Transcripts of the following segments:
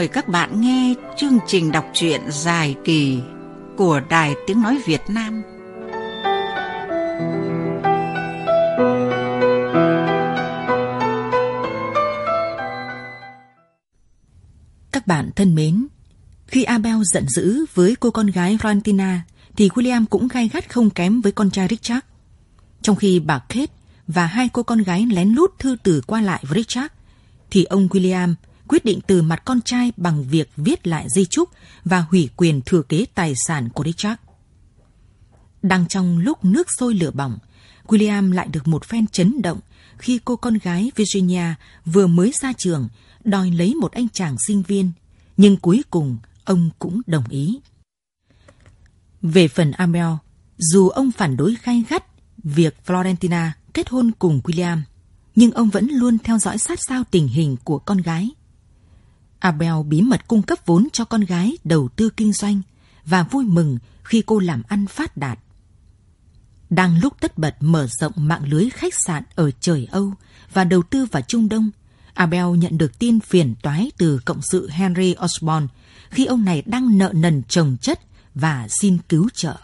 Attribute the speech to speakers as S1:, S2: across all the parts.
S1: mời các bạn nghe chương trình đọc truyện dài kỳ của Đài Tiếng Nói Việt Nam.
S2: Các bạn thân mến, khi Abel giận dữ với cô con gái Florentina thì William cũng gay gắt không kém với con trai Richard. Trong khi bà Kate và hai cô con gái lén lút thư từ qua lại với Richard, thì ông William quyết định từ mặt con trai bằng việc viết lại di chúc và hủy quyền thừa kế tài sản của Richard. Đang trong lúc nước sôi lửa bỏng, William lại được một phen chấn động khi cô con gái Virginia vừa mới ra trường đòi lấy một anh chàng sinh viên, nhưng cuối cùng ông cũng đồng ý. Về phần Abel, dù ông phản đối gay gắt việc Florentina kết hôn cùng William, nhưng ông vẫn luôn theo dõi sát sao tình hình của con gái. Abel bí mật cung cấp vốn cho con gái đầu tư kinh doanh và vui mừng khi cô làm ăn phát đạt. Đang lúc tất bật mở rộng mạng lưới khách sạn ở trời Âu và đầu tư vào Trung Đông, Abel nhận được tin phiền toái từ cộng sự Henry Osborne khi ông này đang nợ nần chồng chất và xin cứu trợ.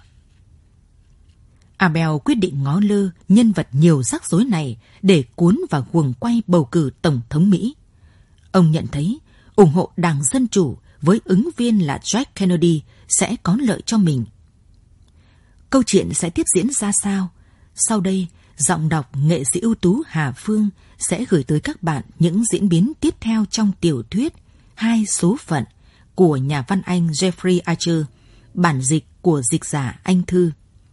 S2: Abel quyết định ngó lơ nhân vật nhiều rắc rối này để cuốn vào guồng quay bầu cử Tổng thống Mỹ. Ông nhận thấy ủng hộ Đảng Dân Chủ với ứng viên là Jack Kennedy sẽ có lợi cho mình. Câu chuyện sẽ tiếp diễn ra sao? Sau đây, giọng đọc nghệ sĩ ưu tú Hà Phương sẽ gửi tới các bạn những diễn biến tiếp theo trong tiểu thuyết Hai số phận của nhà văn Anh Jeffrey Archer, bản dịch của dịch giả Anh Thư.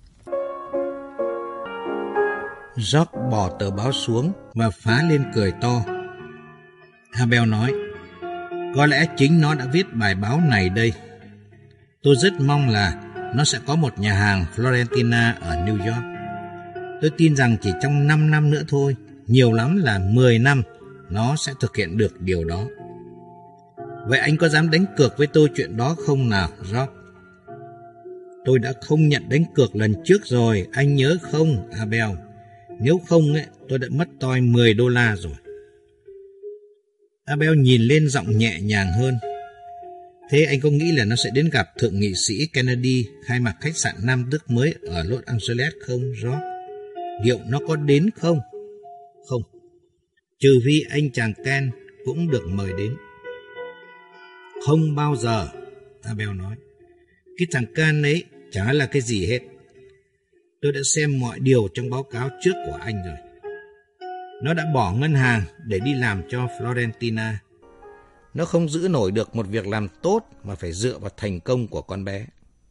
S3: George bỏ tờ báo xuống và phá lên cười to. Abel nói, có lẽ chính nó đã viết bài báo này đây. Tôi rất mong là nó sẽ có một nhà hàng Florentina ở New York. Tôi tin rằng chỉ trong 5 năm nữa thôi, nhiều lắm là 10 năm, nó sẽ thực hiện được điều đó. Vậy anh có dám đánh cược với tôi chuyện đó không nào, George? Tôi đã không nhận đánh cược lần trước rồi, anh nhớ không, Abel? Nếu không, tôi đã mất toi $10 rồi. Abel nhìn lên giọng nhẹ nhàng hơn. Thế anh có nghĩ là nó sẽ đến gặp thượng nghị sĩ Kennedy khai mạc khách sạn Nam Đức mới ở Los Angeles không, George? Liệu nó có đến không? Không. Trừ vì anh chàng Ken cũng được mời đến. Không bao giờ, Abel nói. Cái thằng Ken ấy chả là cái gì hết. Tôi đã xem mọi điều trong báo cáo trước của anh rồi. Nó đã bỏ ngân hàng để đi làm cho Florentina. Nó không giữ nổi được một việc làm tốt mà phải dựa vào thành công của con bé.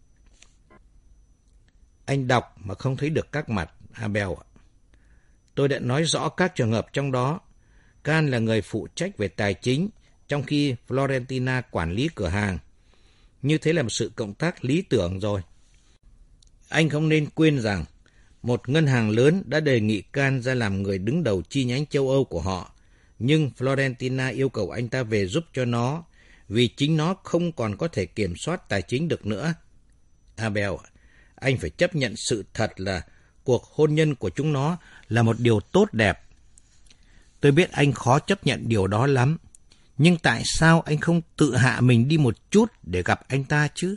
S3: Anh đọc mà không thấy được các mặt, Abel ạ. Tôi đã nói rõ các trường hợp trong đó. Can là người phụ trách về tài chính, trong khi Florentina quản lý cửa hàng. Như thế là một sự cộng tác lý tưởng rồi. Anh không nên quên rằng một ngân hàng lớn đã đề nghị Can ra làm người đứng đầu chi nhánh châu Âu của họ, nhưng Florentina yêu cầu anh ta về giúp cho nó, vì chính nó không còn có thể kiểm soát tài chính được nữa. Abel, anh phải chấp nhận sự thật là cuộc hôn nhân của chúng nó là một điều tốt đẹp. Tôi biết anh khó chấp nhận điều đó lắm, nhưng tại sao anh không tự hạ mình đi một chút để gặp anh ta chứ?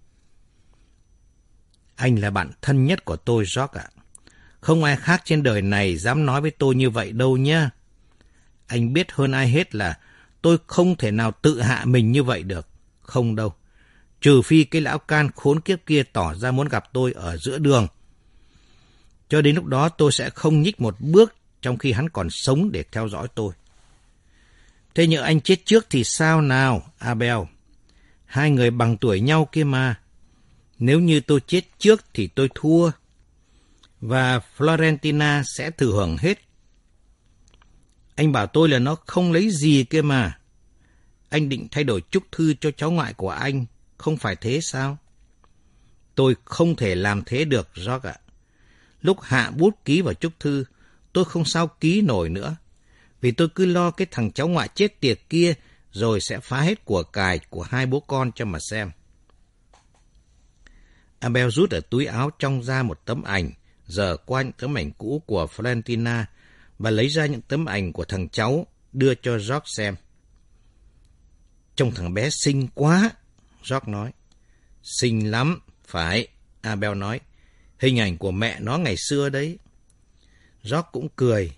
S3: Anh là bạn thân nhất của tôi, George ạ. Không ai khác trên đời này dám nói với tôi như vậy đâu nhé. Anh biết hơn ai hết là tôi không thể nào tự hạ mình như vậy được. Không đâu. Trừ phi cái lão Can khốn kiếp kia tỏ ra muốn gặp tôi ở giữa đường. Cho đến lúc đó tôi sẽ không nhích một bước trong khi hắn còn sống để theo dõi tôi. Thế nhỡ anh chết trước thì sao nào, Abel? Hai người bằng tuổi nhau kia mà. Nếu như tôi chết trước thì tôi thua. Và Florentina sẽ thừa hưởng hết. Anh bảo tôi là nó không lấy gì kia mà. Anh định thay đổi chúc thư cho cháu ngoại của anh, không phải thế sao? Tôi không thể làm thế được, George ạ. Lúc hạ bút ký vào chúc thư, tôi không sao ký nổi nữa. Vì tôi cứ lo cái thằng cháu ngoại chết tiệt kia rồi sẽ phá hết của cải của hai bố con cho mà xem. Abel rút ở túi áo trong ra một tấm ảnh, dở qua những tấm ảnh cũ của Florentina và lấy ra những tấm ảnh của thằng cháu đưa cho George xem. Trông thằng bé xinh quá, George nói. Xinh lắm, phải, Abel nói. Hình ảnh của mẹ nó ngày xưa đấy. George cũng cười.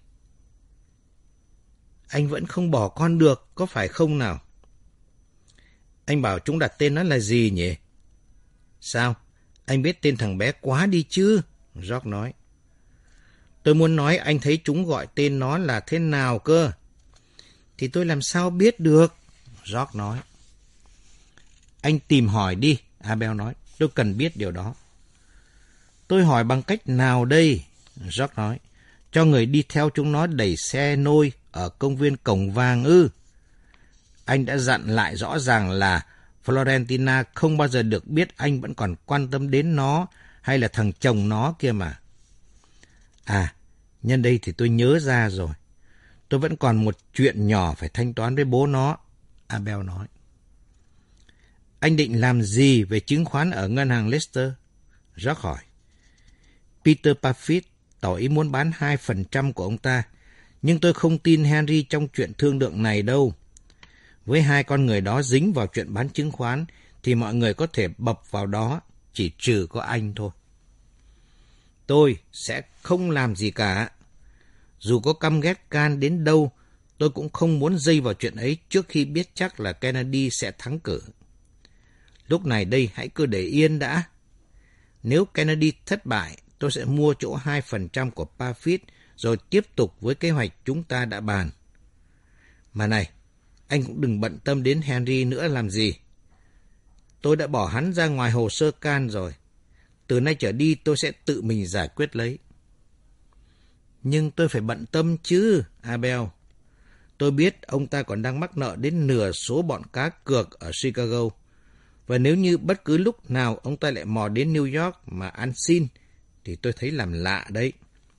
S3: Anh vẫn không bỏ con được, có phải không nào? Anh bảo chúng đặt tên nó là gì nhỉ? Sao? Anh biết tên thằng bé quá đi chứ? George nói. Tôi muốn nói anh thấy chúng gọi tên nó là thế nào cơ? Thì tôi làm sao biết được? George nói. Anh tìm hỏi đi, Abel nói. Tôi cần biết điều đó. Tôi hỏi bằng cách nào đây? George nói. Cho người đi theo chúng nó đẩy xe nôi ở công viên Cổng Vàng ư? Anh đã dặn lại rõ ràng là Florentina không bao giờ được biết anh vẫn còn quan tâm đến nó hay là thằng chồng nó kia mà. À, nhân đây thì tôi nhớ ra rồi. Tôi vẫn còn một chuyện nhỏ phải thanh toán với bố nó, Abel nói. Anh định làm gì về chứng khoán ở ngân hàng Leicester? George hỏi. Peter Parfitt tỏ ý muốn bán 2% của ông ta, nhưng tôi không tin Henry trong chuyện thương lượng này đâu. Với hai con người đó dính vào chuyện bán chứng khoán, thì mọi người có thể bập vào đó, chỉ trừ có anh thôi. Tôi sẽ không làm gì cả. Dù có căm ghét Can đến đâu, tôi cũng không muốn dây vào chuyện ấy trước khi biết chắc là Kennedy sẽ thắng cử. Lúc này đây hãy cứ để yên đã. Nếu Kennedy thất bại, tôi sẽ mua chỗ 2% của Parfitt rồi tiếp tục với kế hoạch chúng ta đã bàn. Mà này, anh cũng đừng bận tâm đến Henry nữa làm gì. Tôi đã bỏ hắn ra ngoài hồ sơ Can rồi. Từ nay trở đi tôi sẽ tự mình giải quyết lấy. Nhưng tôi phải bận tâm chứ, Abel. Tôi biết ông ta còn đang mắc nợ đến nửa số bọn cá cược ở Chicago. Và nếu như bất cứ lúc nào ông ta lại mò đến New York mà ăn xin, thì tôi thấy làm lạ đấy.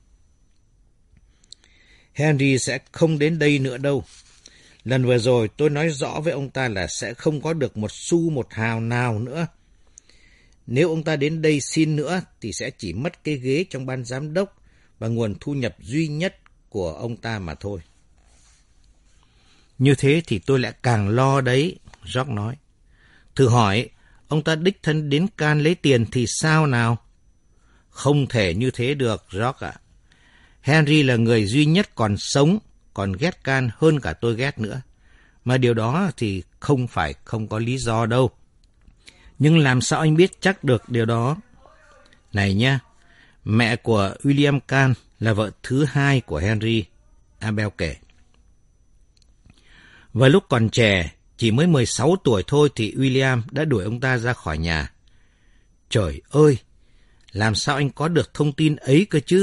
S3: Henry sẽ không đến đây nữa đâu. Lần vừa rồi tôi nói rõ với ông ta là sẽ không có được một xu một hào nào nữa. Nếu ông ta đến đây xin nữa thì sẽ chỉ mất cái ghế trong ban giám đốc và nguồn thu nhập duy nhất của ông ta mà thôi. Như thế thì tôi lại càng lo đấy, George nói. Thử hỏi, ông ta đích thân đến Can lấy tiền thì sao nào? Không thể như thế được, George ạ. Henry là người duy nhất còn sống, còn ghét Can hơn cả tôi ghét nữa. Mà điều đó thì không phải không có lý do đâu. Nhưng làm sao anh biết chắc được điều đó? Này nha, mẹ của William Can là vợ thứ hai của Henry, Abel kể. Và lúc còn trẻ, chỉ mới 16 tuổi thôi thì William đã đuổi ông ta ra khỏi nhà. Trời ơi, làm sao anh có được thông tin ấy cơ chứ?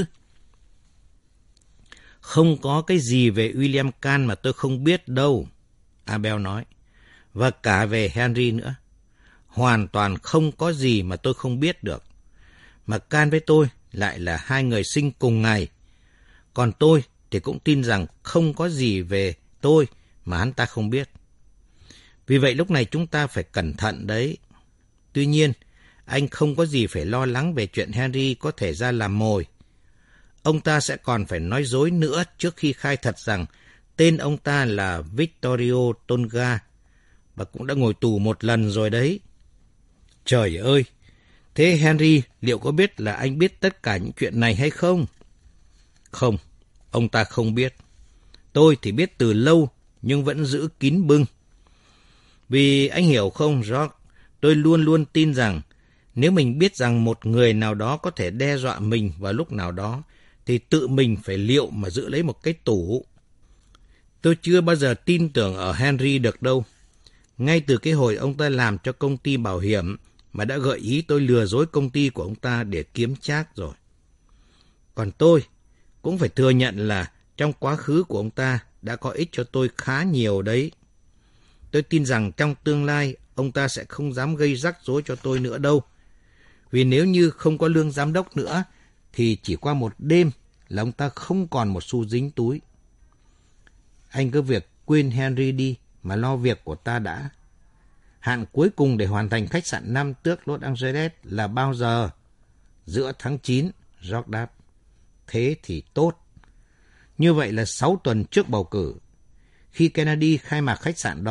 S3: Không có cái gì về William Can mà tôi không biết đâu, Abel nói. Và cả về Henry nữa. Hoàn toàn không có gì mà tôi không biết được. Mà Can với tôi lại là hai người sinh cùng ngày. Còn tôi thì cũng tin rằng không có gì về tôi mà hắn ta không biết. Vì vậy lúc này chúng ta phải cẩn thận đấy. Tuy nhiên, anh không có gì phải lo lắng về chuyện Henry có thể ra làm mồi. Ông ta sẽ còn phải nói dối nữa trước khi khai thật rằng tên ông ta là Vittorio Tonga và cũng đã ngồi tù một lần rồi đấy. Trời ơi! Thế Henry liệu có biết là anh biết tất cả những chuyện này hay không? Không, ông ta không biết. Tôi thì biết từ lâu nhưng vẫn giữ kín bưng. Vì anh hiểu không, George, tôi luôn luôn tin rằng nếu mình biết rằng một người nào đó có thể đe dọa mình vào lúc nào đó, thì tự mình phải liệu mà giữ lấy một cái tủ. Tôi chưa bao giờ tin tưởng ở Henry được đâu. Ngay từ cái hồi ông ta làm cho công ty bảo hiểm mà đã gợi ý tôi lừa dối công ty của ông ta để kiếm trác rồi. Còn tôi cũng phải thừa nhận là trong quá khứ của ông ta đã có ích cho tôi khá nhiều đấy. Tôi tin rằng trong tương lai ông ta sẽ không dám gây rắc rối cho tôi nữa đâu. Vì nếu như không có lương giám đốc nữa thì chỉ qua một đêm là ông ta không còn một xu dính túi. Anh cứ việc quên Henry đi mà lo việc của ta đã. Hạn cuối cùng để hoàn thành khách sạn 5 tước Los Angeles là bao giờ? Giữa tháng 9, George đáp. Thế thì tốt. Như vậy là 6 tuần trước bầu cử. Khi Kennedy khai mạc khách sạn đó,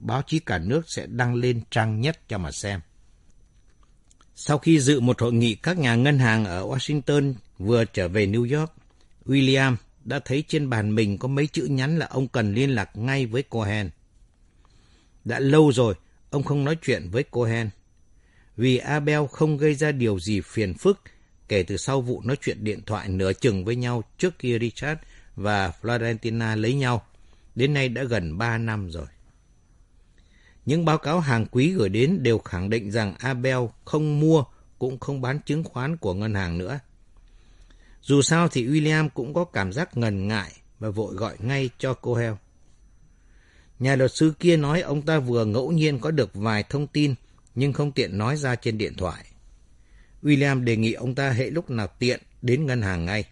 S3: báo chí cả nước sẽ đăng lên trang nhất cho mà xem. Sau khi dự một hội nghị các nhà ngân hàng ở Washington vừa trở về New York, William đã thấy trên bàn mình có mấy chữ nhắn là ông cần liên lạc ngay với Cohen. Đã lâu rồi ông không nói chuyện với Cohen, vì Abel không gây ra điều gì phiền phức kể từ sau vụ nói chuyện điện thoại nửa chừng với nhau trước khi Richard và Florentina lấy nhau. Đến nay đã gần 3 năm rồi. Những báo cáo hàng quý gửi đến đều khẳng định rằng Abel không mua cũng không bán chứng khoán của ngân hàng nữa. Dù sao thì William cũng có cảm giác ngần ngại và vội gọi ngay cho Cohen. Nhà luật sư kia nói ông ta vừa ngẫu nhiên có được vài thông tin nhưng không tiện nói ra trên điện thoại. William đề nghị ông ta hễ lúc nào tiện đến ngân hàng ngay.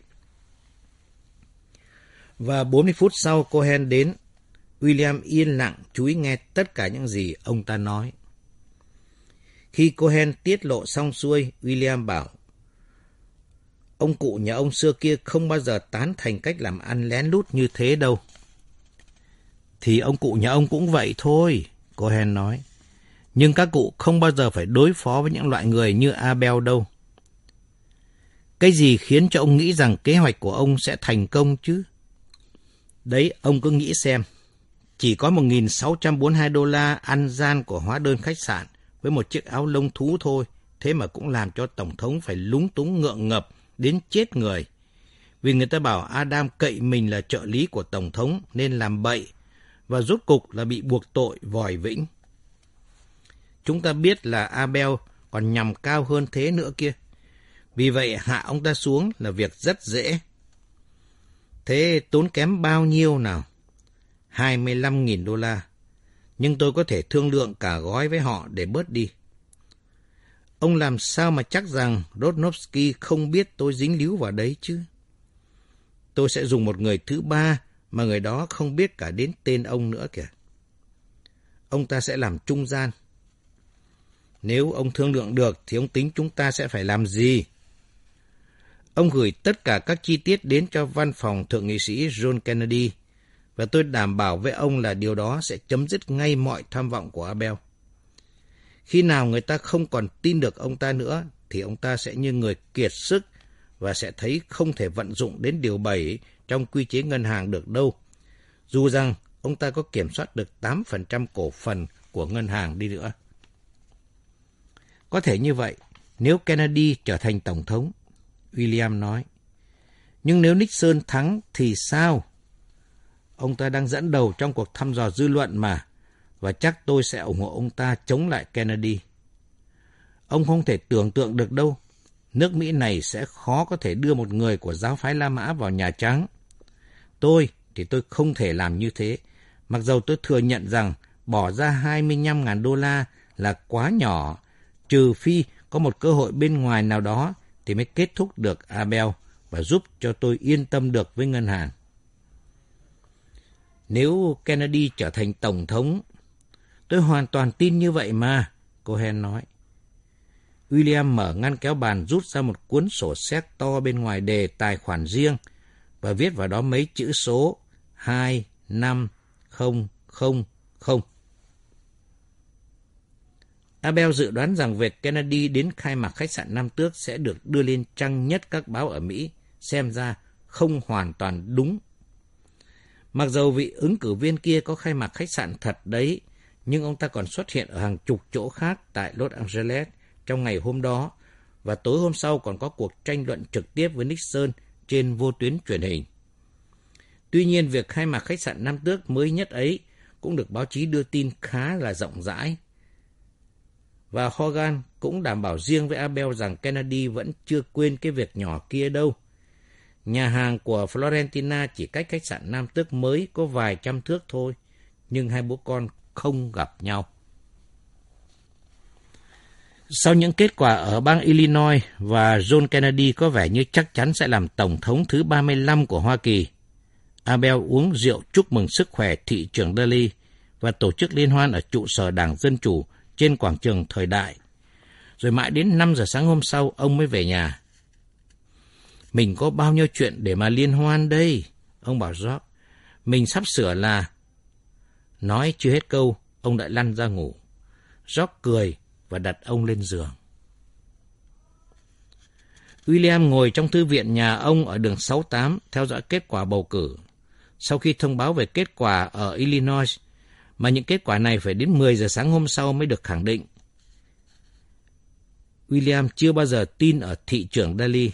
S3: Và 40 phút sau Cohen đến, William yên lặng chú ý nghe tất cả những gì ông ta nói. Khi Cohen tiết lộ xong xuôi, William bảo, ông cụ nhà ông xưa kia không bao giờ tán thành cách làm ăn lén lút như thế đâu. Thì ông cụ nhà ông cũng vậy thôi, Cohen nói. Nhưng các cụ không bao giờ phải đối phó với những loại người như Abel đâu. Cái gì khiến cho ông nghĩ rằng kế hoạch của ông sẽ thành công chứ? Đấy, ông cứ nghĩ xem. Chỉ có $1.642 ăn gian của hóa đơn khách sạn với một chiếc áo lông thú thôi, thế mà cũng làm cho Tổng thống phải lúng túng ngượng ngập đến chết người. Vì người ta bảo Adam cậy mình là trợ lý của Tổng thống nên làm bậy, và rốt cục là bị buộc tội vòi vĩnh. Chúng ta biết là Abel còn nhằm cao hơn thế nữa kia. Vì vậy hạ ông ta xuống là việc rất dễ. Thế tốn kém bao nhiêu nào? $25.000. Nhưng tôi có thể thương lượng cả gói với họ để bớt đi. Ông làm sao mà chắc rằng Rodnowski không biết tôi dính líu vào đấy chứ? Tôi sẽ dùng một người thứ ba mà người đó không biết cả đến tên ông nữa kìa. Ông ta sẽ làm trung gian. Nếu ông thương lượng được thì ông tính chúng ta sẽ phải làm gì? Ông gửi tất cả các chi tiết đến cho văn phòng thượng nghị sĩ John Kennedy, và tôi đảm bảo với ông là điều đó sẽ chấm dứt ngay mọi tham vọng của Abel. Khi nào người ta không còn tin được ông ta nữa, thì ông ta sẽ như người kiệt sức và sẽ thấy không thể vận dụng đến điều 7 trong quy chế ngân hàng được đâu, dù rằng ông ta có kiểm soát được 8% cổ phần của ngân hàng đi nữa. Có thể như vậy, nếu Kennedy trở thành Tổng thống, William nói. Nhưng nếu Nixon thắng thì sao? Ông ta đang dẫn đầu trong cuộc thăm dò dư luận mà, và chắc tôi sẽ ủng hộ ông ta chống lại Kennedy. Ông không thể tưởng tượng được đâu, nước Mỹ này sẽ khó có thể đưa một người của giáo phái La Mã vào Nhà Trắng. Tôi thì tôi không thể làm như thế, mặc dầu tôi thừa nhận rằng bỏ ra $25.000 là quá nhỏ, trừ phi có một cơ hội bên ngoài nào đó thì mới kết thúc được Abel và giúp cho tôi yên tâm được với ngân hàng. Nếu Kennedy trở thành Tổng thống, tôi hoàn toàn tin như vậy mà, Cohen nói. William mở ngăn kéo bàn rút ra một cuốn sổ séc to bên ngoài đề tài khoản riêng và viết vào đó mấy chữ số 25000. Abel dự đoán rằng việc Kennedy đến khai mạc khách sạn Nam Tước sẽ được đưa lên trang nhất các báo ở Mỹ, xem ra không hoàn toàn đúng. Mặc dầu vị ứng cử viên kia có khai mạc khách sạn thật đấy, nhưng ông ta còn xuất hiện ở hàng chục chỗ khác tại Los Angeles trong ngày hôm đó, và tối hôm sau còn có cuộc tranh luận trực tiếp với Nixon trên vô tuyến truyền hình. Tuy nhiên, việc khai mạc khách sạn Nam Tước mới nhất ấy cũng được báo chí đưa tin khá là rộng rãi. Và Hogan cũng đảm bảo riêng với Abel rằng Kennedy vẫn chưa quên cái việc nhỏ kia đâu. Nhà hàng của Florentina chỉ cách khách sạn Nam Tước mới có vài trăm thước thôi, nhưng hai bố con không gặp nhau. Sau những kết quả ở bang Illinois và John Kennedy có vẻ như chắc chắn sẽ làm Tổng thống thứ 35 của Hoa Kỳ, Abel uống rượu chúc mừng sức khỏe thị trưởng Daly và tổ chức liên hoan ở trụ sở Đảng Dân Chủ trên quảng trường Thời Đại. Rồi mãi đến 5 giờ sáng hôm sau, ông mới về nhà. Mình có bao nhiêu chuyện để mà liên hoan đây, ông bảo George. Mình sắp sửa là... Nói chưa hết câu, ông đã lăn ra ngủ. George cười và đặt ông lên giường. William ngồi trong thư viện nhà ông ở đường 68 theo dõi kết quả bầu cử. Sau khi thông báo về kết quả ở Illinois, mà những kết quả này phải đến 10 giờ sáng hôm sau mới được khẳng định, William chưa bao giờ tin ở thị trưởng Daly.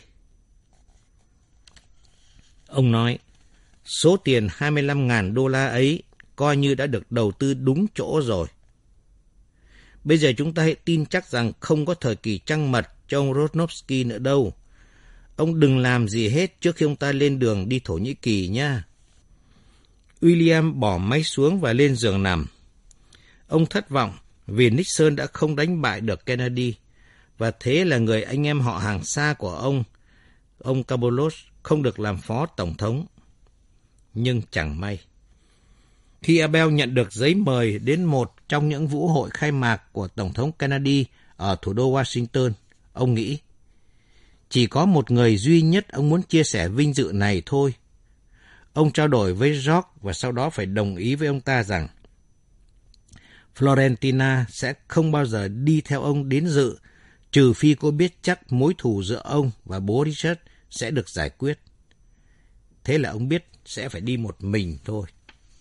S3: Ông nói, số tiền 25.000 đô la ấy coi như đã được đầu tư đúng chỗ rồi. Bây giờ chúng ta hãy tin chắc rằng không có thời kỳ trăng mật cho ông Rosnovsky nữa đâu. Ông đừng làm gì hết trước khi ông ta lên đường đi Thổ Nhĩ Kỳ nha. William bỏ máy xuống và lên giường nằm. Ông thất vọng vì Nixon đã không đánh bại được Kennedy, và thế là người anh em họ hàng xa của ông Cabolos, không được làm phó tổng thống. Nhưng chẳng may, khi Abel nhận được giấy mời đến một trong những vũ hội khai mạc của Tổng thống Kennedy ở thủ đô Washington, ông nghĩ, chỉ có một người duy nhất ông muốn chia sẻ vinh dự này thôi. Ông trao đổi với George và sau đó phải đồng ý với ông ta rằng Florentina sẽ không bao giờ đi theo ông đến dự, trừ phi cô biết chắc mối thù giữa ông và bố Richard sẽ được giải quyết. Thế là ông biết sẽ phải đi một mình thôi.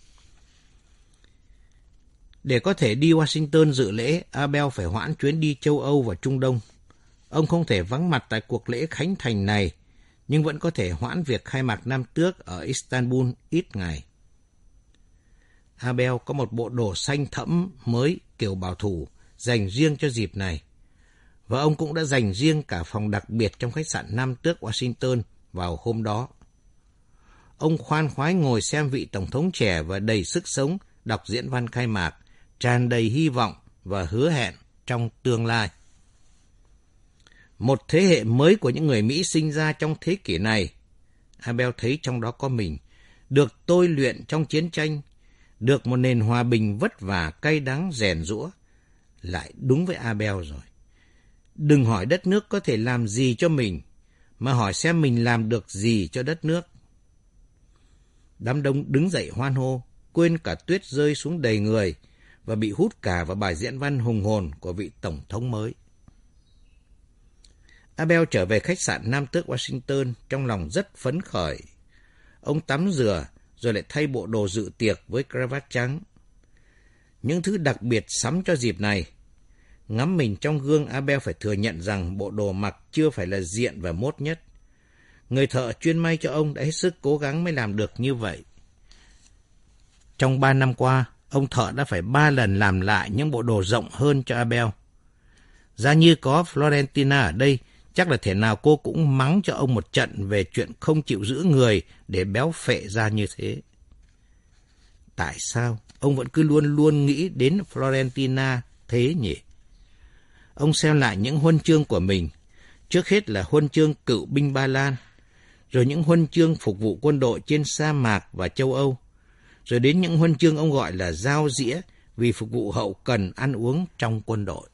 S3: Để có thể đi Washington dự lễ, Abel phải hoãn chuyến đi châu Âu và Trung Đông. Ông không thể vắng mặt tại cuộc lễ khánh thành này, nhưng vẫn có thể hoãn việc khai mạc Nam Tước ở Istanbul ít ngày. Abel có một bộ đồ xanh thẫm mới kiểu bảo thủ dành riêng cho dịp này, và ông cũng đã dành riêng cả phòng đặc biệt trong khách sạn Nam Tước Washington vào hôm đó. Ông khoan khoái ngồi xem vị tổng thống trẻ và đầy sức sống đọc diễn văn khai mạc, tràn đầy hy vọng và hứa hẹn trong tương lai. Một thế hệ mới của những người Mỹ sinh ra trong thế kỷ này, Abel thấy trong đó có mình, được tôi luyện trong chiến tranh, được một nền hòa bình vất vả, cay đắng, rèn giũa. Lại đúng với Abel rồi. Đừng hỏi đất nước có thể làm gì cho mình, mà hỏi xem mình làm được gì cho đất nước. Đám đông đứng dậy hoan hô, quên cả tuyết rơi xuống đầy người, và bị hút cả vào bài diễn văn hùng hồn của vị tổng thống mới. Abel trở về khách sạn Nam Tước Washington trong lòng rất phấn khởi. Ông tắm rửa rồi lại thay bộ đồ dự tiệc với cravat trắng. Những thứ đặc biệt sắm cho dịp này. Ngắm mình trong gương, Abel phải thừa nhận rằng bộ đồ mặc chưa phải là diện và mốt nhất. Người thợ chuyên may cho ông đã hết sức cố gắng mới làm được như vậy. Trong 3 năm qua, ông thợ đã phải 3 lần làm lại những bộ đồ rộng hơn cho Abel. Giá như có Florentina ở đây, chắc là thể nào cô cũng mắng cho ông một trận về chuyện không chịu giữ người để béo phệ ra như thế. Tại sao ông vẫn cứ luôn luôn nghĩ đến Florentina thế nhỉ? Ông xem lại những huân chương của mình, trước hết là huân chương cựu binh Ba Lan, rồi những huân chương phục vụ quân đội trên sa mạc và châu Âu, rồi đến những huân chương ông gọi là dao dĩa vì phục vụ hậu cần ăn uống trong quân đội.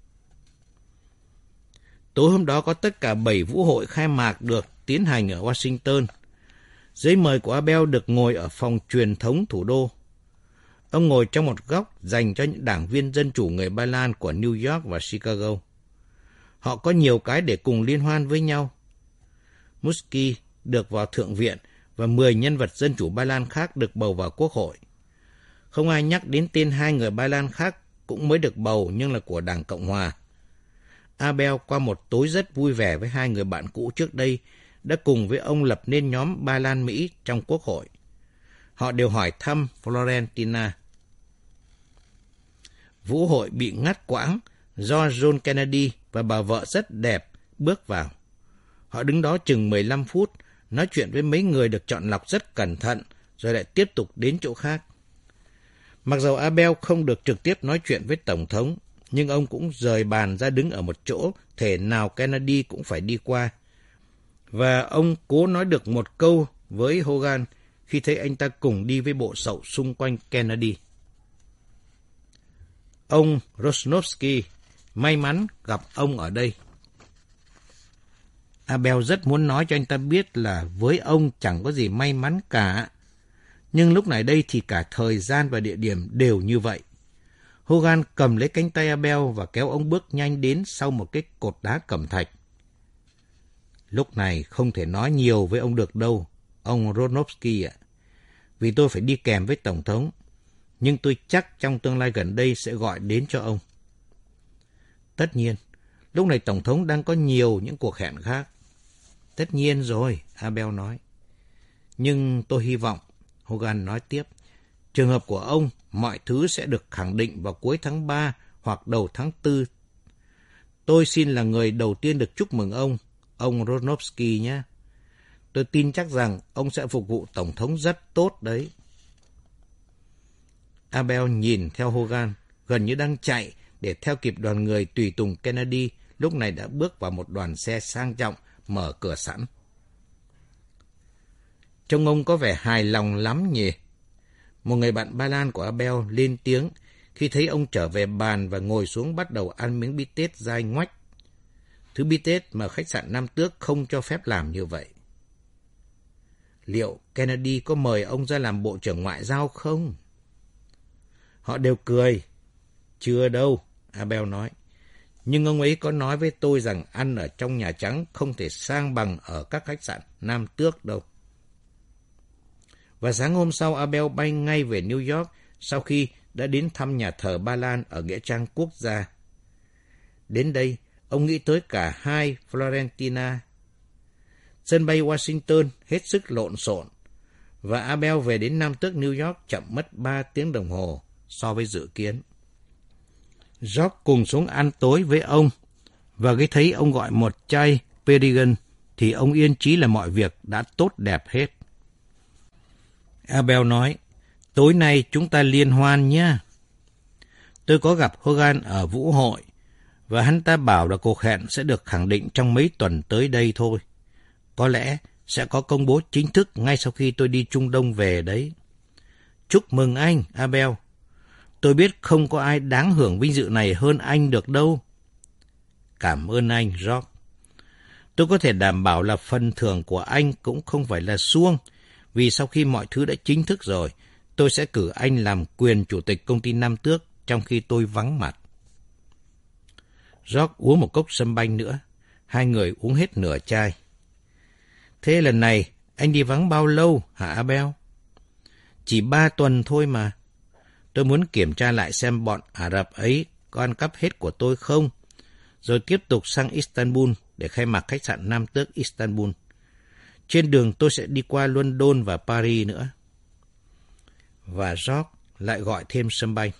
S3: Tối hôm đó có tất cả 7 vũ hội khai mạc được tiến hành ở Washington. Giấy mời của Abel được ngồi ở phòng truyền thống thủ đô. Ông ngồi trong một góc dành cho những đảng viên dân chủ người Ba Lan của New York và Chicago. Họ có nhiều cái để cùng liên hoan với nhau. Muskie được vào Thượng viện và 10 nhân vật dân chủ Ba Lan khác được bầu vào Quốc hội. Không ai nhắc đến tên 2 người Ba Lan khác cũng mới được bầu nhưng là của Đảng Cộng Hòa. Abel qua một tối rất vui vẻ với 2 người bạn cũ trước đây đã cùng với ông lập nên nhóm Ba Lan Mỹ trong Quốc hội. Họ đều hỏi thăm Florentina. Vũ hội bị ngắt quãng do John Kennedy và bà vợ rất đẹp bước vào. Họ đứng đó chừng 15 phút, nói chuyện với mấy người được chọn lọc rất cẩn thận, rồi lại tiếp tục đến chỗ khác. Mặc dầu Abel không được trực tiếp nói chuyện với Tổng thống, nhưng ông cũng rời bàn ra đứng ở một chỗ, thể nào Kennedy cũng phải đi qua. Và ông cố nói được một câu với Hogan khi thấy anh ta cùng đi với bộ sậu xung quanh Kennedy. Ông Rosnovsky, may mắn gặp ông ở đây. Abel rất muốn nói cho anh ta biết là với ông chẳng có gì may mắn cả. Nhưng lúc này đây thì cả thời gian và địa điểm đều như vậy. Hogan cầm lấy cánh tay Abel và kéo ông bước nhanh đến sau một cái cột đá cẩm thạch. Lúc này không thể nói nhiều với ông được đâu, ông Ronovsky ạ, vì tôi phải đi kèm với Tổng thống, nhưng tôi chắc trong tương lai gần đây sẽ gọi đến cho ông. Tất nhiên, lúc này Tổng thống đang có nhiều những cuộc hẹn khác. Tất nhiên rồi, Abel nói. Nhưng tôi hy vọng, Hogan nói tiếp, trường hợp của ông, mọi thứ sẽ được khẳng định vào cuối tháng 3 hoặc đầu tháng 4. Tôi xin là người đầu tiên được chúc mừng ông Ronovsky nhé. Tôi tin chắc rằng ông sẽ phục vụ Tổng thống rất tốt đấy. Abel nhìn theo Hogan, gần như đang chạy để theo kịp đoàn người tùy tùng Kennedy, lúc này đã bước vào một đoàn xe sang trọng, mở cửa sẵn. Trông ông có vẻ hài lòng lắm nhỉ? Một người bạn Ba Lan của Abel lên tiếng khi thấy ông trở về bàn và ngồi xuống bắt đầu ăn miếng bít tết dai ngoách. Thứ bít tết mà khách sạn Nam Tước không cho phép làm như vậy. Liệu Kennedy có mời ông ra làm Bộ trưởng Ngoại giao không? Họ đều cười. Chưa đâu, Abel nói. Nhưng ông ấy có nói với tôi rằng ăn ở trong Nhà Trắng không thể sang bằng ở các khách sạn Nam Tước đâu. Và sáng hôm sau, Abel bay ngay về New York sau khi đã đến thăm nhà thờ Ba Lan ở Nghĩa trang Quốc gia. Đến đây, ông nghĩ tới cả hai Florentina. Sân bay Washington hết sức lộn xộn, và Abel về đến Nam Tước New York chậm mất 3 tiếng đồng hồ so với dự kiến. George cùng xuống ăn tối với ông, và khi thấy ông gọi một chai Perrigan, thì ông yên chí là mọi việc đã tốt đẹp hết. Abel nói, tối nay chúng ta liên hoan nhé. Tôi có gặp Hogan ở vũ hội, và hắn ta bảo là cuộc hẹn sẽ được khẳng định trong mấy tuần tới đây thôi. Có lẽ sẽ có công bố chính thức ngay sau khi tôi đi Trung Đông về đấy. Chúc mừng anh, Abel. Tôi biết không có ai đáng hưởng vinh dự này hơn anh được đâu. Cảm ơn anh, George. Tôi có thể đảm bảo là phần thưởng của anh cũng không phải là suông, vì sau khi mọi thứ đã chính thức rồi, tôi sẽ cử anh làm quyền chủ tịch công ty Nam Tước trong khi tôi vắng mặt. George uống một cốc sâm banh nữa. Hai người uống hết nửa chai. Thế lần này, anh đi vắng bao lâu hả Abel? Chỉ 3 tuần thôi mà. Tôi muốn kiểm tra lại xem bọn Ả Rập ấy có ăn cắp hết của tôi không, rồi tiếp tục sang Istanbul để khai mạc khách sạn Nam Tước Istanbul. Trên đường tôi sẽ đi qua London và Paris nữa. Và George lại gọi thêm sâm banh.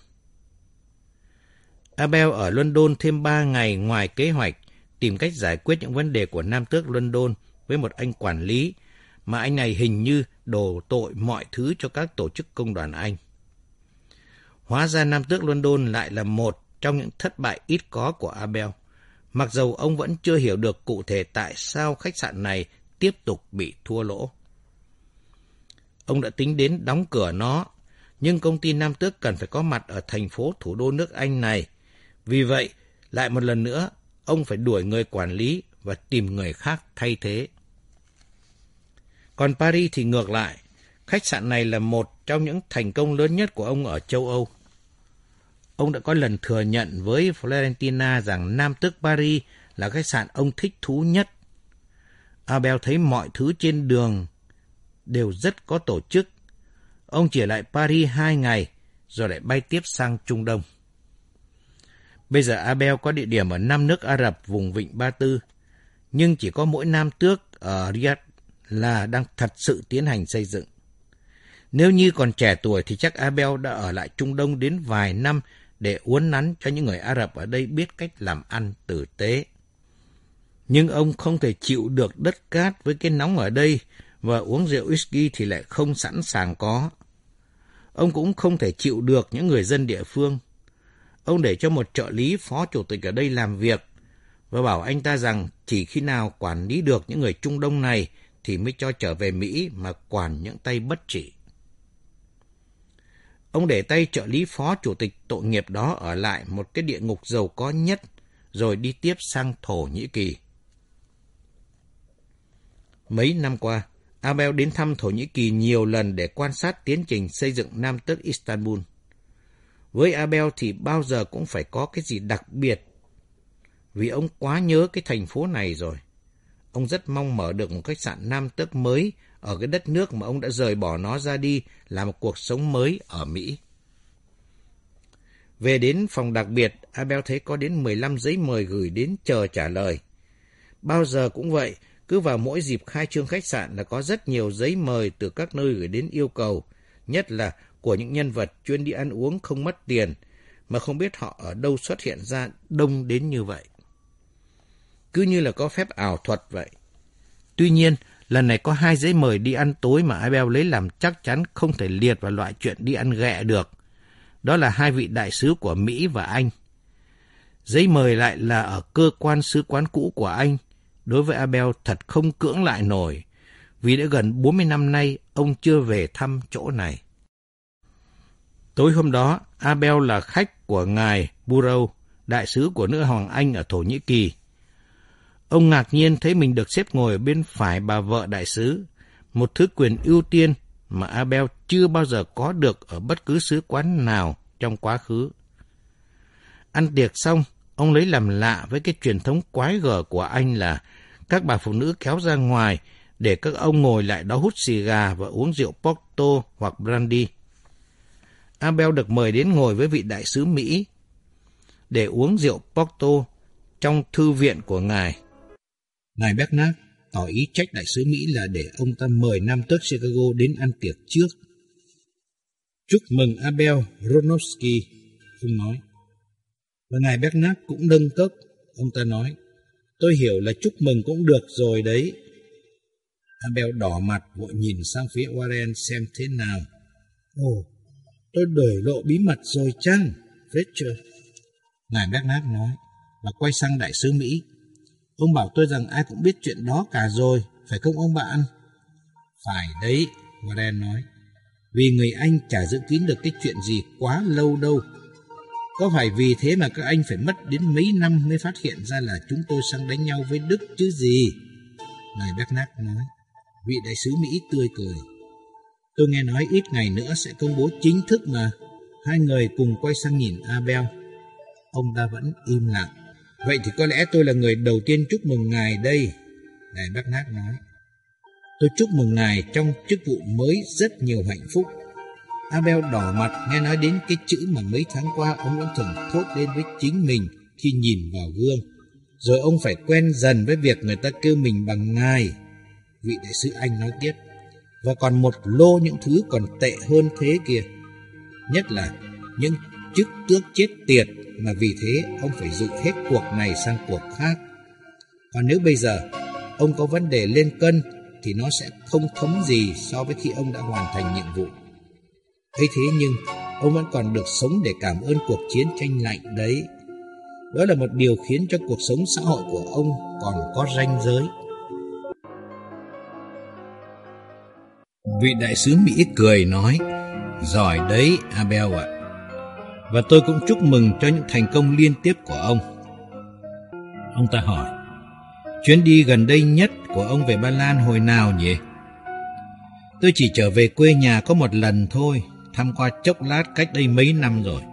S3: Abel ở London thêm 3 ngày ngoài kế hoạch, tìm cách giải quyết những vấn đề của Nam Tước London với một anh quản lý, mà anh này hình như đổ tội mọi thứ cho các tổ chức công đoàn Anh. Hóa ra Nam Tước London lại là một trong những thất bại ít có của Abel, mặc dầu ông vẫn chưa hiểu được cụ thể tại sao khách sạn này tiếp tục bị thua lỗ. Ông đã tính đến đóng cửa nó, nhưng công ty Nam Tước cần phải có mặt ở thành phố thủ đô nước Anh này. Vì vậy, lại một lần nữa, ông phải đuổi người quản lý và tìm người khác thay thế. Còn Paris thì ngược lại, khách sạn này là một trong những thành công lớn nhất của ông ở châu Âu. Ông đã có lần thừa nhận với Florentina rằng Nam Tước Paris là khách sạn ông thích thú nhất. Abel thấy mọi thứ trên đường đều rất có tổ chức. Ông chỉ ở lại Paris 2 ngày, rồi lại bay tiếp sang Trung Đông. Bây giờ Abel có địa điểm ở 5 nước Ả Rập vùng Vịnh Ba Tư, nhưng chỉ có mỗi Nam Tước ở Riyadh là đang thật sự tiến hành xây dựng. Nếu như còn trẻ tuổi thì chắc Abel đã ở lại Trung Đông đến vài năm để uốn nắn cho những người Ả Rập ở đây biết cách làm ăn tử tế. Nhưng ông không thể chịu được đất cát với cái nóng ở đây, và uống rượu whisky thì lại không sẵn sàng có. Ông cũng không thể chịu được những người dân địa phương. Ông để cho một trợ lý phó chủ tịch ở đây làm việc, và bảo anh ta rằng chỉ khi nào quản lý được những người Trung Đông này thì mới cho trở về Mỹ mà quản những tay bất trị. Ông để tay trợ lý phó chủ tịch tội nghiệp đó ở lại một cái địa ngục giàu có nhất, rồi đi tiếp sang Thổ Nhĩ Kỳ. Mấy năm qua, Abel đến thăm Thổ Nhĩ Kỳ nhiều lần để quan sát tiến trình xây dựng Nam Tước Istanbul. Với Abel thì bao giờ cũng phải có cái gì đặc biệt, vì ông quá nhớ cái thành phố này rồi. Ông rất mong mở được một khách sạn nam tước mới ở cái đất nước mà ông đã rời bỏ nó ra đi làm một cuộc sống mới ở Mỹ. Về đến phòng đặc biệt, Abel thấy có đến 15 giấy mời gửi đến chờ trả lời. Bao giờ cũng vậy, cứ vào mỗi dịp khai trương khách sạn là có rất nhiều giấy mời từ các nơi gửi đến yêu cầu, nhất là của những nhân vật chuyên đi ăn uống không mất tiền, mà không biết họ ở đâu xuất hiện ra đông đến như vậy. Cứ như là có phép ảo thuật vậy. Tuy nhiên, lần này có 2 giấy mời đi ăn tối mà Abel lấy làm chắc chắn không thể liệt vào loại chuyện đi ăn ghẹ được. Đó là 2 vị đại sứ của Mỹ và Anh. Giấy mời lại là ở cơ quan sứ quán cũ của Anh. Đối với Abel thật không cưỡng lại nổi, vì đã gần 40 năm nay ông chưa về thăm chỗ này. Tối hôm đó, Abel là khách của ngài Burrow, đại sứ của nước Hoàng Anh ở Thổ Nhĩ Kỳ. Ông ngạc nhiên thấy mình được xếp ngồi ở bên phải bà vợ đại sứ, một thứ quyền ưu tiên mà Abel chưa bao giờ có được ở bất cứ sứ quán nào trong quá khứ. Ăn tiệc xong, ông lấy làm lạ với cái truyền thống quái gở của Anh là các bà phụ nữ kéo ra ngoài để các ông ngồi lại đó hút xì gà và uống rượu Porto hoặc Brandy. Abel được mời đến ngồi với vị đại sứ Mỹ để uống rượu Porto trong thư viện của ngài. Ngài Bernard tỏ ý trách đại sứ Mỹ là để ông ta mời nam tước Chicago đến ăn tiệc trước. Chúc mừng Abel Romanowski, ông nói. Và ngài Bernard cũng nâng cốc, ông ta nói. Tôi hiểu là chúc mừng cũng được rồi đấy. Abel đỏ mặt vội nhìn sang phía Warren xem thế nào. Ồ, tôi đổi lộ bí mật rồi chăng, Fletcher? Ngài Bernard nói, và quay sang đại sứ Mỹ. Ông bảo tôi rằng ai cũng biết chuyện đó cả rồi, phải không ông bạn? Phải đấy, Warren nói. Vì người Anh chả giữ kín được cái chuyện gì quá lâu đâu. Có phải vì thế mà các anh phải mất đến mấy năm mới phát hiện ra là chúng tôi sang đánh nhau với Đức chứ gì? Ngài Bernard nói. Vị đại sứ Mỹ tươi cười. Tôi nghe nói ít ngày nữa sẽ công bố chính thức mà. Hai người cùng quay sang nhìn Abel. Ông ta vẫn im lặng. Vậy thì có lẽ tôi là người đầu tiên chúc mừng ngài đây. Ngài Bernard nói. Tôi chúc mừng ngài trong chức vụ mới rất nhiều hạnh phúc. Abel đỏ mặt nghe nói đến cái chữ mà mấy tháng qua ông vẫn thường thốt lên với chính mình khi nhìn vào gương. Rồi ông phải quen dần với việc người ta kêu mình bằng ngài. Vị đại sứ Anh nói tiếp. Và còn một lô những thứ còn tệ hơn thế kìa. Nhất là những chức tước chết tiệt mà vì thế ông phải dụ hết cuộc này sang cuộc khác. Còn nếu bây giờ ông có vấn đề lên cân thì nó sẽ không thấm gì so với khi ông đã hoàn thành nhiệm vụ. Ấy thế nhưng ông vẫn còn được sống để cảm ơn cuộc chiến tranh lạnh đấy. Đó là một điều khiến cho cuộc sống xã hội của ông còn có ranh giới. Vị đại sứ Mỹ cười nói, giỏi đấy Abel ạ. Và tôi cũng chúc mừng cho những thành công liên tiếp của ông. Ông ta hỏi, chuyến đi gần đây nhất của ông về Ba Lan hồi nào nhỉ? Tôi chỉ trở về quê nhà có một lần thôi, thăm qua chốc lát cách đây mấy năm rồi.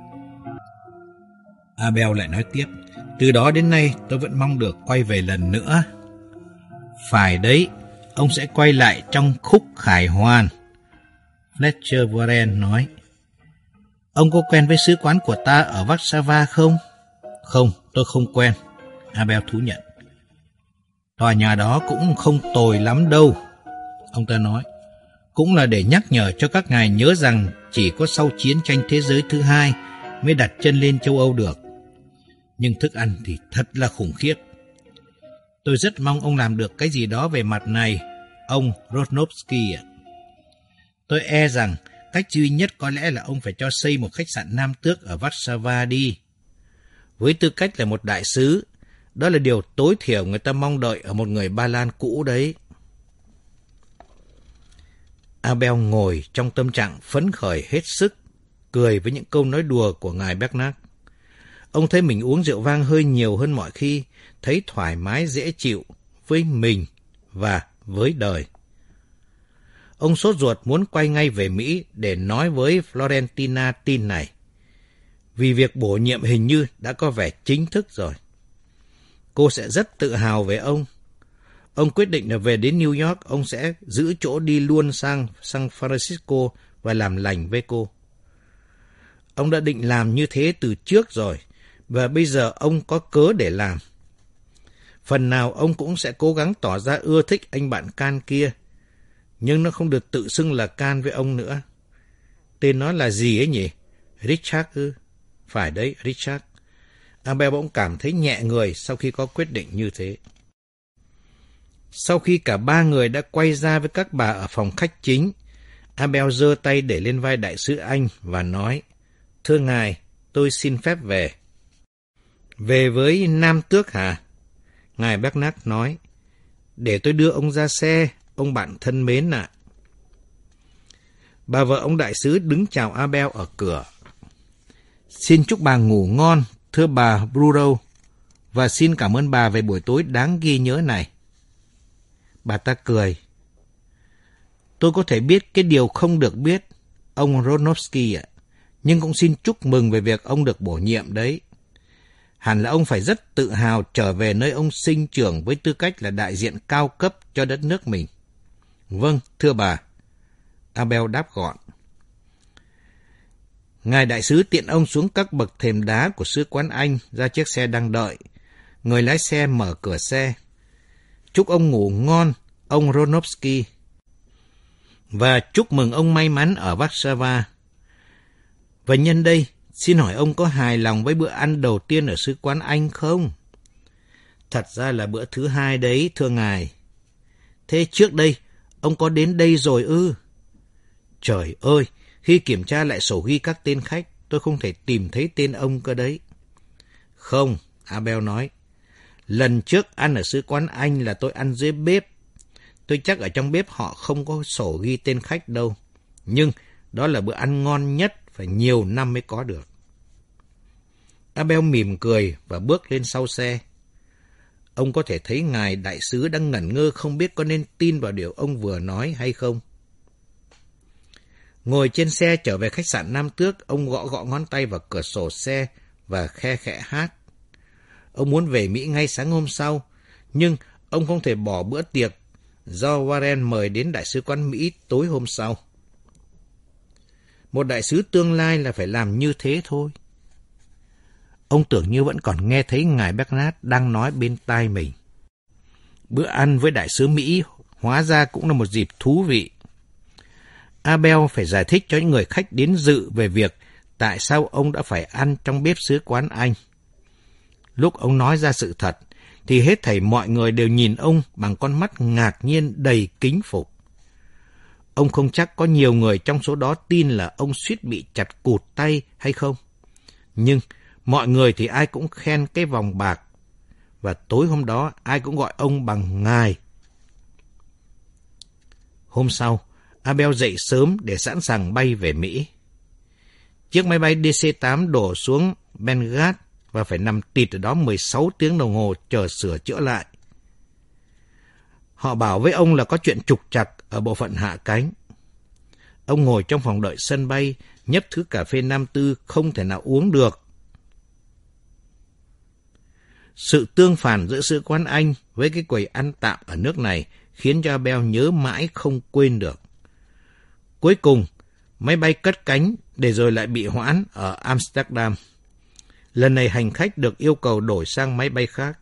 S3: Abel lại nói tiếp, từ đó đến nay tôi vẫn mong được quay về lần nữa. Phải đấy, ông sẽ quay lại trong khúc khải hoàn. Fletcher Warren nói. Ông có quen với sứ quán của ta ở Warsaw không? Không, tôi không quen. Abel thú nhận. Tòa nhà đó cũng không tồi lắm đâu. Ông ta nói. Cũng là để nhắc nhở cho các ngài nhớ rằng chỉ có sau chiến tranh thế giới thứ hai mới đặt chân lên châu Âu được. Nhưng thức ăn thì thật là khủng khiếp. Tôi rất mong ông làm được cái gì đó về mặt này, ông Romanowski ạ. Tôi e rằng cách duy nhất có lẽ là ông phải cho xây một khách sạn nam tước ở Warsaw đi. Với tư cách là một đại sứ, đó là điều tối thiểu người ta mong đợi ở một người Ba Lan cũ đấy. Abel ngồi trong tâm trạng phấn khởi hết sức, cười với những câu nói đùa của ngài Bernard. Ông thấy mình uống rượu vang hơi nhiều hơn mọi khi, thấy thoải mái dễ chịu với mình và với đời. Ông sốt ruột muốn quay ngay về Mỹ để nói với Florentina tin này. vì việc bổ nhiệm hình như đã có vẻ chính thức rồi. Cô sẽ rất tự hào về ông. Ông quyết định là về đến New York, ông sẽ giữ chỗ đi luôn sang San Francisco và làm lành với cô. Ông đã định làm như thế từ trước rồi, và bây giờ ông có cớ để làm. Phần nào ông cũng sẽ cố gắng tỏ ra ưa thích anh bạn Can kia, nhưng nó không được tự xưng là Can với ông nữa. Tên nó là gì ấy nhỉ? Richard ư? Phải đấy, Richard. Abel bỗng cảm thấy nhẹ người sau khi có quyết định như thế. Sau khi cả ba người đã quay ra với các bà ở phòng khách chính, Abel giơ tay để lên vai đại sứ Anh và nói, thưa ngài, tôi xin phép về. Về với Nam Tước hả? Ngài Bernard nói, để tôi đưa ông ra xe, ông bạn thân mến ạ. Bà vợ ông đại sứ đứng chào Abel ở cửa. Xin chúc bà ngủ ngon, thưa bà Bruno, và xin cảm ơn bà về buổi tối đáng ghi nhớ này. Bà ta cười. Tôi có thể biết cái điều không được biết, ông Ronovsky ạ, nhưng cũng xin chúc mừng về việc ông được bổ nhiệm đấy. Hẳn là ông phải rất tự hào trở về nơi ông sinh trưởng với tư cách là đại diện cao cấp cho đất nước mình. Vâng, thưa bà. Abel đáp gọn. Ngài đại sứ tiện ông xuống các bậc thềm đá của sứ quán Anh ra chiếc xe đang đợi. Người lái xe mở cửa xe. Chúc ông ngủ ngon, ông Ronovsky. Và chúc mừng ông may mắn ở Warsaw. Và nhân đây, xin hỏi ông có hài lòng với bữa ăn đầu tiên ở sứ quán Anh không? Thật ra là bữa thứ hai đấy, thưa ngài. Thế trước đây, ông có đến đây rồi ư? Trời ơi, khi kiểm tra lại sổ ghi các tên khách, tôi không thể tìm thấy tên ông cơ đấy. Không, Abel nói. Lần trước ăn ở sứ quán Anh là tôi ăn dưới bếp. Tôi chắc ở trong bếp họ không có sổ ghi tên khách đâu. Nhưng đó là bữa ăn ngon nhất, phải nhiều năm mới có được. Abel mỉm cười và bước lên sau xe. Ông có thể thấy ngài đại sứ đang ngẩn ngơ không biết có nên tin vào điều ông vừa nói hay không. Ngồi trên xe trở về khách sạn Nam Tước, ông gõ gõ ngón tay vào cửa sổ xe và khe khẽ hát. Ông muốn về Mỹ ngay sáng hôm sau, nhưng ông không thể bỏ bữa tiệc do Warren mời đến đại sứ quán Mỹ tối hôm sau. Một đại sứ tương lai là phải làm như thế thôi. Ông tưởng như vẫn còn nghe thấy ngài Bernard đang nói bên tai mình. Bữa ăn với đại sứ Mỹ hóa ra cũng là một dịp thú vị. Abel phải giải thích cho những người khách đến dự về việc tại sao ông đã phải ăn trong bếp sứ quán Anh. Lúc ông nói ra sự thật, thì hết thảy mọi người đều nhìn ông bằng con mắt ngạc nhiên đầy kính phục. Ông không chắc có nhiều người trong số đó tin là ông suýt bị chặt cụt tay hay không. Nhưng mọi người thì ai cũng khen cái vòng bạc, và tối hôm đó ai cũng gọi ông bằng ngài. Hôm sau, Abel dậy sớm để sẵn sàng bay về Mỹ. Chiếc máy bay DC-8 đổ xuống Belgrade và phải nằm tịt ở đó 16 tiếng đồng hồ chờ sửa chữa lại. Họ bảo với ông là có chuyện trục trặc ở bộ phận hạ cánh. Ông ngồi trong phòng đợi sân bay, nhấp thứ cà phê Nam Tư không thể nào uống được. Sự tương phản giữa sứ quán Anh với cái quầy ăn tạm ở nước này khiến cho Abel nhớ mãi không quên được. Cuối cùng, máy bay cất cánh để rồi lại bị hoãn ở Amsterdam. Lần này hành khách được yêu cầu đổi sang máy bay khác.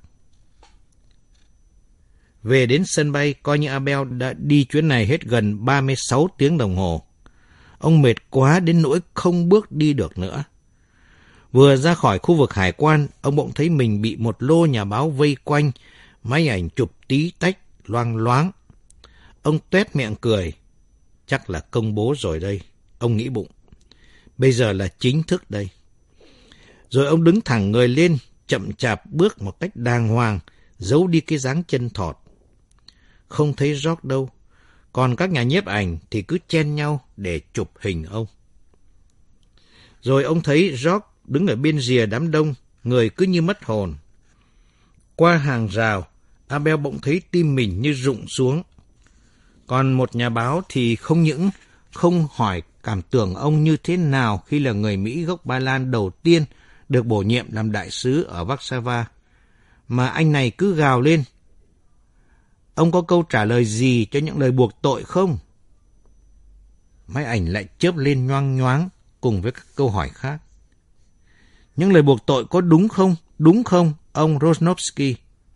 S3: Về đến sân bay, coi như Abel đã đi chuyến này hết gần 36 tiếng đồng hồ. Ông mệt quá đến nỗi không bước đi được nữa. Vừa ra khỏi khu vực hải quan, ông bỗng thấy mình bị một lô nhà báo vây quanh, máy ảnh chụp tí tách, loang loáng. Ông tuét miệng cười. Chắc là công bố rồi đây, ông nghĩ bụng. Bây giờ là chính thức đây. Rồi ông đứng thẳng người lên, chậm chạp bước một cách đàng hoàng, giấu đi cái dáng chân thọt. Không thấy George đâu, còn các nhà nhiếp ảnh thì cứ chen nhau để chụp hình ông. Rồi ông thấy George đứng ở bên rìa đám đông, người cứ như mất hồn. Qua hàng rào, Abel bỗng thấy tim mình như rụng xuống. Còn một nhà báo thì không những không hỏi cảm tưởng ông như thế nào khi là người Mỹ gốc Ba Lan đầu tiên được bổ nhiệm làm đại sứ ở Warsaw, mà anh này cứ gào lên. Ông có câu trả lời gì cho những lời buộc tội không? Máy ảnh lại chớp lên nhoang nhoáng cùng với các câu hỏi khác. Những lời buộc tội có đúng không? Đúng không, ông Rosnovsky?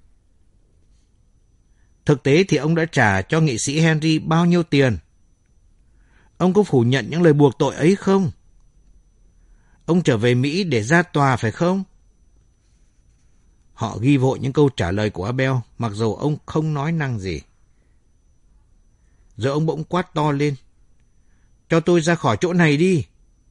S3: Thực tế thì ông đã trả cho nghị sĩ Henry bao nhiêu tiền? Ông có phủ nhận những lời buộc tội ấy không? Ông trở về Mỹ để ra tòa phải không? Họ ghi vội những câu trả lời của Abel, mặc dù ông không nói năng gì. Rồi ông bỗng quát to lên. Cho tôi ra khỏi chỗ này đi.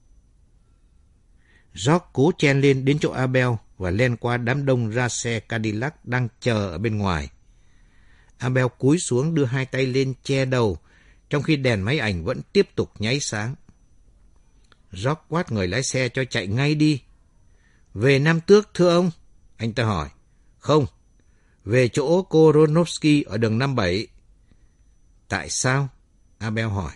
S3: George cố chen lên đến chỗ Abel và len qua đám đông ra xe Cadillac đang chờ ở bên ngoài. Abel cúi xuống đưa hai tay lên che đầu, trong khi đèn máy ảnh vẫn tiếp tục nháy sáng. George quát người lái xe cho chạy ngay đi. Về Nam Tước thưa ông? Anh ta hỏi. Không, về chỗ cô Ronovsky ở đường 57. Tại sao? Abel hỏi.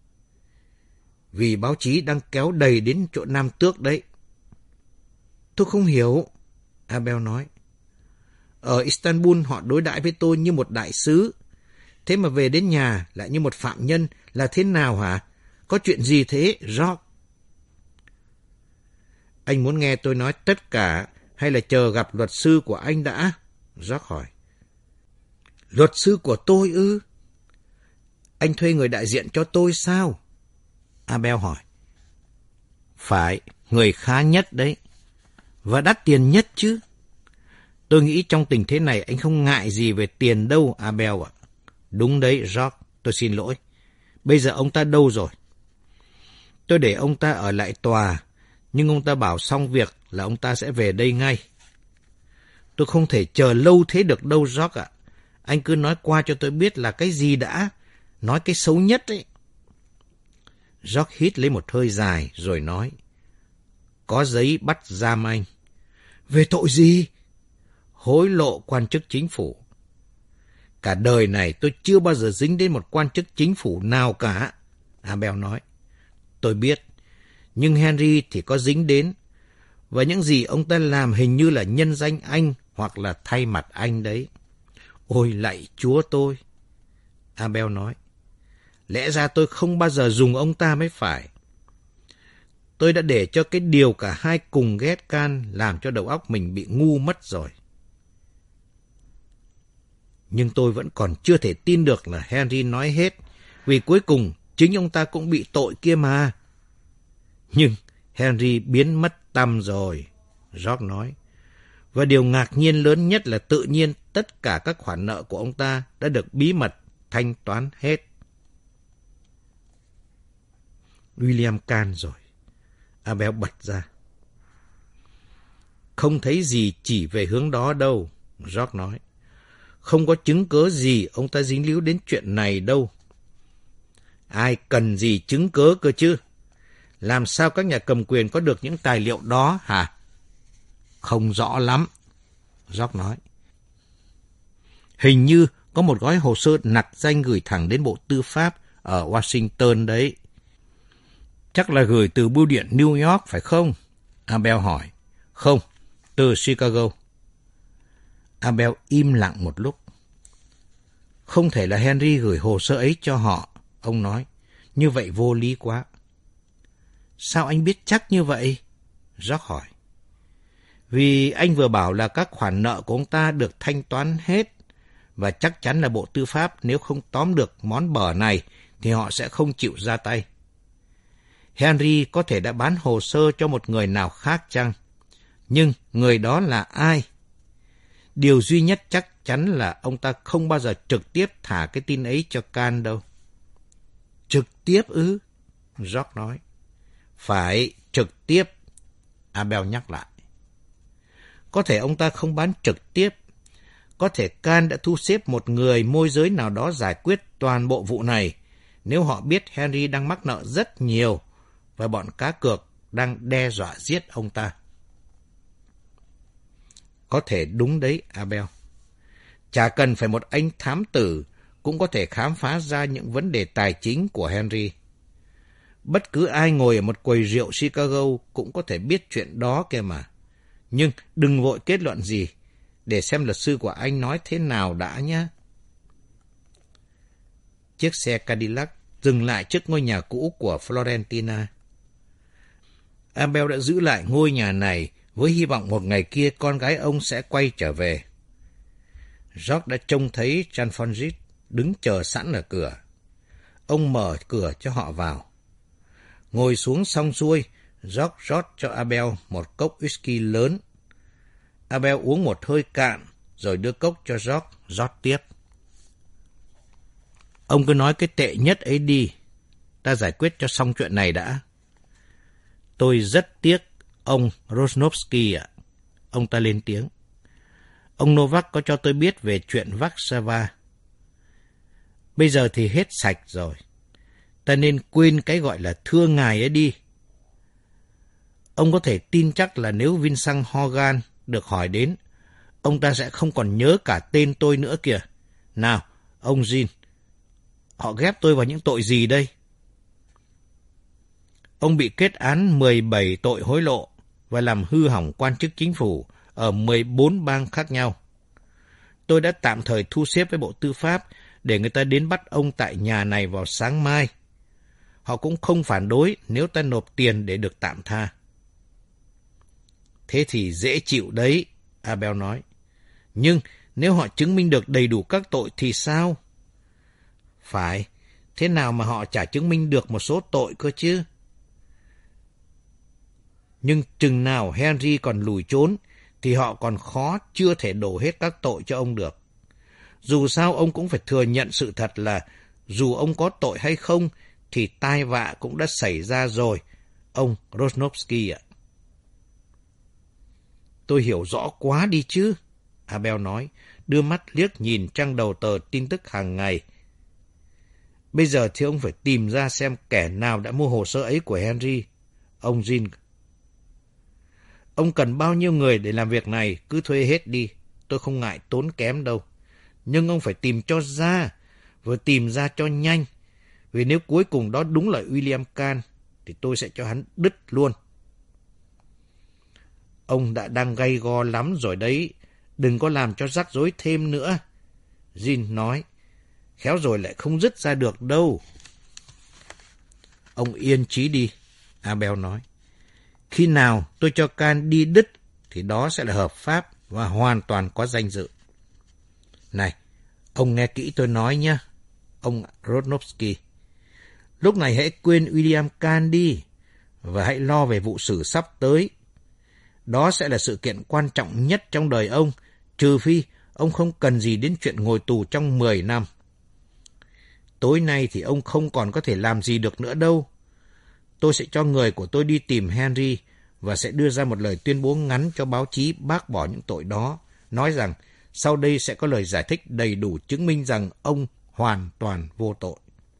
S3: Vì báo chí đang kéo đầy đến chỗ Nam Tước đấy. Tôi không hiểu, Abel nói. Ở Istanbul họ đối đãi với tôi như một đại sứ. Thế mà về đến nhà lại như một phạm nhân là thế nào hả? Có chuyện gì thế, George? Anh muốn nghe tôi nói tất cả hay là chờ gặp luật sư của anh đã? George hỏi. Luật sư của tôi ư? Anh thuê người đại diện cho tôi sao? Abel hỏi. Phải, người khá nhất đấy. Và đắt tiền nhất chứ. Tôi nghĩ trong tình thế này anh không ngại gì về tiền đâu, Abel ạ. Đúng đấy, George, tôi xin lỗi. Bây giờ ông ta đâu rồi? Tôi để ông ta ở lại tòa, nhưng ông ta bảo xong việc là ông ta sẽ về đây ngay. Tôi không thể chờ lâu thế được đâu, George ạ. Anh cứ nói qua cho tôi biết là cái gì đã. Nói cái xấu nhất ấy. George hít lấy một hơi dài rồi nói. Có giấy bắt giam anh. Về tội gì? Hối lộ quan chức chính phủ. Cả đời này tôi chưa bao giờ dính đến một quan chức chính phủ nào cả, Abel nói. Tôi biết, nhưng Henry thì có dính đến. Và những gì ông ta làm hình như là nhân danh anh hoặc là thay mặt anh đấy. Ôi lạy Chúa tôi, Abel nói. Lẽ ra tôi không bao giờ dùng ông ta mới phải. Tôi đã để cho cái điều cả hai cùng ghét can làm cho đầu óc mình bị ngu mất rồi. Nhưng tôi vẫn còn chưa thể tin được là Henry nói hết, vì cuối cùng chính ông ta cũng bị tội kia mà. Nhưng Henry biến mất tăm rồi, George nói. Và điều ngạc nhiên lớn nhất là tự nhiên tất cả các khoản nợ của ông ta đã được bí mật thanh toán hết. William can rồi. Abel bật ra. Không thấy gì chỉ về hướng đó đâu, George nói. Không có chứng cớ gì ông ta dính líu đến chuyện này đâu. Ai cần gì chứng cớ cơ chứ? Làm sao các nhà cầm quyền có được những tài liệu đó hả? Không rõ lắm, George nói. Hình như có một gói hồ sơ nặc danh gửi thẳng đến Bộ Tư pháp ở Washington đấy. Chắc là gửi từ bưu điện New York phải không? Abel hỏi. Không, từ Chicago. Abel im lặng một lúc. Không thể là Henry gửi hồ sơ ấy cho họ, ông nói. Như vậy vô lý quá. Sao anh biết chắc như vậy? George hỏi. Vì anh vừa bảo là các khoản nợ của ông ta được thanh toán hết, và chắc chắn là Bộ Tư pháp nếu không tóm được món bở này thì họ sẽ không chịu ra tay. Henry có thể đã bán hồ sơ cho một người nào khác chăng? Nhưng người đó là ai? Điều duy nhất chắc chắn là ông ta không bao giờ trực tiếp thả cái tin ấy cho Can đâu. Trực tiếp ư? George nói. Phải, trực tiếp, Abel nhắc lại. Có thể ông ta không bán trực tiếp. Có thể Can đã thu xếp một người môi giới nào đó giải quyết toàn bộ vụ này, nếu họ biết Henry đang mắc nợ rất nhiều và bọn cá cược đang đe dọa giết ông ta. Có thể đúng đấy, Abel. Chả cần phải một anh thám tử cũng có thể khám phá ra những vấn đề tài chính của Henry. Bất cứ ai ngồi ở một quầy rượu Chicago cũng có thể biết chuyện đó kia mà. Nhưng đừng vội kết luận gì, để xem luật sư của anh nói thế nào đã nhé. Chiếc xe Cadillac dừng lại trước ngôi nhà cũ của Florentina. Abel đã giữ lại ngôi nhà này với hy vọng một ngày kia con gái ông sẽ quay trở về. George đã trông thấy Chanfonjit đứng chờ sẵn ở cửa. Ông mở cửa cho họ vào. Ngồi xuống xong xuôi, George rót cho Abel một cốc whisky lớn. Abel uống một hơi cạn, rồi đưa cốc cho George rót tiếp. Ông cứ nói cái tệ nhất ấy đi, ta giải quyết cho xong chuyện này đã. Tôi rất tiếc ông Rosnovsky ạ. Ông ta lên tiếng. Ông Novak có cho tôi biết về chuyện Warsaw. Bây giờ thì hết sạch rồi. Ta nên quên cái gọi là thưa ngài ấy đi. Ông có thể tin chắc là nếu Vincent Hogan được hỏi đến, ông ta sẽ không còn nhớ cả tên tôi nữa kìa. Nào, ông Jean, họ ghép tôi vào những tội gì đây? Ông bị kết án 17 tội hối lộ và làm hư hỏng quan chức chính phủ ở 14 bang khác nhau. Tôi đã tạm thời thu xếp với Bộ Tư pháp để người ta đến bắt ông tại nhà này vào sáng mai. Họ cũng không phản đối nếu ta nộp tiền để được tạm tha. Thế thì dễ chịu đấy, Abel nói. Nhưng nếu họ chứng minh được đầy đủ các tội thì sao? Phải, thế nào mà họ chả chứng minh được một số tội cơ chứ? Nhưng chừng nào Henry còn lùi trốn, thì họ còn khó chưa thể đổ hết các tội cho ông được. Dù sao ông cũng phải thừa nhận sự thật là dù ông có tội hay không, thì tai vạ cũng đã xảy ra rồi, ông Rosnovsky ạ. Tôi hiểu rõ quá đi chứ, Abel nói, đưa mắt liếc nhìn trang đầu tờ tin tức hàng ngày. Bây giờ thì ông phải tìm ra xem kẻ nào đã mua hồ sơ ấy của Henry, ông Jean. Ông cần bao nhiêu người để làm việc này, cứ thuê hết đi, tôi không ngại tốn kém đâu. Nhưng ông phải tìm cho ra, và tìm ra cho nhanh. Vì nếu cuối cùng đó đúng là William Kahn, thì tôi sẽ cho hắn đứt luôn. Ông đã đang gay go lắm rồi đấy, đừng có làm cho rắc rối thêm nữa. Jean nói, khéo rồi lại không dứt ra được đâu. Ông yên trí đi, Abel nói. Khi nào tôi cho Kahn đi đứt, thì đó sẽ là hợp pháp và hoàn toàn có danh dự. Này, ông nghe kỹ tôi nói nhé, ông Rosnovsky. Lúc này hãy quên William Kahn đi, và hãy lo về vụ xử sắp tới. Đó sẽ là sự kiện quan trọng nhất trong đời ông, trừ phi ông không cần gì đến chuyện ngồi tù trong 10 năm. Tối nay thì ông không còn có thể làm gì được nữa đâu. Tôi sẽ cho người của tôi đi tìm Henry và sẽ đưa ra một lời tuyên bố ngắn cho báo chí bác bỏ những tội đó, nói rằng sau đây sẽ có lời giải thích đầy đủ chứng minh rằng ông hoàn toàn vô tội.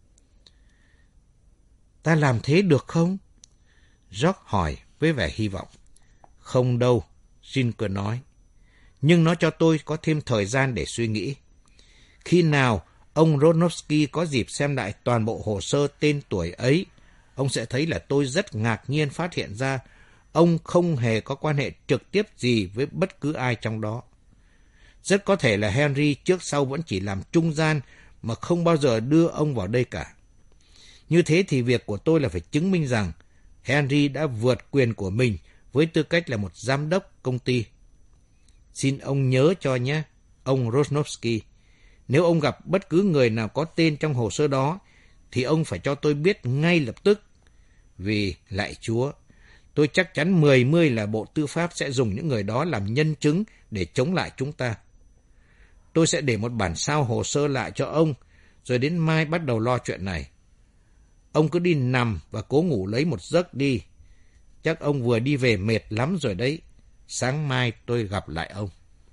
S3: Ta làm thế được không? George hỏi với vẻ hy vọng. Không đâu, Jean cười nói. Nhưng nó cho tôi có thêm thời gian để suy nghĩ. Khi nào ông Rosnovsky có dịp xem lại toàn bộ hồ sơ tên tuổi ấy, ông sẽ thấy là tôi rất ngạc nhiên phát hiện ra ông không hề có quan hệ trực tiếp gì với bất cứ ai trong đó. Rất có thể là Henry trước sau vẫn chỉ làm trung gian mà không bao giờ đưa ông vào đây cả. Như thế thì việc của tôi là phải chứng minh rằng Henry đã vượt quyền của mình với tư cách là một giám đốc công ty. Xin ông nhớ cho nhé, ông Rosnovsky. Nếu ông gặp bất cứ người nào có tên trong hồ sơ đó, thì ông phải cho tôi biết ngay lập tức. Vì, lạy Chúa, tôi chắc chắn 10 là Bộ Tư pháp sẽ dùng những người đó làm nhân chứng để chống lại chúng ta. Tôi sẽ để một bản sao hồ sơ lại cho ông, rồi đến mai bắt đầu lo chuyện này. Ông cứ đi nằm và cố ngủ lấy một giấc đi. Chắc ông vừa đi về mệt lắm rồi đấy. Sáng mai tôi gặp lại ông.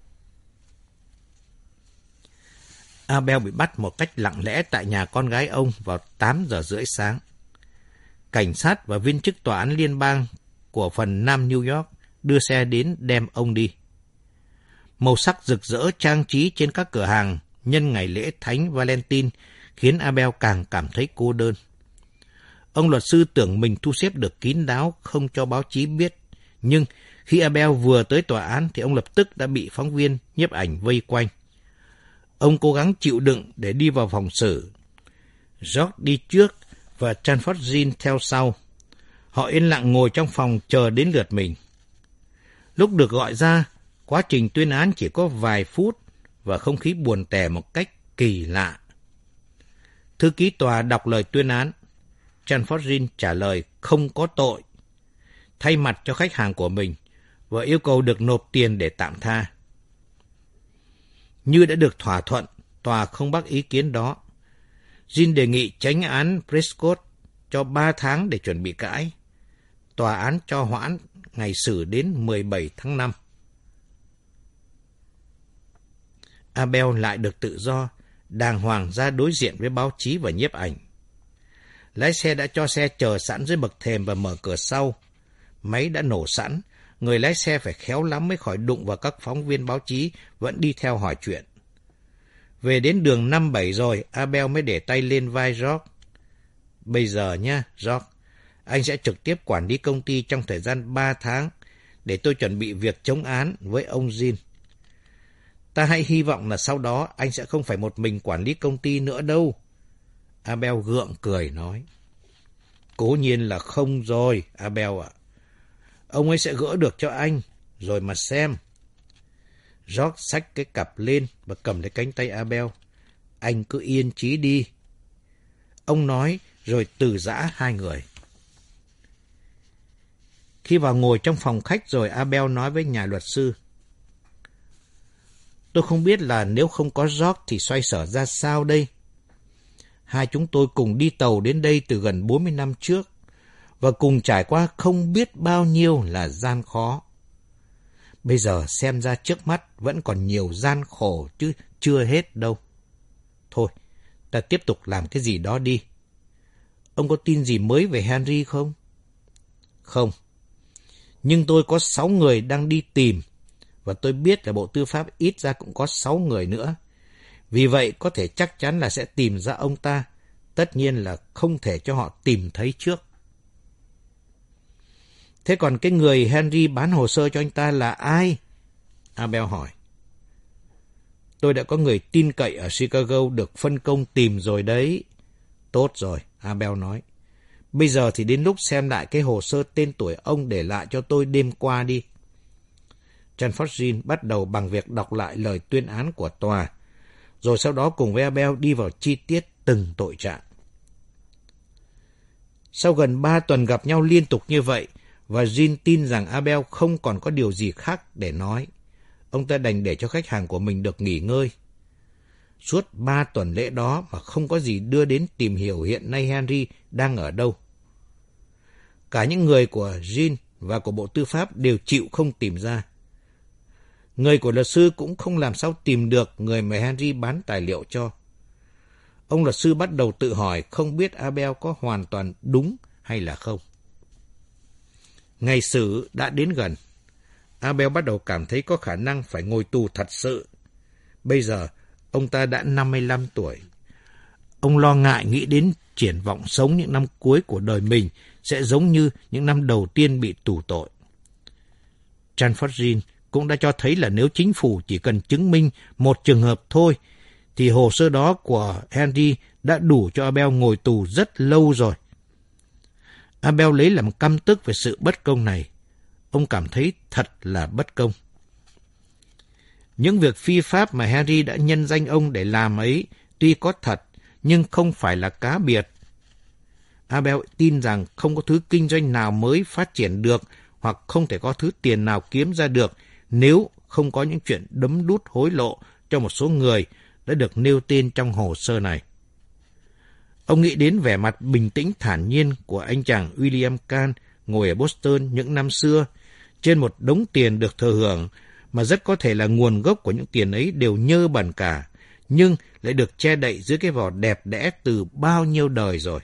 S3: Abel bị bắt một cách lặng lẽ tại nhà con gái ông vào 8 giờ rưỡi sáng. Cảnh sát và viên chức tòa án liên bang của phần Nam New York đưa xe đến đem ông đi. Màu sắc rực rỡ trang trí trên các cửa hàng nhân ngày lễ Thánh Valentine khiến Abel càng cảm thấy cô đơn. Ông luật sư tưởng mình thu xếp được kín đáo, không cho báo chí biết. Nhưng khi Abel vừa tới tòa án thì ông lập tức đã bị phóng viên nhiếp ảnh vây quanh. Ông cố gắng chịu đựng để đi vào phòng xử. George đi trước và Chanford Jean theo sau. Họ yên lặng ngồi trong phòng chờ đến lượt mình. Lúc được gọi ra, quá trình tuyên án chỉ có vài phút và không khí buồn tẻ một cách kỳ lạ. Thư ký tòa đọc lời tuyên án. Chanford Jean trả lời không có tội, thay mặt cho khách hàng của mình và yêu cầu được nộp tiền để tạm tha. Như đã được thỏa thuận, tòa không bác ý kiến đó. Jean đề nghị chánh án Prescott cho 3 tháng để chuẩn bị cãi. Tòa án cho hoãn ngày xử đến 17 tháng 5. Abel lại được tự do, đàng hoàng ra đối diện với báo chí và nhiếp ảnh. Lái xe đã cho xe chờ sẵn dưới bậc thềm và mở cửa sau. Máy đã nổ sẵn, người lái xe phải khéo lắm mới khỏi đụng vào các phóng viên báo chí vẫn đi theo hỏi chuyện. Về đến đường 57 rồi, Abel mới để tay lên vai George. Bây giờ nha, George, anh sẽ trực tiếp quản lý công ty trong thời gian 3 tháng để tôi chuẩn bị việc chống án với ông Jean. Ta hãy hy vọng là sau đó anh sẽ không phải một mình quản lý công ty nữa đâu. Abel gượng cười nói. Cố nhiên là không rồi, Abel ạ. Ông ấy sẽ gỡ được cho anh, rồi mà xem. George xách cái cặp lên và cầm lấy cánh tay Abel. Anh cứ yên chí đi. Ông nói rồi từ giã hai người. Khi vào ngồi trong phòng khách rồi, Abel nói với nhà luật sư. Tôi không biết là nếu không có George thì xoay sở ra sao đây. Hai chúng tôi cùng đi tàu đến đây từ gần 40 năm trước và cùng trải qua không biết bao nhiêu là gian khó. Bây giờ xem ra trước mắt vẫn còn nhiều gian khổ chứ chưa hết đâu. Thôi, ta tiếp tục làm cái gì đó đi. Ông có tin gì mới về Henry không? Không. Nhưng tôi có 6 người đang đi tìm và tôi biết là Bộ Tư pháp ít ra cũng có 6 người nữa. Vì vậy có thể chắc chắn là sẽ tìm ra ông ta. Tất nhiên là không thể cho họ tìm thấy trước. Thế còn cái người Henry bán hồ sơ cho anh ta là ai? Abel hỏi. Tôi đã có người tin cậy ở Chicago được phân công tìm rồi đấy. Tốt rồi, Abel nói. Bây giờ thì đến lúc xem lại cái hồ sơ tên tuổi ông để lại cho tôi đêm qua đi. Chanford Jean bắt đầu bằng việc đọc lại lời tuyên án của tòa, rồi sau đó cùng với Abel đi vào chi tiết từng tội trạng. Sau gần 3 tuần gặp nhau liên tục như vậy, và Jean tin rằng Abel không còn có điều gì khác để nói, ông ta đành để cho khách hàng của mình được nghỉ ngơi. Suốt 3 tuần lễ đó mà không có gì đưa đến tìm hiểu hiện nay Henry đang ở đâu. Cả những người của Jean và của Bộ Tư pháp đều chịu không tìm ra. Người của luật sư cũng không làm sao tìm được người mà Henry bán tài liệu cho. Ông luật sư bắt đầu tự hỏi không biết Abel có hoàn toàn đúng hay là không. Ngày xử đã đến gần. Abel bắt đầu cảm thấy có khả năng phải ngồi tù thật sự. Bây giờ, ông ta đã 55 tuổi. Ông lo ngại nghĩ đến triển vọng sống những năm cuối của đời mình sẽ giống như những năm đầu tiên bị tù tội. Chanford Jean cũng đã cho thấy là nếu chính phủ chỉ cần chứng minh một trường hợp thôi, thì hồ sơ đó của Henry đã đủ cho Abel ngồi tù rất lâu rồi. Abel lấy làm căm tức về sự bất công này. Ông cảm thấy thật là bất công. Những việc phi pháp mà Henry đã nhân danh ông để làm ấy tuy có thật, nhưng không phải là cá biệt. Abel tin rằng không có thứ kinh doanh nào mới phát triển được hoặc không thể có thứ tiền nào kiếm ra được nếu không có những chuyện đấm đút hối lộ cho một số người đã được nêu tên trong hồ sơ này. Ông nghĩ đến vẻ mặt bình tĩnh thản nhiên của anh chàng William Kahn ngồi ở Boston những năm xưa trên một đống tiền được thừa hưởng mà rất có thể là nguồn gốc của những tiền ấy đều nhơ bẩn cả, nhưng lại được che đậy dưới cái vỏ đẹp đẽ từ bao nhiêu đời rồi.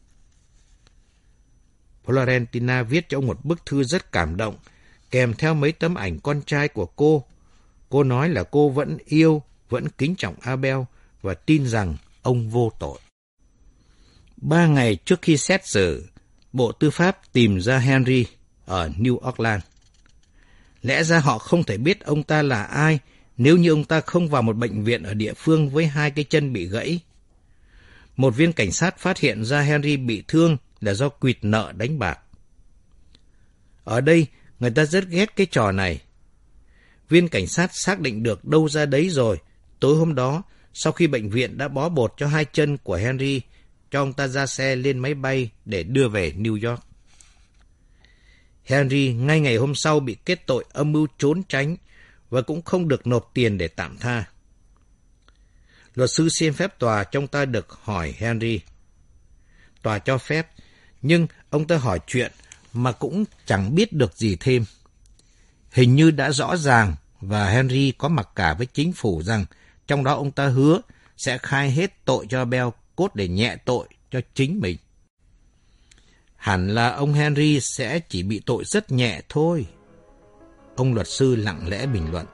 S3: Florentina viết cho ông một bức thư rất cảm động, kèm theo mấy tấm ảnh con trai của cô. Cô nói là cô vẫn yêu, vẫn kính trọng Abel và tin rằng ông vô tội. 3 ngày trước khi xét xử, Bộ Tư pháp tìm ra Henry ở New Orleans. Lẽ ra họ không thể biết ông ta là ai nếu như ông ta không vào một bệnh viện ở địa phương với 2 cái chân bị gãy. Một viên cảnh sát phát hiện ra Henry bị thương là do quỵt nợ đánh bạc. Ở đây, người ta rất ghét cái trò này. Viên cảnh sát xác định được đâu ra đấy rồi. Tối hôm đó, sau khi bệnh viện đã bó bột cho 2 chân của Henry, cho ông ta ra xe lên máy bay để đưa về New York. Henry ngay ngày hôm sau bị kết tội âm mưu trốn tránh và cũng không được nộp tiền để tạm tha. Luật sư xin phép tòa cho ông ta được hỏi Henry. Tòa cho phép, nhưng ông ta hỏi chuyện mà cũng chẳng biết được gì thêm. Hình như đã rõ ràng và Henry có mặc cả với chính phủ rằng trong đó ông ta hứa sẽ khai hết tội cho Abel cốt để nhẹ tội cho chính mình. Hẳn là ông Henry sẽ chỉ bị tội rất nhẹ thôi. Ông luật sư lặng lẽ bình luận.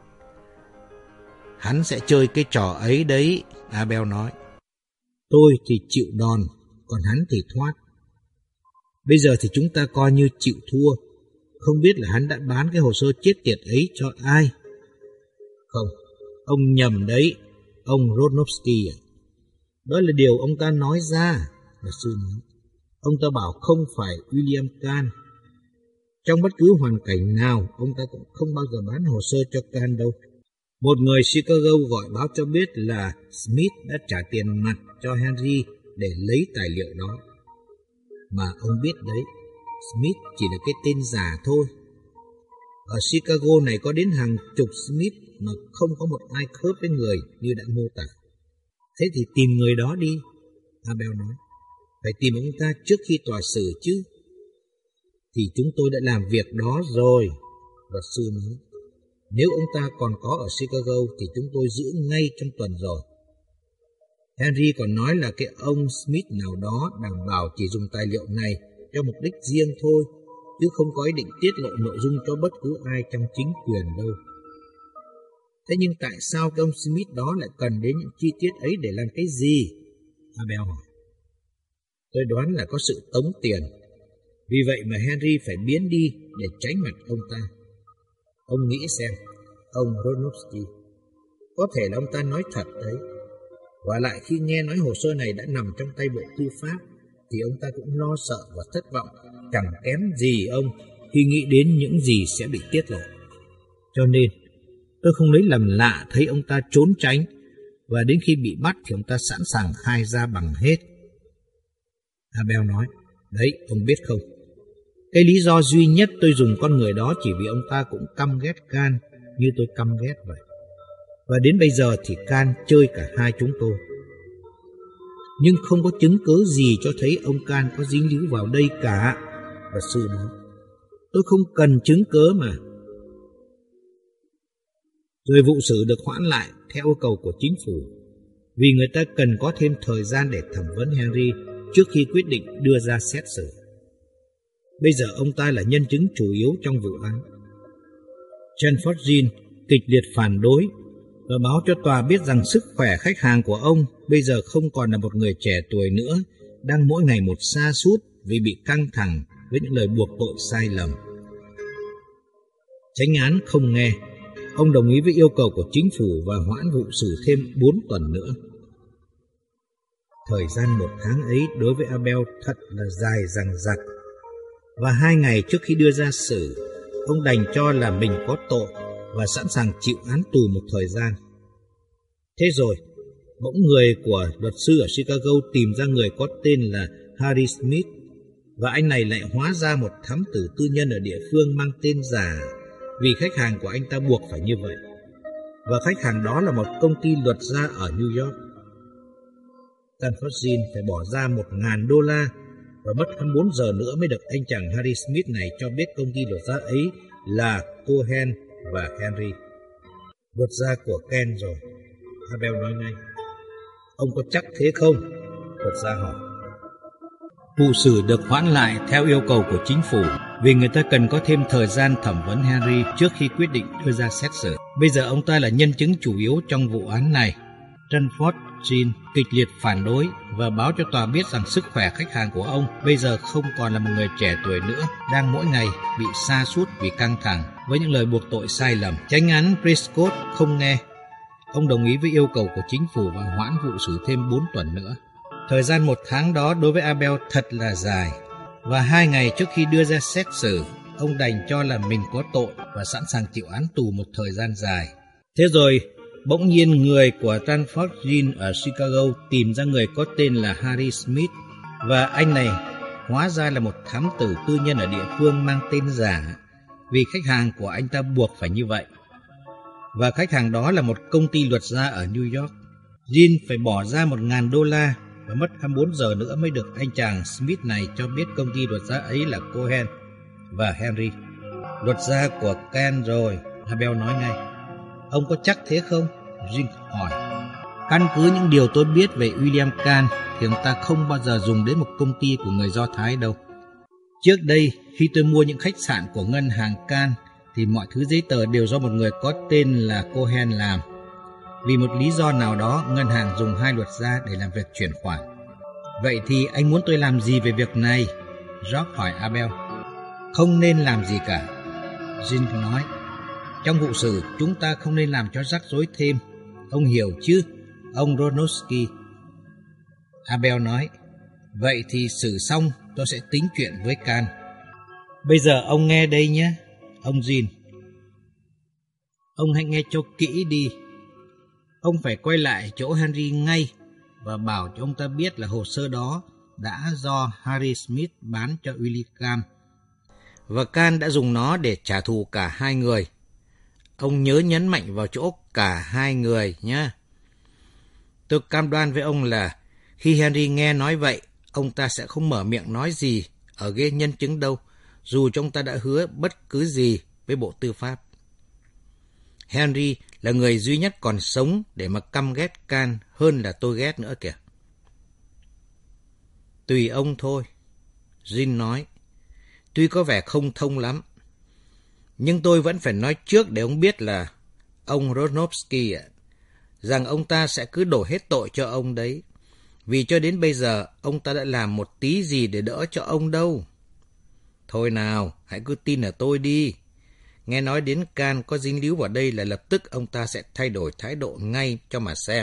S3: Hắn sẽ chơi cái trò ấy đấy, Abel nói. Tôi thì chịu đòn, còn hắn thì thoát. Bây giờ thì chúng ta coi như chịu thua. Không biết là hắn đã bán cái hồ sơ chết tiệt ấy cho ai. Không, ông nhầm đấy, ông Rodnowski à. Đó là điều ông ta nói ra, luật sư nói. Ông ta bảo không phải William Kahn. Trong bất cứ hoàn cảnh nào, ông ta cũng không bao giờ bán hồ sơ cho Kahn đâu. Một người Chicago gọi báo cho biết là Smith đã trả tiền mặt cho Henry để lấy tài liệu đó. Mà ông biết đấy, Smith chỉ là cái tên giả thôi. Ở Chicago này có đến hàng chục Smith mà không có một ai khớp với người như đã mô tả. Thế thì tìm người đó đi, Abel nói. Phải tìm ông ta trước khi tòa xử chứ. Thì chúng tôi đã làm việc đó rồi, luật sư nói. Nếu ông ta còn có ở Chicago thì chúng tôi giữ ngay trong tuần rồi. Henry còn nói là cái ông Smith nào đó đảm bảo chỉ dùng tài liệu này cho mục đích riêng thôi, chứ không có ý định tiết lộ nội dung cho bất cứ ai trong chính quyền đâu. Thế nhưng tại sao cái ông Smith đó lại cần đến những chi tiết ấy để làm cái gì? Abel hỏi. Tôi đoán là có sự tống tiền. Vì vậy mà Henry phải biến đi để tránh mặt ông ta. Ông nghĩ xem, ông Rodnowski, có thể là ông ta nói thật đấy. Và lại khi nghe nói hồ sơ này đã nằm trong tay Bộ Tư pháp, thì ông ta cũng lo sợ và thất vọng, chẳng kém gì ông khi nghĩ đến những gì sẽ bị tiết lộ. Cho nên, tôi không lấy làm lạ thấy ông ta trốn tránh, và đến khi bị bắt thì ông ta sẵn sàng khai ra bằng hết. Abel nói, đấy, ông biết không, cái lý do duy nhất tôi dùng con người đó chỉ vì ông ta cũng căm ghét Kahn như tôi căm ghét vậy. Và đến bây giờ thì Kahn chơi cả hai chúng tôi. Nhưng không có chứng cớ gì cho thấy ông Kahn có dính líu vào đây cả, luật sư nói. Tôi không cần chứng cớ mà. Rồi vụ xử được hoãn lại theo yêu cầu của chính phủ, vì người ta cần có thêm thời gian để thẩm vấn Henry trước khi quyết định đưa ra xét xử. Bây giờ ông ta là nhân chứng chủ yếu trong vụ án. Chanford Jean kịch liệt phản đối và báo cho tòa biết rằng sức khỏe khách hàng của ông bây giờ không còn là một người trẻ tuổi nữa, đang mỗi ngày một sa sút vì bị căng thẳng với những lời buộc tội sai lầm. Chánh án không nghe. Ông đồng ý với yêu cầu của chính phủ và hoãn vụ xử thêm 4 tuần nữa. Thời gian 1 tháng ấy đối với Abel thật là dài dằng dặc. Và 2 ngày trước khi đưa ra xử, ông đành cho là mình có tội và sẵn sàng chịu án tù một thời gian. Thế rồi, bỗng người của luật sư ở Chicago tìm ra người có tên là Harry Smith, và anh này lại hóa ra một thám tử tư nhân ở địa phương mang tên giả, vì khách hàng của anh ta buộc phải như vậy. Và khách hàng đó là một công ty luật gia ở New York. Stanford Jean phải bỏ ra $1,000 và mất 24 giờ nữa mới được anh chàng Harry Smith này cho biết công ty luật gia ấy là Cohen và Henry. Luật gia của Ken rồi, Abel nói ngay. Ông có chắc thế không? Luật gia hỏi. Vụ xử được hoãn lại theo yêu cầu của chính phủ vì người ta cần có thêm thời gian thẩm vấn Henry trước khi quyết định đưa ra xét xử. Bây giờ ông ta là nhân chứng chủ yếu trong vụ án này. Tranford Jean kịch liệt phản đối và báo cho tòa biết rằng sức khỏe khách hàng của ông bây giờ không còn là một người trẻ tuổi nữa, đang mỗi ngày bị sa sút vì căng thẳng với những lời buộc tội sai lầm. Chánh án Prescott không nghe. Ông đồng ý với yêu cầu của chính phủ và hoãn vụ xử thêm 4 tuần nữa. Thời gian 1 tháng đó đối với Abel thật là dài, và 2 ngày trước khi đưa ra xét xử, ông đành cho là mình có tội và sẵn sàng chịu án tù một thời gian dài. Thế rồi, bỗng nhiên người của Tranford Jean ở Chicago tìm ra người có tên là Harry Smith, và anh này hóa ra là một thám tử tư nhân ở địa phương mang tên giả, vì khách hàng của anh ta buộc phải như vậy. Và khách hàng đó là một công ty luật gia ở New York. Jean phải bỏ ra $1,000 và mất 24 giờ nữa mới được anh chàng Smith này cho biết công ty luật gia ấy là Cohen và Henry. Luật gia của Cohen rồi, Abel nói ngay. Ông có chắc thế không? Jean hỏi. Căn cứ những điều tôi biết về William Kahn thì ông ta không bao giờ dùng đến một công ty của người Do Thái đâu. Trước đây, khi tôi mua những khách sạn của ngân hàng Kahn thì mọi thứ giấy tờ đều do một người có tên là Cohen làm. Vì một lý do nào đó, ngân hàng dùng 2 luật gia để làm việc chuyển khoản. Vậy thì anh muốn tôi làm gì về việc này? George hỏi Abel. Không nên làm gì cả, Jean nói. Trong vụ xử, chúng ta không nên làm cho rắc rối thêm. Ông hiểu chứ, ông Ronosky? Abel nói. Vậy thì xử xong, tôi sẽ tính chuyện với Kahn. Bây giờ ông nghe đây nhé, ông Jean. Ông hãy nghe cho kỹ đi. Ông phải quay lại chỗ Henry ngay và bảo cho ông ta biết là hồ sơ đó đã do Harry Smith bán cho William, và Kahn đã dùng nó để trả thù cả hai người. Ông nhớ nhấn mạnh vào chỗ cả hai người nhé. Tôi cam đoan với ông là khi Henry nghe nói vậy, ông ta sẽ không mở miệng nói gì ở ghế nhân chứng đâu, dù cho ông ta đã hứa bất cứ gì với Bộ Tư pháp. Henry là người duy nhất còn sống để mà căm ghét Kahn hơn là tôi ghét nữa kìa. Tùy ông thôi, Jean nói. Tuy có vẻ không thông lắm, nhưng tôi vẫn phải nói trước để ông biết là ông Ronovsky rằng ông ta sẽ cứ đổ hết tội cho ông đấy. Vì cho đến bây giờ, ông ta đã làm một tí gì để đỡ cho ông đâu. Thôi nào, hãy cứ tin ở tôi đi. Nghe nói đến Kahn có dính líu vào đây là lập tức ông ta sẽ thay đổi thái độ ngay cho mà xem.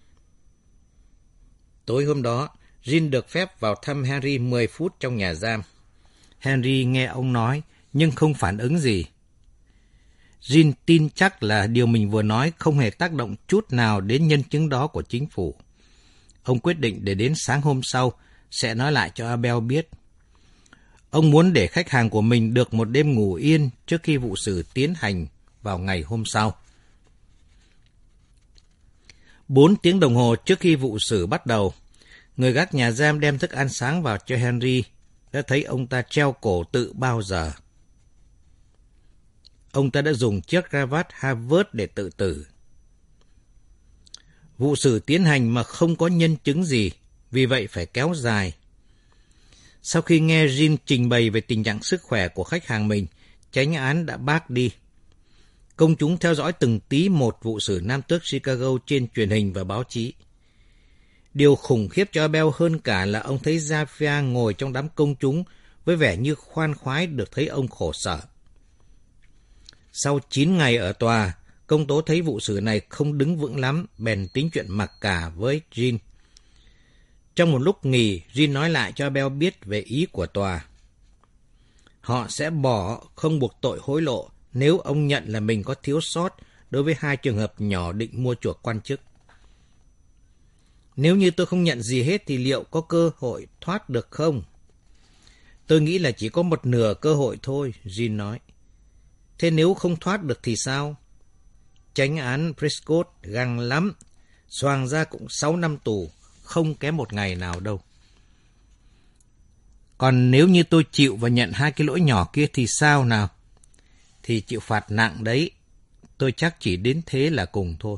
S3: Tối hôm đó, Jean được phép vào thăm Henry 10 phút trong nhà giam. Henry nghe ông nói, nhưng không phản ứng gì. Jean tin chắc là điều mình vừa nói không hề tác động chút nào đến nhân chứng đó của chính phủ. Ông quyết định để đến sáng hôm sau sẽ nói lại cho Abel biết. Ông muốn để khách hàng của mình được một đêm ngủ yên trước khi vụ xử tiến hành vào ngày hôm sau. 4 tiếng đồng hồ trước khi vụ xử bắt đầu, người gác nhà giam đem thức ăn sáng vào cho Henry, đã thấy ông ta treo cổ tự bao giờ. Ông ta đã dùng chiếc cravat Harvard để tự tử. Vụ xử tiến hành mà không có nhân chứng gì, vì vậy phải kéo dài. Sau khi nghe Jean trình bày về tình trạng sức khỏe của khách hàng mình, chánh án đã bác đi. Công chúng theo dõi từng tí một vụ xử nam tước Chicago trên truyền hình và báo chí. Điều khủng khiếp cho Abel hơn cả là ông thấy Jaffia ngồi trong đám công chúng với vẻ như khoan khoái được thấy ông khổ sở. Sau 9 ngày ở tòa, công tố thấy vụ xử này không đứng vững lắm, bèn tính chuyện mặc cả với Jean. Trong một lúc nghỉ, Jean nói lại cho Abel biết về ý của tòa. Họ sẽ bỏ không buộc tội hối lộ nếu ông nhận là mình có thiếu sót đối với 2 trường hợp nhỏ định mua chuộc quan chức. Nếu như tôi không nhận gì hết thì liệu có cơ hội thoát được không? Tôi nghĩ là chỉ có một nửa cơ hội thôi, Jean nói. Thế nếu không thoát được thì sao? Chánh án Prescott găng lắm, xoàng ra cũng 6 năm tù, không kém một ngày nào đâu. Còn nếu như tôi chịu và nhận 2 cái lỗi nhỏ kia thì sao nào? Thì chịu phạt nặng đấy, tôi chắc chỉ đến thế là cùng thôi.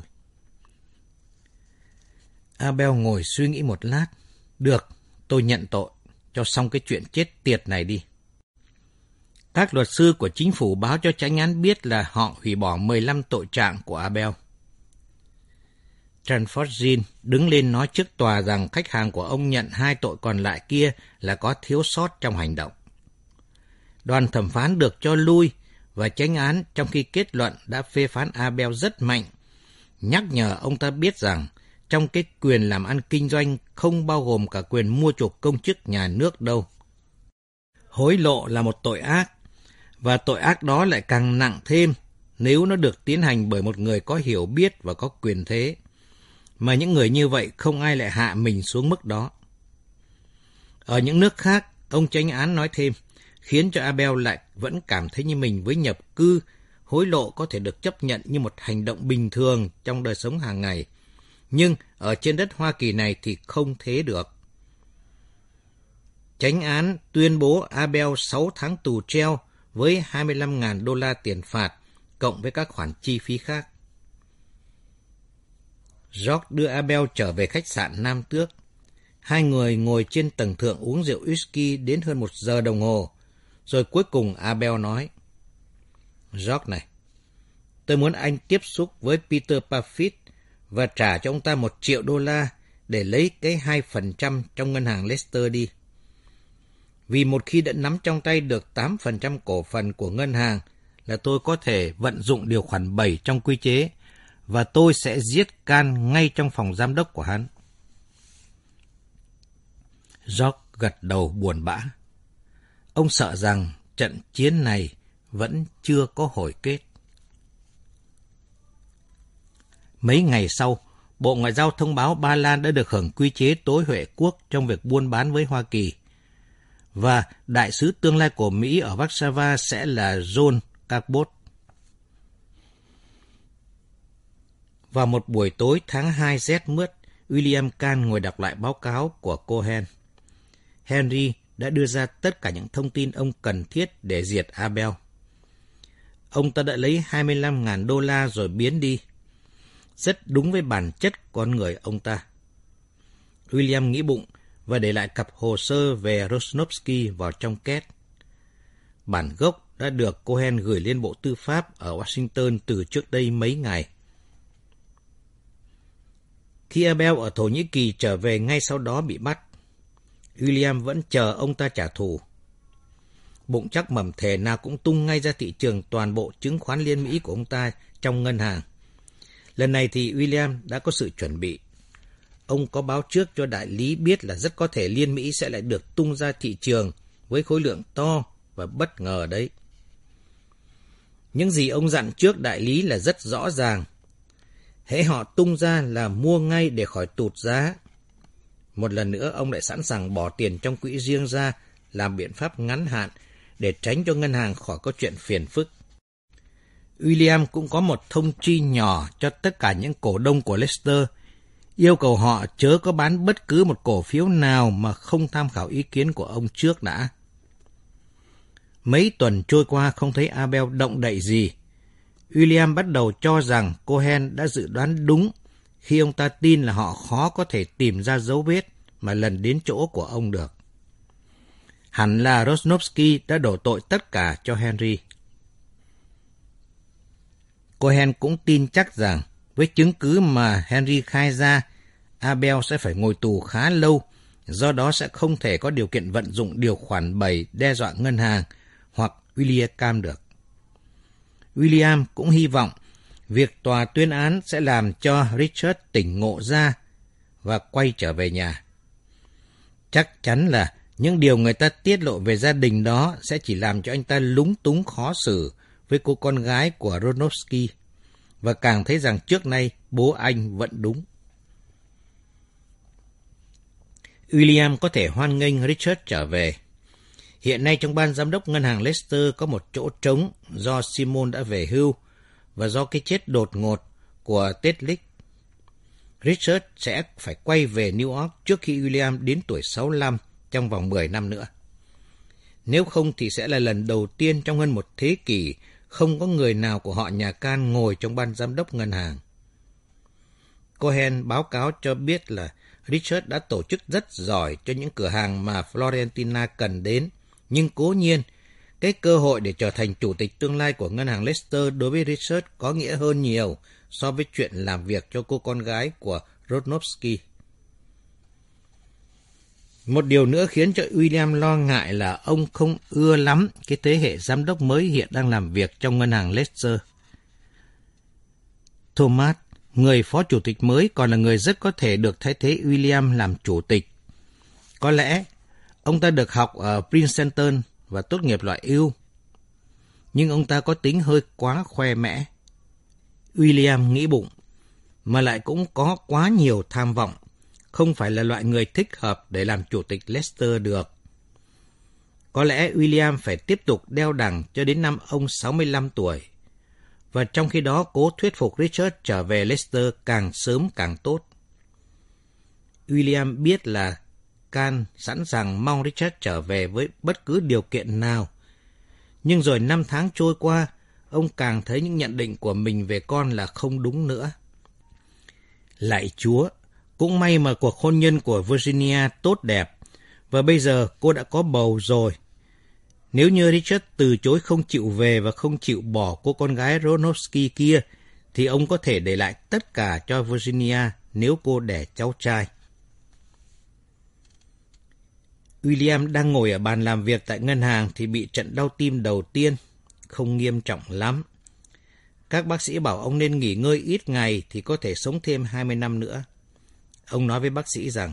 S3: Abel ngồi suy nghĩ một lát. Được, tôi nhận tội, cho xong cái chuyện chết tiệt này đi. Các luật sư của chính phủ báo cho chánh án biết là họ hủy bỏ 15 tội trạng của Abel. Tranford Jean đứng lên nói trước tòa rằng khách hàng của ông nhận 2 tội còn lại kia là có thiếu sót trong hành động. Đoàn thẩm phán được cho lui và chánh án trong khi kết luận đã phê phán Abel rất mạnh, nhắc nhở ông ta biết rằng trong cái quyền làm ăn kinh doanh không bao gồm cả quyền mua chuộc công chức nhà nước đâu. Hối lộ là một tội ác, và tội ác đó lại càng nặng thêm nếu nó được tiến hành bởi một người có hiểu biết và có quyền thế. Mà những người như vậy không ai lại hạ mình xuống mức đó. Ở những nước khác, ông chánh án nói thêm, khiến cho Abel lại vẫn cảm thấy như mình với nhập cư, hối lộ có thể được chấp nhận như một hành động bình thường trong đời sống hàng ngày. Nhưng ở trên đất Hoa Kỳ này thì không thế được. Chánh án tuyên bố Abel 6 tháng tù treo với $25,000 tiền phạt, cộng với các khoản chi phí khác. George đưa Abel trở về khách sạn Nam Tước. Hai người ngồi trên tầng thượng uống rượu whisky đến hơn 1 giờ đồng hồ. Rồi cuối cùng Abel nói, George này, tôi muốn anh tiếp xúc với Peter Parfit và trả cho ông ta $1 triệu để lấy cái 2% trong ngân hàng Leicester đi. Vì một khi đã nắm trong tay được 8% cổ phần của ngân hàng là tôi có thể vận dụng điều khoản 7 trong quy chế và tôi sẽ giết Can ngay trong phòng giám đốc của hắn. George gật đầu buồn bã. Ông sợ rằng trận chiến này vẫn chưa có hồi kết. Mấy ngày sau, Bộ Ngoại giao thông báo Ba Lan đã được hưởng quy chế tối huệ quốc trong việc buôn bán với Hoa Kỳ. Và đại sứ tương lai của Mỹ ở Warsaw sẽ là John Cabot. Vào một buổi tối tháng 2 rét mướt, William Can ngồi đọc lại báo cáo của Cohen. Henry đã đưa ra tất cả những thông tin ông cần thiết để diệt Abel. Ông ta đã lấy $25,000 rồi biến đi. Rất đúng với bản chất con người ông ta. William nghĩ bụng và để lại cặp hồ sơ về Rosnovsky vào trong két. Bản gốc đã được Cohen gửi lên Bộ Tư pháp ở Washington từ trước đây mấy ngày. Khi Abel ở Thổ Nhĩ Kỳ trở về ngay sau đó bị bắt, William vẫn chờ ông ta trả thù. Bụng chắc mẩm thể nào cũng tung ngay ra thị trường toàn bộ chứng khoán Liên Mỹ của ông ta trong ngân hàng. Lần này thì William đã có sự chuẩn bị. Ông có báo trước cho đại lý biết là rất có thể Liên Mỹ sẽ lại được tung ra thị trường với khối lượng to và bất ngờ đấy. Những gì ông dặn trước đại lý là rất rõ ràng. Hễ họ tung ra là mua ngay để khỏi tụt giá. Một lần nữa ông lại sẵn sàng bỏ tiền trong quỹ riêng ra làm biện pháp ngắn hạn để tránh cho ngân hàng khỏi có chuyện phiền phức. William cũng có một thông chi nhỏ cho tất cả những cổ đông của Leicester, yêu cầu họ chớ có bán bất cứ một cổ phiếu nào mà không tham khảo ý kiến của ông trước đã. Mấy tuần trôi qua không thấy Abel động đậy gì. William bắt đầu cho rằng Cohen đã dự đoán đúng khi ông ta tin là họ khó có thể tìm ra dấu vết mà lần đến chỗ của ông được. Hẳn là Rosnovsky đã đổ tội tất cả cho Henry. Cohen cũng tin chắc rằng với chứng cứ mà Henry khai ra, Abel sẽ phải ngồi tù khá lâu, do đó sẽ không thể có điều kiện vận dụng điều khoản 7 đe dọa ngân hàng hoặc William được. William cũng hy vọng việc tòa tuyên án sẽ làm cho Richard tỉnh ngộ ra và quay trở về nhà. Chắc chắn là những điều người ta tiết lộ về gia đình đó sẽ chỉ làm cho anh ta lúng túng khó xử với cô con gái của Rosnovsky và càng thấy rằng trước nay bố anh vẫn đúng. William có thể hoan nghênh Richard trở về. Hiện nay trong ban giám đốc ngân hàng Leicester có một chỗ trống do Simon đã về hưu và do cái chết đột ngột của Tedlick. Richard sẽ phải quay về New York trước khi William đến tuổi 65 trong vòng 10 năm nữa. Nếu không thì sẽ là lần đầu tiên trong hơn một thế kỷ không có người nào của họ nhà Can ngồi trong ban giám đốc ngân hàng. Cohen báo cáo cho biết là Richard đã tổ chức rất giỏi cho những cửa hàng mà Florentina cần đến, nhưng cố nhiên, cái cơ hội để trở thành chủ tịch tương lai của ngân hàng Leicester đối với Richard có nghĩa hơn nhiều so với chuyện làm việc cho cô con gái của Rodnowski. Một điều nữa khiến cho William lo ngại là ông không ưa lắm cái thế hệ giám đốc mới hiện đang làm việc trong ngân hàng Leicester. Thomas, người phó chủ tịch mới, còn là người rất có thể được thay thế William làm chủ tịch. Có lẽ ông ta được học ở Princeton và tốt nghiệp loại ưu, nhưng ông ta có tính hơi quá khoe mẽ. William nghĩ bụng, mà lại cũng có quá nhiều tham vọng, không phải là loại người thích hợp để làm chủ tịch Leicester được. Có lẽ William phải tiếp tục đeo đẳng cho đến năm ông 65 tuổi, và trong khi đó cố thuyết phục Richard trở về Leicester càng sớm càng tốt. William biết là Can sẵn sàng mong Richard trở về với bất cứ điều kiện nào, nhưng rồi 5 tháng trôi qua, ông càng thấy những nhận định của mình về con là không đúng nữa. Lạy Chúa, cũng may mà cuộc hôn nhân của Virginia tốt đẹp, và bây giờ cô đã có bầu rồi. Nếu như Richard từ chối không chịu về và không chịu bỏ cô con gái Rodnowski kia, thì ông có thể để lại tất cả cho Virginia nếu cô đẻ cháu trai. William đang ngồi ở bàn làm việc tại ngân hàng thì bị trận đau tim đầu tiên, không nghiêm trọng lắm. Các bác sĩ bảo ông nên nghỉ ngơi ít ngày thì có thể sống thêm 20 năm nữa. Ông nói với bác sĩ rằng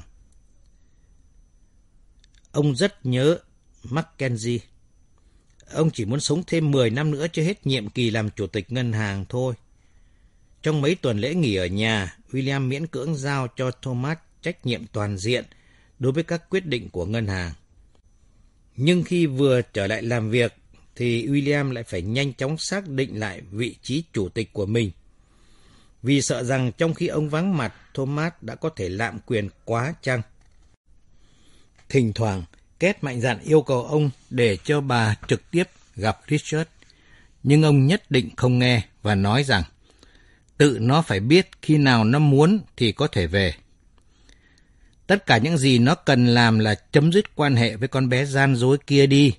S3: ông rất nhớ Mackenzie. Ông chỉ muốn sống thêm 10 năm nữa cho hết nhiệm kỳ làm chủ tịch ngân hàng thôi. Trong mấy tuần lễ nghỉ ở nhà, William miễn cưỡng giao cho Thomas trách nhiệm toàn diện đối với các quyết định của ngân hàng. Nhưng khi vừa trở lại làm việc, thì William lại phải nhanh chóng xác định lại vị trí chủ tịch của mình. Vì sợ rằng trong khi ông vắng mặt, Thomas đã có thể lạm quyền quá chăng. Thỉnh thoảng, Kate mạnh dạn yêu cầu ông để cho bà trực tiếp gặp Richard. Nhưng ông nhất định không nghe và nói rằng tự nó phải biết khi nào nó muốn thì có thể về. Tất cả những gì nó cần làm là chấm dứt quan hệ với con bé gian dối kia đi.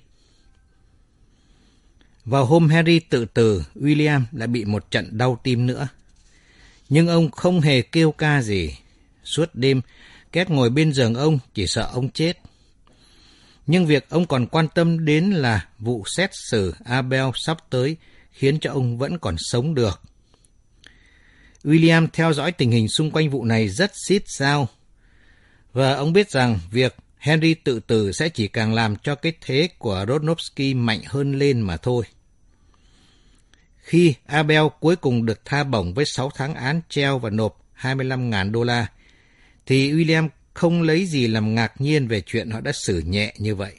S3: Vào hôm Harry tự tử, William lại bị một trận đau tim nữa. Nhưng ông không hề kêu ca gì. Suốt đêm, Kate ngồi bên giường ông chỉ sợ ông chết. Nhưng việc ông còn quan tâm đến là vụ xét xử Abel sắp tới khiến cho ông vẫn còn sống được. William theo dõi tình hình xung quanh vụ này rất xít sao. Và ông biết rằng việc Henry tự tử sẽ chỉ càng làm cho cái thế của Rodnowski mạnh hơn lên mà thôi. Khi Abel cuối cùng được tha bổng với 6 tháng án treo và nộp $25,000, thì William không lấy gì làm ngạc nhiên về chuyện họ đã xử nhẹ như vậy.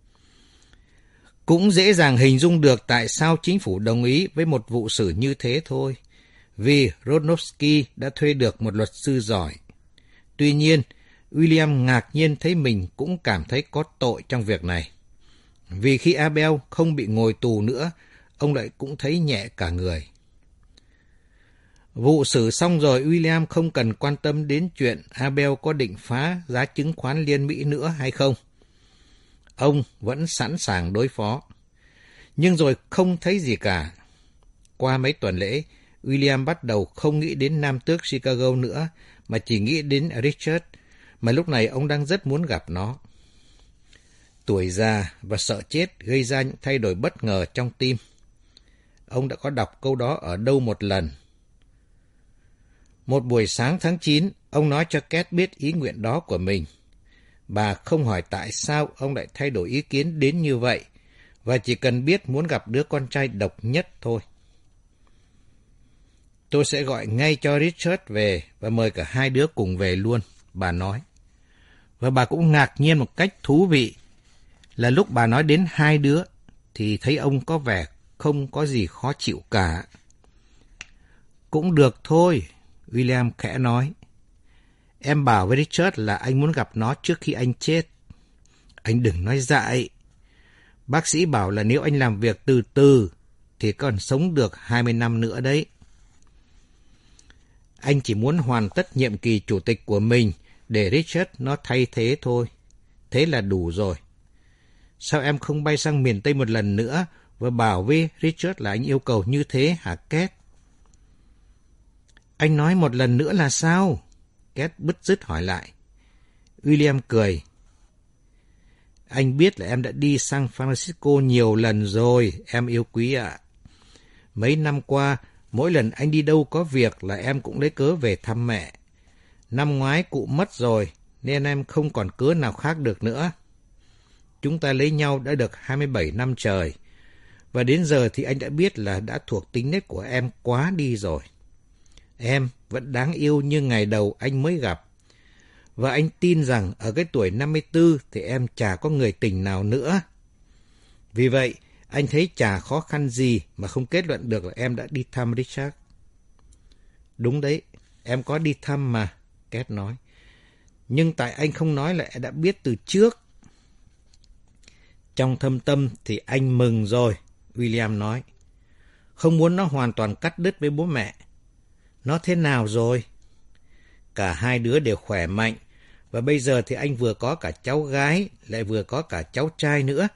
S3: Cũng dễ dàng hình dung được tại sao chính phủ đồng ý với một vụ xử như thế thôi, vì Rodnowski đã thuê được một luật sư giỏi. Tuy nhiên, William ngạc nhiên thấy mình cũng cảm thấy có tội trong việc này. Vì khi Abel không bị ngồi tù nữa, ông lại cũng thấy nhẹ cả người. Vụ xử xong rồi, William không cần quan tâm đến chuyện Abel có định phá giá chứng khoán Liên Mỹ nữa hay không. Ông vẫn sẵn sàng đối phó. Nhưng rồi không thấy gì cả. Qua mấy tuần lễ, William bắt đầu không nghĩ đến nam tước Chicago nữa, mà chỉ nghĩ đến Richard, mà lúc này ông đang rất muốn gặp nó. Tuổi già và sợ chết gây ra những thay đổi bất ngờ trong tim. Ông đã có đọc câu đó ở đâu một lần. Một buổi sáng tháng 9, ông nói cho Kate biết ý nguyện đó của mình. Bà không hỏi tại sao ông lại thay đổi ý kiến đến như vậy, và chỉ cần biết muốn gặp đứa con trai độc nhất thôi. Tôi sẽ gọi ngay cho Richard về và mời cả hai đứa cùng về luôn, bà nói. Và bà cũng ngạc nhiên một cách thú vị là lúc bà nói đến hai đứa thì thấy ông có vẻ không có gì khó chịu cả. Cũng được thôi, William khẽ nói. Em bảo với Richard là anh muốn gặp nó trước khi anh chết. Anh đừng nói dại. Bác sĩ bảo là nếu anh làm việc từ từ thì còn sống được 20 năm nữa đấy. Anh chỉ muốn hoàn tất nhiệm kỳ chủ tịch của mình để Richard nó thay thế thôi. Thế là đủ rồi. Sao em không bay sang miền Tây một lần nữa và bảo với Richard là anh yêu cầu như thế hả Kate? Anh nói một lần nữa là sao? Két bứt rứt hỏi lại. William cười. Anh biết là em đã đi San Francisco nhiều lần rồi, em yêu quý ạ. Mấy năm qua, mỗi lần anh đi đâu có việc là em cũng lấy cớ về thăm mẹ. Năm ngoái cụ mất rồi, nên em không còn cớ nào khác được nữa. Chúng ta lấy nhau đã được 27 năm trời, và đến giờ thì anh đã biết là đã thuộc tính nết của em quá đi rồi. Em vẫn đáng yêu như ngày đầu anh mới gặp. Và anh tin rằng ở cái tuổi 54 thì em chả có người tình nào nữa. Vì vậy, anh thấy chả khó khăn gì mà không kết luận được là em đã đi thăm Richard. Đúng đấy, em có đi thăm mà, Két nói. Nhưng tại anh không nói là đã biết từ trước. Trong thâm tâm thì anh mừng rồi, William nói. Không muốn nó hoàn toàn cắt đứt với bố mẹ. Nó thế nào rồi? Cả hai đứa đều khỏe mạnh, và bây giờ thì anh vừa có cả cháu gái, lại vừa có cả cháu trai nữa.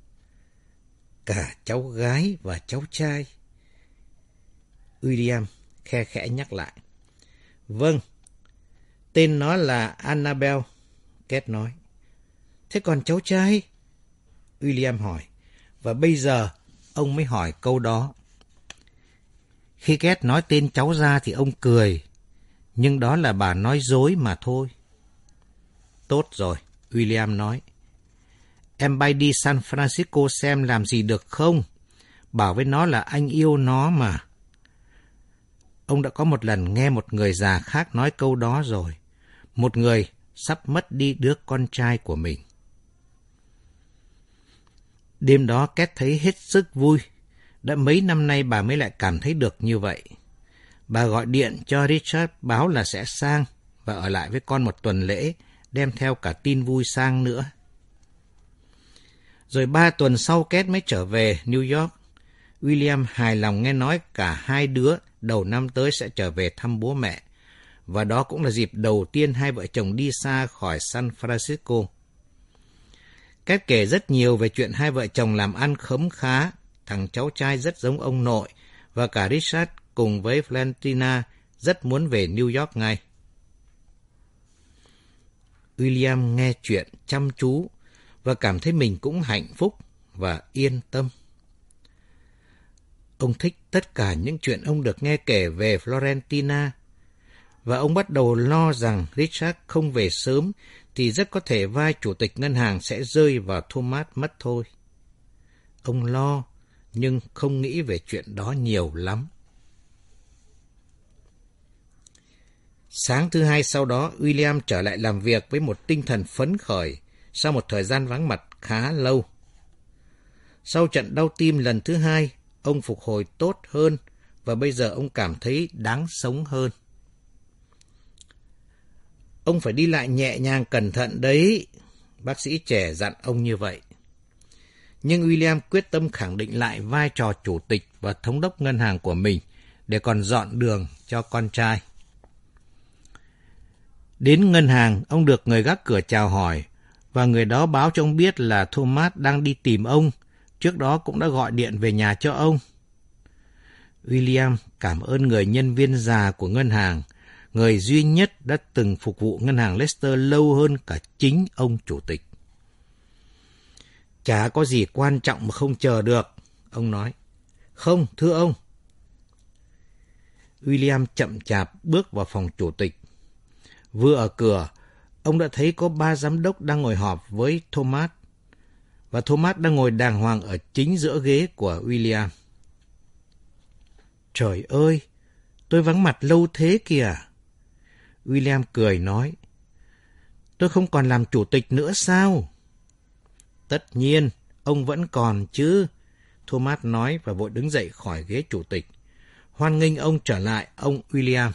S3: Cả cháu gái và cháu trai. William khe khẽ nhắc lại. Vâng, tên nó là Annabelle, Két nói. Thế còn cháu trai? William hỏi, và bây giờ ông mới hỏi câu đó. Khi Két nói tên cháu ra thì ông cười, nhưng đó là bà nói dối mà thôi. Tốt rồi, William nói. Em bay đi San Francisco xem làm gì được không? Bảo với nó là anh yêu nó mà. Ông đã có một lần nghe một người già khác nói câu đó rồi. Một người sắp mất đi đứa con trai của mình. Đêm đó Két thấy hết sức vui. Đã mấy năm nay bà mới lại cảm thấy được như vậy. Bà gọi điện cho Richard báo là sẽ sang và ở lại với con một tuần lễ, đem theo cả tin vui sang nữa. Rồi 3 tuần sau Két mới trở về New York. William hài lòng nghe nói cả hai đứa đầu năm tới sẽ trở về thăm bố mẹ. Và đó cũng là dịp đầu tiên hai vợ chồng đi xa khỏi San Francisco. Két kể rất nhiều về chuyện hai vợ chồng làm ăn khấm khá, thằng cháu trai rất giống ông nội, và cả Richard cùng với Valentina rất muốn về New York ngay. William nghe chuyện chăm chú và cảm thấy mình cũng hạnh phúc và yên tâm. Ông thích tất cả những chuyện ông được nghe kể về Florentina, và ông bắt đầu lo rằng Richard không về sớm thì rất có thể vai chủ tịch ngân hàng sẽ rơi vào Thomas mất thôi. Ông lo, nhưng không nghĩ về chuyện đó nhiều lắm. Sáng thứ Hai sau đó, William trở lại làm việc với một tinh thần phấn khởi sau một thời gian vắng mặt khá lâu. Sau trận đau tim lần thứ 2, ông phục hồi tốt hơn và bây giờ ông cảm thấy đáng sống hơn. Ông phải đi lại nhẹ nhàng cẩn thận đấy, bác sĩ trẻ dặn ông như vậy. Nhưng William quyết tâm khẳng định lại vai trò chủ tịch và thống đốc ngân hàng của mình để còn dọn đường cho con trai. Đến ngân hàng, ông được người gác cửa chào hỏi và người đó báo cho ông biết là Thomas đang đi tìm ông, trước đó cũng đã gọi điện về nhà cho ông. William cảm ơn người nhân viên già của ngân hàng, người duy nhất đã từng phục vụ ngân hàng Leicester lâu hơn cả chính ông chủ tịch. Chả có gì quan trọng mà không chờ được, ông nói. Không, thưa ông. William chậm chạp bước vào phòng chủ tịch. Vừa ở cửa, ông đã thấy có 3 giám đốc đang ngồi họp với Thomas, và Thomas đang ngồi đàng hoàng ở chính giữa ghế của William. Trời ơi, tôi vắng mặt lâu thế kìa. William cười nói. Tôi không còn làm chủ tịch nữa sao? Tất nhiên, ông vẫn còn chứ, Thomas nói và vội đứng dậy khỏi ghế chủ tịch. Hoan nghênh ông trở lại, ông William.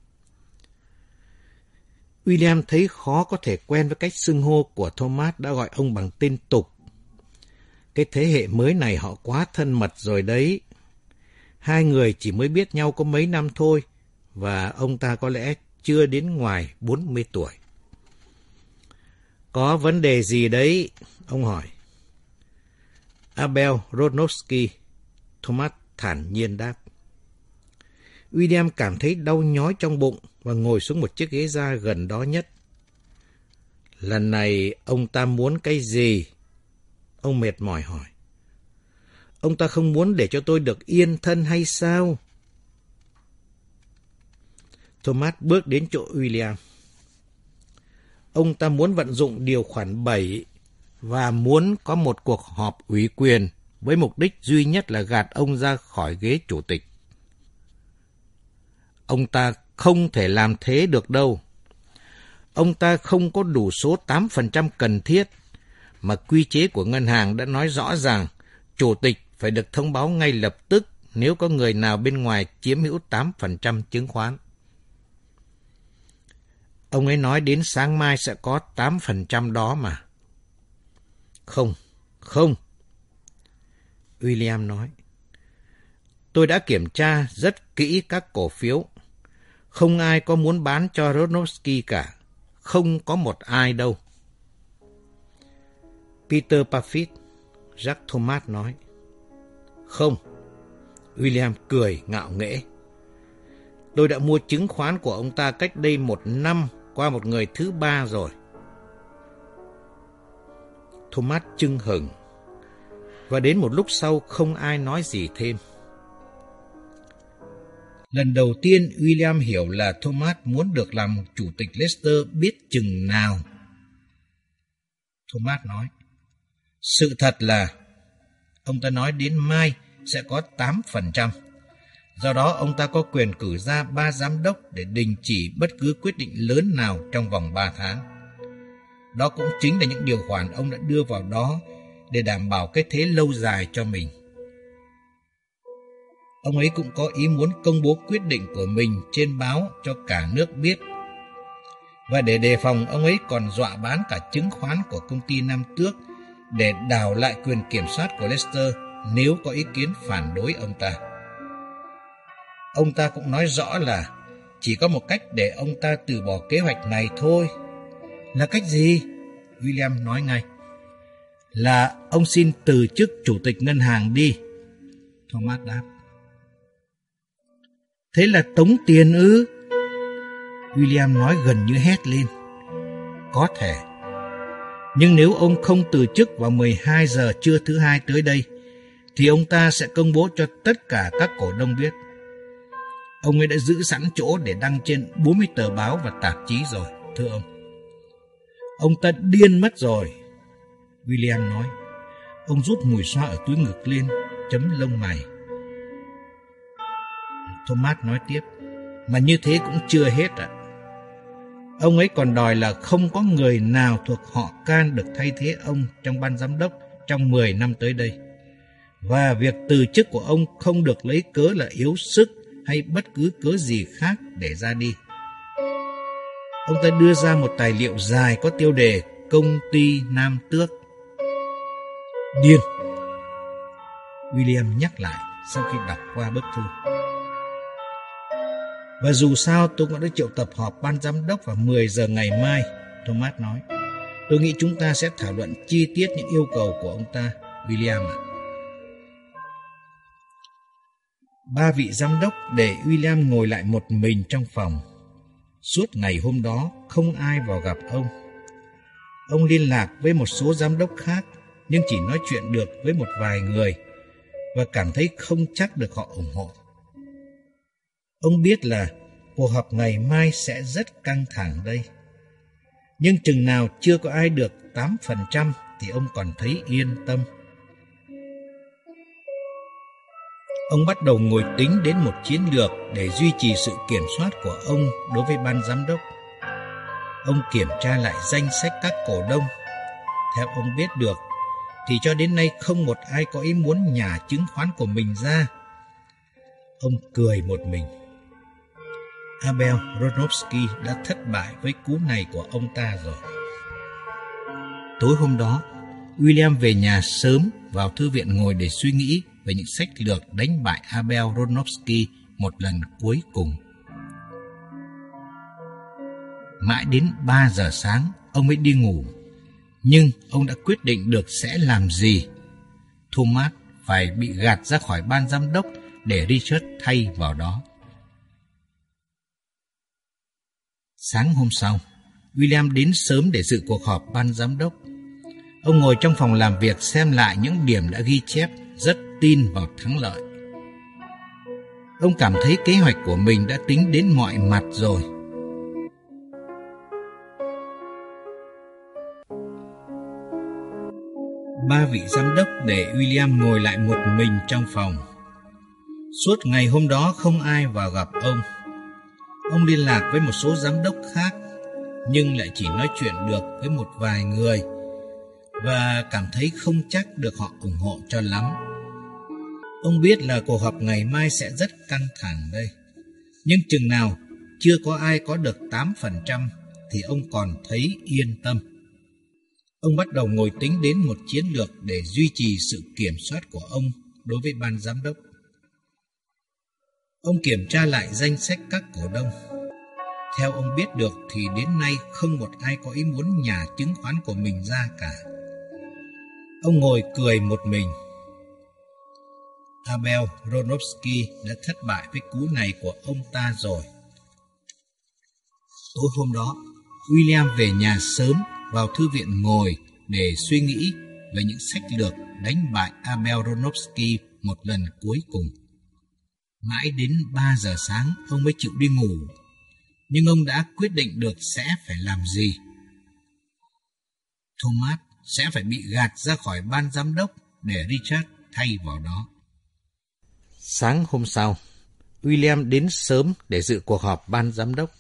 S3: William thấy khó có thể quen với cách xưng hô của Thomas đã gọi ông bằng tên tục. Cái thế hệ mới này họ quá thân mật rồi đấy. Hai người chỉ mới biết nhau có mấy năm thôi, và ông ta có lẽ chưa đến ngoài 40 tuổi. Có vấn đề gì đấy? Ông hỏi. Abel Rodnowski, Thomas thản nhiên đáp. William cảm thấy đau nhói trong bụng và ngồi xuống một chiếc ghế da gần đó nhất. Lần này ông ta muốn cái gì? Ông mệt mỏi hỏi. Ông ta không muốn để cho tôi được yên thân hay sao? Thomas bước đến chỗ William. Ông ta muốn vận dụng điều khoản 7 và muốn có một cuộc họp ủy quyền với mục đích duy nhất là gạt ông ra khỏi ghế chủ tịch. Ông ta không thể làm thế được đâu. Ông ta không có đủ số 8% cần thiết, mà quy chế của ngân hàng đã nói rõ ràng chủ tịch phải được thông báo ngay lập tức nếu có người nào bên ngoài chiếm hữu 8% chứng khoán. Ông ấy nói đến sáng mai sẽ có 8% đó mà. Không. William nói. Tôi đã kiểm tra rất kỹ các cổ phiếu. Không ai có muốn bán cho Ronovsky cả. Không có một ai đâu. Peter Parfit, Jack Thomas nói. Không. William cười ngạo nghễ. Tôi đã mua chứng khoán của ông ta cách đây 1 năm qua một người thứ 3 rồi. Thomas chưng hửng. Và đến một lúc sau không ai nói gì thêm. Lần đầu tiên William hiểu là Thomas muốn được làm chủ tịch Leicester biết chừng nào. Thomas nói. Sự thật là ông ta nói đến mai sẽ có 8%. Do đó ông ta có quyền cử ra 3 giám đốc để đình chỉ bất cứ quyết định lớn nào trong vòng 3 tháng. Đó cũng chính là những điều khoản ông đã đưa vào đó để đảm bảo cái thế lâu dài cho mình. Ông ấy cũng có ý muốn công bố quyết định của mình trên báo cho cả nước biết. Và để đề phòng, ông ấy còn dọa bán cả chứng khoán của công ty Nam Tước để đảo lại quyền kiểm soát của Leicester nếu có ý kiến phản đối ông ta. Ông ta cũng nói rõ là chỉ có một cách để ông ta từ bỏ kế hoạch này thôi. Là cách gì? William nói ngay. Là ông xin từ chức chủ tịch ngân hàng đi. Thomas đáp. Thế là tống tiền ư? William nói gần như hét lên. Có thể. Nhưng nếu ông không từ chức vào 12 giờ trưa thứ Hai tới đây, thì ông ta sẽ công bố cho tất cả các cổ đông biết. Ông ấy đã giữ sẵn chỗ để đăng trên 40 tờ báo và tạp chí rồi, thưa ông. Ông ta điên mất rồi, William nói. Ông rút mùi xoa ở túi ngực lên, chấm lông mày. Thomas nói tiếp, mà như thế cũng chưa hết ạ. Ông ấy còn đòi là không có người nào thuộc họ Can được thay thế ông trong ban giám đốc trong 10 năm tới đây. Và việc từ chức của ông không được lấy cớ là yếu sức hay bất cứ cớ gì khác để ra đi. Ông ta đưa ra một tài liệu dài có tiêu đề Công ty Nam Tước. Điên, William nhắc lại sau khi đọc qua bức thư. Và dù sao tôi cũng đã triệu tập họp ban giám đốc vào 10 giờ ngày mai, Thomas nói. Tôi nghĩ chúng ta sẽ thảo luận chi tiết những yêu cầu của ông ta, William ạ. 3 vị giám đốc để William ngồi lại một mình trong phòng. Suốt ngày hôm đó không ai vào gặp ông. Ông liên lạc với một số giám đốc khác nhưng chỉ nói chuyện được với một vài người và cảm thấy không chắc được họ ủng hộ. Ông biết là cuộc họp ngày mai sẽ rất căng thẳng đây. Nhưng chừng nào chưa có ai được 8% thì ông còn thấy yên tâm. Ông bắt đầu ngồi tính đến một chiến lược để duy trì sự kiểm soát của ông đối với ban giám đốc. Ông kiểm tra lại danh sách các cổ đông. Theo ông biết được, thì cho đến nay không một ai có ý muốn nhả chứng khoán của mình ra. Ông cười một mình. Abel Ronovsky đã thất bại với cú này của ông ta rồi. Tối hôm đó, William về nhà sớm, vào thư viện ngồi để suy nghĩ về những sách lược đánh bại Abel Ronovsky một lần cuối cùng. Mãi đến 3 giờ sáng, ông mới đi ngủ. Nhưng ông đã quyết định được sẽ làm gì. Thomas phải bị gạt ra khỏi ban giám đốc để Richard thay vào đó. Sáng hôm sau, William đến sớm để dự cuộc họp ban giám đốc. Ông ngồi trong phòng làm việc xem lại những điểm đã ghi chép, rất tin vào thắng lợi. Ông cảm thấy kế hoạch của mình đã tính đến mọi mặt rồi. Ba vị giám đốc để William ngồi lại một mình trong phòng. Suốt ngày hôm đó không ai vào gặp ông. Ông liên lạc với một số giám đốc khác, nhưng lại chỉ nói chuyện được với một vài người và cảm thấy không chắc được họ ủng hộ cho lắm. Ông biết là cuộc họp ngày mai sẽ rất căng thẳng đây, nhưng chừng nào chưa có ai có được 8% thì ông còn thấy yên tâm. Ông bắt đầu ngồi tính đến một chiến lược để duy trì sự kiểm soát của ông đối với ban giám đốc. Ông kiểm tra lại danh sách các cổ đông. Theo ông biết được thì đến nay không một ai có ý muốn nhả chứng khoán của mình ra cả. Ông ngồi cười một mình. Abel Ronovsky đã thất bại với cú này của ông ta rồi. Tối hôm đó, William về nhà sớm, vào thư viện ngồi để suy nghĩ về những sách lược đánh bại Abel Ronovsky một lần cuối cùng. Mãi đến 3 giờ sáng ông mới chịu đi ngủ, nhưng ông đã quyết định được sẽ phải làm gì. Thomas sẽ phải bị gạt ra khỏi ban giám đốc để Richard thay vào đó. Sáng hôm sau, William đến sớm để dự cuộc họp ban giám đốc.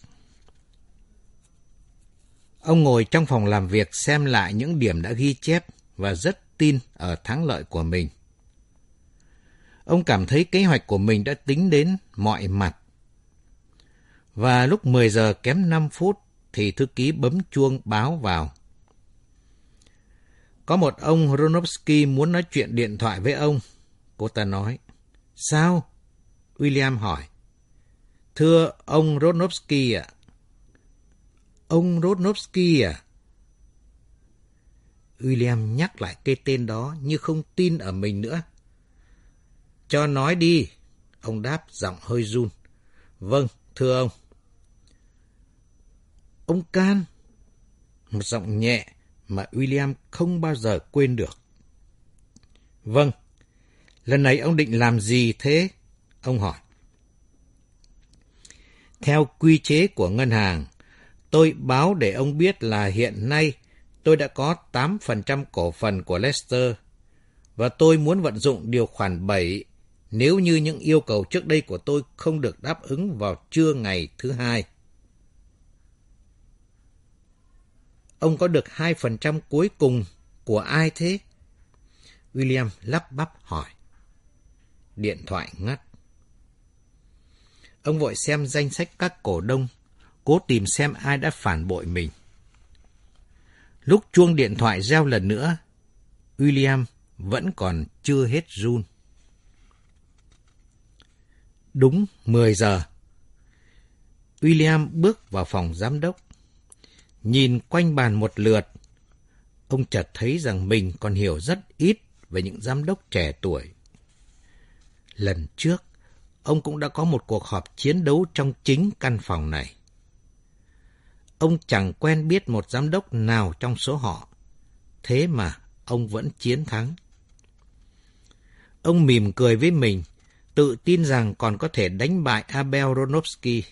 S3: Ông ngồi trong phòng làm việc xem lại những điểm đã ghi chép và rất tin ở thắng lợi của mình. Ông cảm thấy kế hoạch của mình đã tính đến mọi mặt. Và lúc 10 giờ kém 5 phút thì thư ký bấm chuông báo vào. Có một ông Ronovsky muốn nói chuyện điện thoại với ông. Cô ta nói. Sao? William hỏi. Thưa ông Ronovsky ạ. Ông Ronovsky à? William nhắc lại cái tên đó như không tin ở mình nữa. Cho nói đi, ông đáp giọng hơi run. Vâng, thưa ông. Ông Can. Một giọng nhẹ mà William không bao giờ quên được. Vâng, lần này ông định làm gì thế? Ông hỏi. Theo quy chế của ngân hàng, tôi báo để ông biết là hiện nay tôi đã có 8% cổ phần của Lester và tôi muốn vận dụng điều khoản 7 nếu như những yêu cầu trước đây của tôi không được đáp ứng vào trưa ngày thứ Hai. Ông có được 2% cuối cùng của ai thế? William lắp bắp hỏi. Điện thoại ngắt. Ông vội xem danh sách các cổ đông, cố tìm xem ai đã phản bội mình. Lúc chuông điện thoại reo lần nữa, William vẫn còn chưa hết run. Đúng 10 giờ, William bước vào phòng giám đốc. Nhìn quanh bàn một lượt, ông chợt thấy rằng mình còn hiểu rất ít về những giám đốc trẻ tuổi. Lần trước, ông cũng đã có một cuộc họp chiến đấu trong chính căn phòng này. Ông chẳng quen biết một giám đốc nào trong số họ, thế mà ông vẫn chiến thắng. Ông mỉm cười với mình, tự tin rằng còn có thể đánh bại Abel Ronovsky.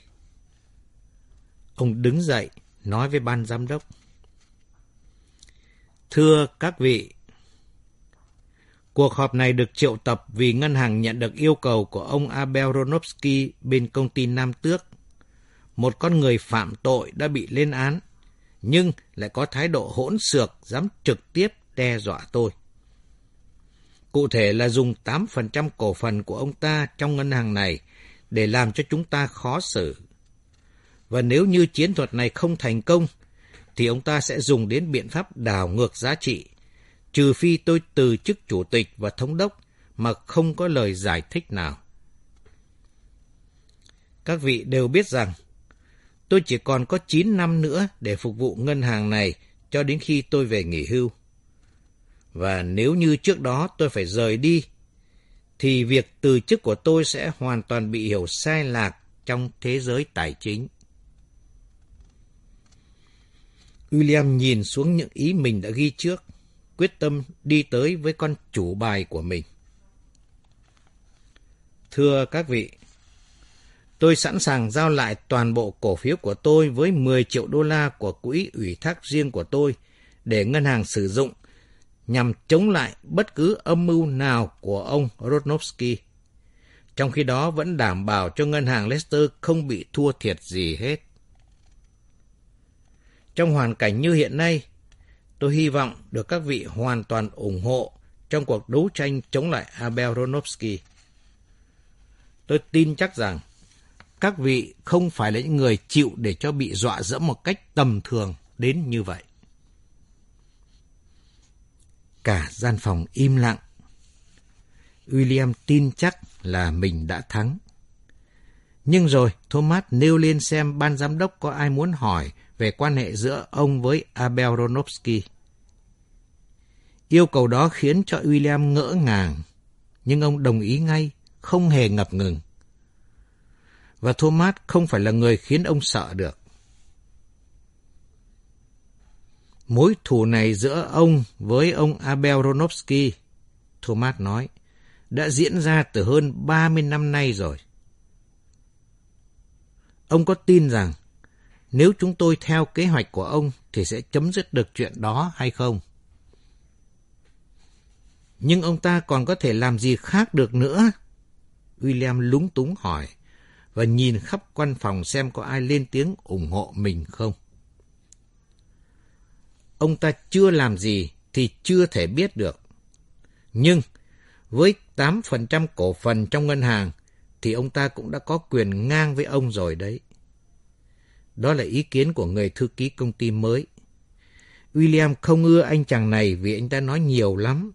S3: Ông đứng dậy, nói với ban giám đốc. Thưa các vị, cuộc họp này được triệu tập vì ngân hàng nhận được yêu cầu của ông Abel Ronovsky bên công ty Nam Tước. Một con người phạm tội đã bị lên án, nhưng lại có thái độ hỗn xược dám trực tiếp đe dọa tôi. Cụ thể là dùng 8% cổ phần của ông ta trong ngân hàng này để làm cho chúng ta khó xử. Và nếu như chiến thuật này không thành công, thì ông ta sẽ dùng đến biện pháp đảo ngược giá trị, trừ phi tôi từ chức chủ tịch và thống đốc mà không có lời giải thích nào. Các vị đều biết rằng, tôi chỉ còn có 9 năm nữa để phục vụ ngân hàng này cho đến khi tôi về nghỉ hưu. Và nếu như trước đó tôi phải rời đi, thì việc từ chức của tôi sẽ hoàn toàn bị hiểu sai lạc trong thế giới tài chính. William nhìn xuống những ý mình đã ghi trước, quyết tâm đi tới với con chủ bài của mình. Thưa các vị, tôi sẵn sàng giao lại toàn bộ cổ phiếu của tôi với 10 triệu đô la của quỹ ủy thác riêng của tôi để ngân hàng sử dụng nhằm chống lại bất cứ âm mưu nào của ông Romanowski. Trong khi đó vẫn đảm bảo cho ngân hàng Leicester không bị thua thiệt gì hết. Trong hoàn cảnh như hiện nay, tôi hy vọng được các vị hoàn toàn ủng hộ trong cuộc đấu tranh chống lại Abel Romanowski. Tôi tin chắc rằng các vị không phải là những người chịu để cho bị dọa dẫm một cách tầm thường đến như vậy. Cả gian phòng im lặng. William tin chắc là mình đã thắng. Nhưng rồi Thomas nêu lên xem ban giám đốc có ai muốn hỏi về quan hệ giữa ông với Abel Romanowski. Yêu cầu đó khiến cho William ngỡ ngàng, nhưng ông đồng ý ngay, không hề ngập ngừng. Và Thomas không phải là người khiến ông sợ được. Mối thù này giữa ông với ông Abel Romanowski, Thomas nói, đã diễn ra từ hơn 30 năm nay rồi. Ông có tin rằng nếu chúng tôi theo kế hoạch của ông thì sẽ chấm dứt được chuyện đó hay không? Nhưng ông ta còn có thể làm gì khác được nữa? William lúng túng hỏi và nhìn khắp căn phòng xem có ai lên tiếng ủng hộ mình không. Ông ta chưa làm gì thì chưa thể biết được. Nhưng với 8% cổ phần trong ngân hàng thì ông ta cũng đã có quyền ngang với ông rồi đấy. Đó là ý kiến của người thư ký công ty mới. William không ưa anh chàng này vì anh ta nói nhiều lắm.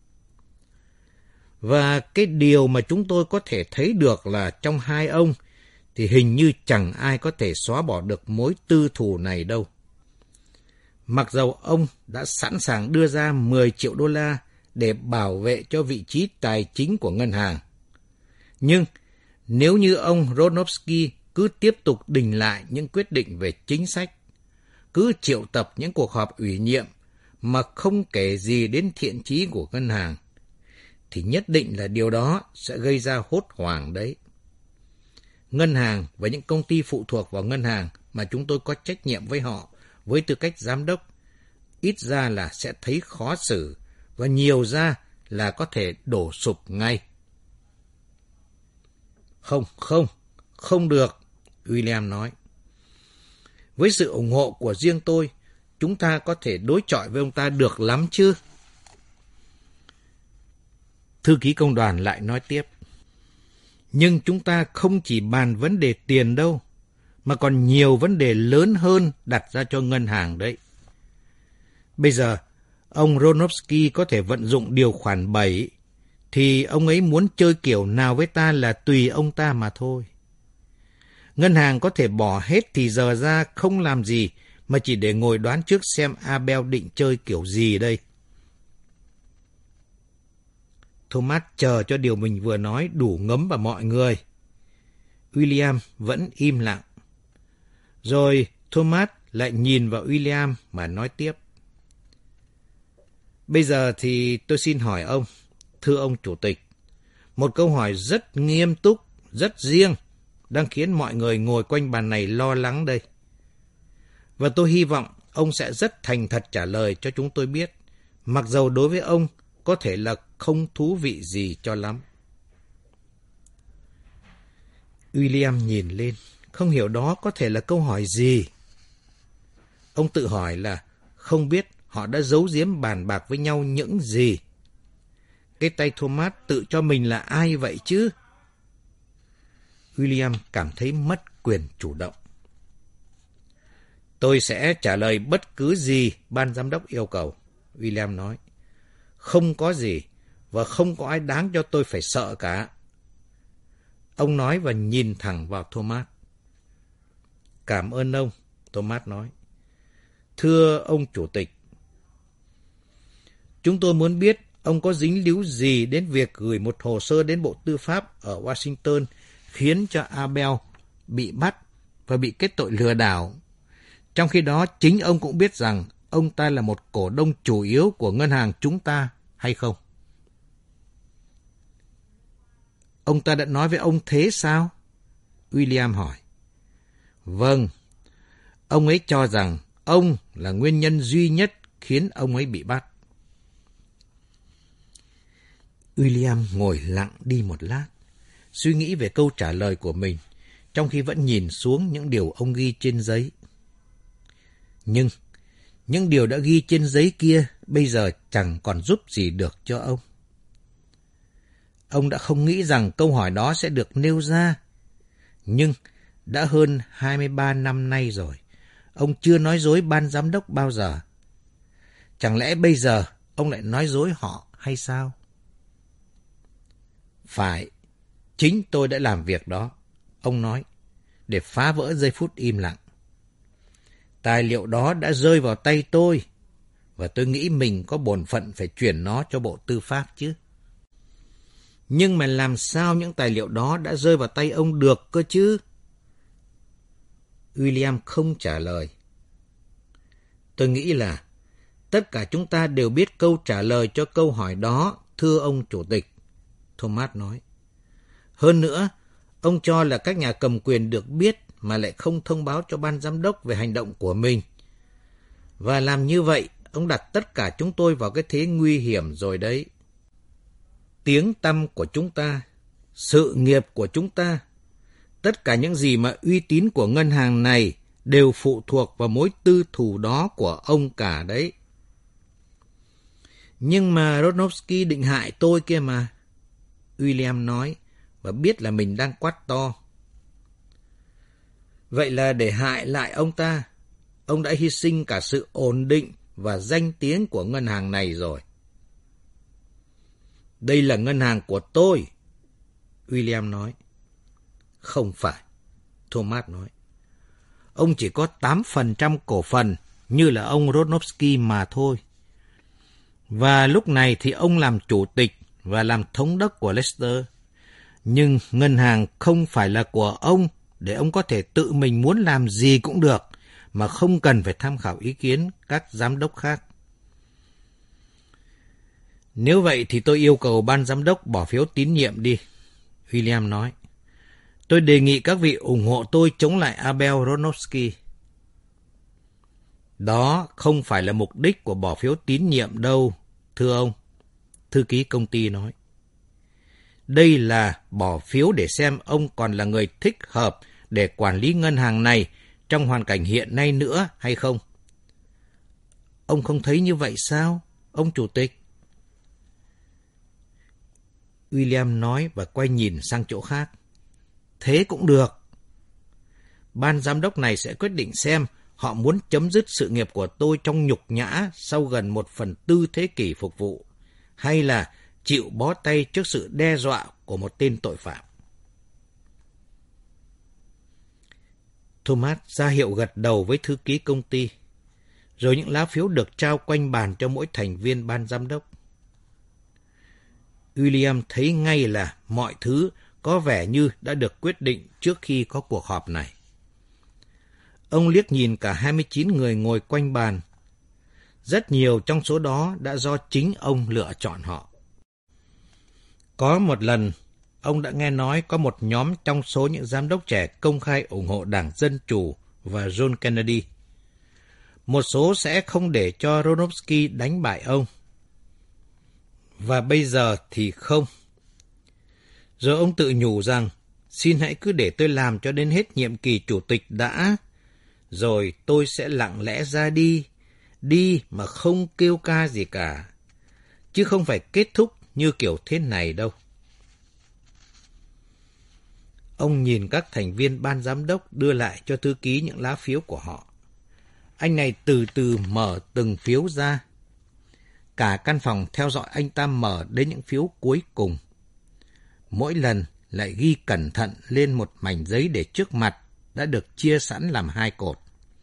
S3: Và cái điều mà chúng tôi có thể thấy được là trong hai ông thì hình như chẳng ai có thể xóa bỏ được mối tư thù này đâu. Mặc dầu ông đã sẵn sàng đưa ra 10 triệu đô la để bảo vệ cho vị trí tài chính của ngân hàng. Nhưng nếu như ông Romanowski cứ tiếp tục đình lại những quyết định về chính sách, cứ triệu tập những cuộc họp ủy nhiệm mà không kể gì đến thiện chí của ngân hàng, thì nhất định là điều đó sẽ gây ra hốt hoảng đấy. Ngân hàng và những công ty phụ thuộc vào ngân hàng mà chúng tôi có trách nhiệm với họ với tư cách giám đốc, ít ra là sẽ thấy khó xử và nhiều ra là có thể đổ sụp ngay. Không được, William nói. Với sự ủng hộ của riêng tôi, chúng ta có thể đối chọi với ông ta được lắm chứ. Thư ký công đoàn lại nói tiếp. Nhưng chúng ta không chỉ bàn vấn đề tiền đâu, mà còn nhiều vấn đề lớn hơn đặt ra cho ngân hàng đấy. Bây giờ, ông Romanowski có thể vận dụng điều khoản 7, thì ông ấy muốn chơi kiểu nào với ta là tùy ông ta mà thôi. Ngân hàng có thể bỏ hết thì giờ ra không làm gì, mà chỉ để ngồi đoán trước xem Abel định chơi kiểu gì đây. Thomas chờ cho điều mình vừa nói đủ ngấm vào mọi người. William vẫn im lặng. Rồi Thomas lại nhìn vào William mà nói tiếp. Bây giờ thì tôi xin hỏi ông, thưa ông chủ tịch, một câu hỏi rất nghiêm túc, rất riêng, đang khiến mọi người ngồi quanh bàn này lo lắng đây. Và tôi hy vọng ông sẽ rất thành thật trả lời cho chúng tôi biết, mặc dầu đối với ông có thể là không thú vị gì cho lắm. William nhìn lên, không hiểu đó có thể là câu hỏi gì. Ông tự hỏi là không biết họ đã giấu giếm bàn bạc với nhau những gì. Cái tay Thomas tự cho mình là ai vậy chứ? William cảm thấy mất quyền chủ động. Tôi sẽ trả lời bất cứ gì ban giám đốc yêu cầu, William nói. Không có gì và không có ai đáng cho tôi phải sợ cả. Ông nói và nhìn thẳng vào Thomas. Cảm ơn ông, Thomas nói. Thưa ông chủ tịch, chúng tôi muốn biết ông có dính líu gì đến việc gửi một hồ sơ đến Bộ Tư pháp ở Washington khiến cho Abel bị bắt và bị kết tội lừa đảo. Trong khi đó, chính ông cũng biết rằng ông ta là một cổ đông chủ yếu của ngân hàng chúng ta, hay không? Ông ta đã nói với ông thế sao? William hỏi. Vâng, ông ấy cho rằng ông là nguyên nhân duy nhất khiến ông ấy bị bắt. William ngồi lặng đi một lát, suy nghĩ về câu trả lời của mình, trong khi vẫn nhìn xuống những điều ông ghi trên giấy. Nhưng những điều đã ghi trên giấy kia bây giờ chẳng còn giúp gì được cho ông. Ông đã không nghĩ rằng câu hỏi đó sẽ được nêu ra. Nhưng đã hơn 23 năm nay rồi, ông chưa nói dối ban giám đốc bao giờ. Chẳng lẽ bây giờ ông lại nói dối họ hay sao? Phải, chính tôi đã làm việc đó, ông nói, để phá vỡ giây phút im lặng. Tài liệu đó đã rơi vào tay tôi, và tôi nghĩ mình có bổn phận phải chuyển nó cho Bộ Tư pháp chứ. Nhưng mà làm sao những tài liệu đó đã rơi vào tay ông được cơ chứ? William không trả lời. Tôi nghĩ là tất cả chúng ta đều biết câu trả lời cho câu hỏi đó, thưa ông Chủ tịch, Thomas nói. Hơn nữa, ông cho là các nhà cầm quyền được biết mà lại không thông báo cho ban giám đốc về hành động của mình. Và làm như vậy, ông đặt tất cả chúng tôi vào cái thế nguy hiểm rồi đấy. Tiếng tăm của chúng ta, sự nghiệp của chúng ta, tất cả những gì mà uy tín của ngân hàng này đều phụ thuộc vào mối tư thù đó của ông cả đấy. Nhưng mà Ronovsky định hại tôi kia mà, William nói, và biết là mình đang quát to. Vậy là để hại lại ông ta, ông đã hy sinh cả sự ổn định và danh tiếng của ngân hàng này rồi. Đây là ngân hàng của tôi, William nói. Không phải, Thomas nói. Ông chỉ có 8% cổ phần như là ông Ronovsky mà thôi. Và lúc này thì ông làm chủ tịch và làm thống đốc của Leicester. Nhưng ngân hàng không phải là của ông để ông có thể tự mình muốn làm gì cũng được mà không cần phải tham khảo ý kiến các giám đốc khác. Nếu vậy thì tôi yêu cầu ban giám đốc bỏ phiếu tín nhiệm đi, William nói. Tôi đề nghị các vị ủng hộ tôi chống lại Abel Ronovsky. Đó không phải là mục đích của bỏ phiếu tín nhiệm đâu, thưa ông, thư ký công ty nói. Đây là bỏ phiếu để xem ông còn là người thích hợp để quản lý ngân hàng này trong hoàn cảnh hiện nay nữa hay không. Ông không thấy như vậy sao, ông Chủ tịch? William nói và quay nhìn sang chỗ khác. Thế cũng được. Ban giám đốc này sẽ quyết định xem họ muốn chấm dứt sự nghiệp của tôi trong nhục nhã sau gần 1/4 thế kỷ phục vụ, hay là chịu bó tay trước sự đe dọa của một tên tội phạm. Thomas ra hiệu gật đầu với thư ký công ty, rồi những lá phiếu được trao quanh bàn cho mỗi thành viên ban giám đốc. William thấy ngay là mọi thứ có vẻ như đã được quyết định trước khi có cuộc họp này. Ông liếc nhìn cả 29 người ngồi quanh bàn. Rất nhiều trong số đó đã do chính ông lựa chọn họ. Có một lần, ông đã nghe nói có một nhóm trong số những giám đốc trẻ công khai ủng hộ Đảng Dân Chủ và John Kennedy. Một số sẽ không để cho Ronovsky đánh bại ông. Và bây giờ thì không. Rồi ông tự nhủ rằng, xin hãy cứ để tôi làm cho đến hết nhiệm kỳ chủ tịch đã, rồi tôi sẽ lặng lẽ ra đi mà không kêu ca gì cả, chứ không phải kết thúc như kiểu thế này đâu. Ông nhìn các thành viên ban giám đốc đưa lại cho thư ký những lá phiếu của họ. Anh này từ từ mở từng phiếu ra. Cả căn phòng theo dõi anh ta mở đến những phiếu cuối cùng. Mỗi lần lại ghi cẩn thận lên một mảnh giấy để trước mặt đã được chia sẵn làm 2 cột.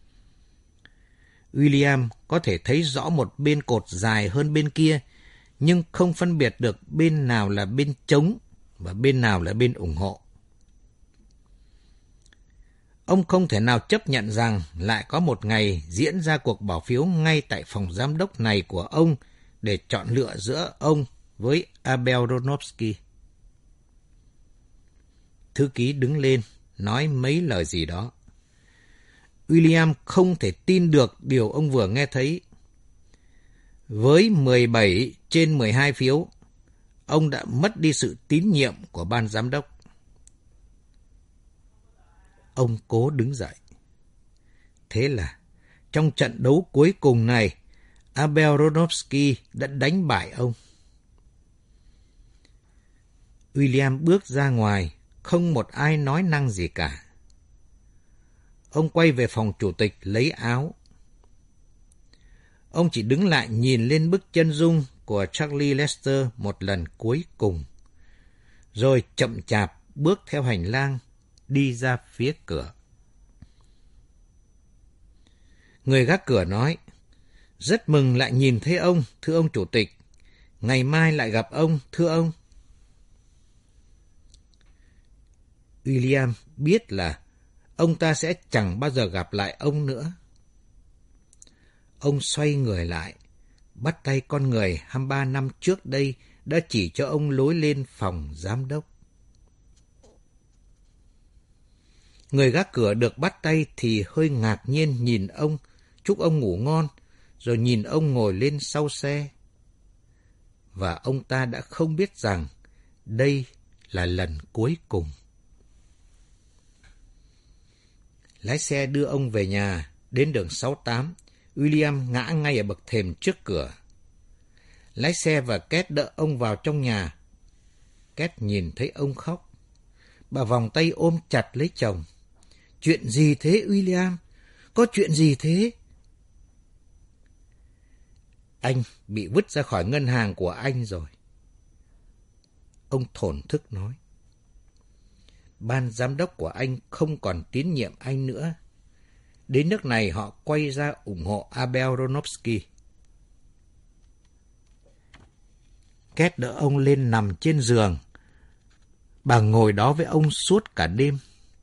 S3: William có thể thấy rõ một bên cột dài hơn bên kia, nhưng không phân biệt được bên nào là bên chống và bên nào là bên ủng hộ. Ông không thể nào chấp nhận rằng lại có một ngày diễn ra cuộc bỏ phiếu ngay tại phòng giám đốc này của ông để chọn lựa giữa ông với Abel Ronovsky. Thư ký đứng lên, nói mấy lời gì đó. William không thể tin được điều ông vừa nghe thấy. Với 17 trên 12 phiếu, ông đã mất đi sự tín nhiệm của ban giám đốc. Ông cố đứng dậy. Thế là, trong trận đấu cuối cùng này, Abel Ronovsky đã đánh bại ông. William bước ra ngoài, không một ai nói năng gì cả. Ông quay về phòng chủ tịch lấy áo. Ông chỉ đứng lại nhìn lên bức chân dung của Charlie Lester một lần cuối cùng, rồi chậm chạp bước theo hành lang, đi ra phía cửa. Người gác cửa nói, rất mừng lại nhìn thấy ông, thưa ông chủ tịch. Ngày mai lại gặp ông, thưa ông. William biết là ông ta sẽ chẳng bao giờ gặp lại ông nữa. Ông xoay người lại, bắt tay con người 23 năm trước đây đã chỉ cho ông lối lên phòng giám đốc. Người gác cửa được bắt tay thì hơi ngạc nhiên nhìn ông, chúc ông ngủ ngon, rồi nhìn ông ngồi lên sau xe. Và ông ta đã không biết rằng đây là lần cuối cùng. Lái xe đưa ông về nhà, đến đường 68, William ngã ngay ở bậc thềm trước cửa. Lái xe và Két đỡ ông vào trong nhà. Két nhìn thấy ông khóc. Bà vòng tay ôm chặt lấy chồng. Chuyện gì thế William? Có chuyện gì thế? Anh bị vứt ra khỏi ngân hàng của anh rồi. Ông thổn thức nói. Ban giám đốc của anh không còn tín nhiệm anh nữa. Đến nước này họ quay ra ủng hộ Abel Ronovsky. Két đỡ ông lên nằm trên giường. Bà ngồi đó với ông suốt cả đêm.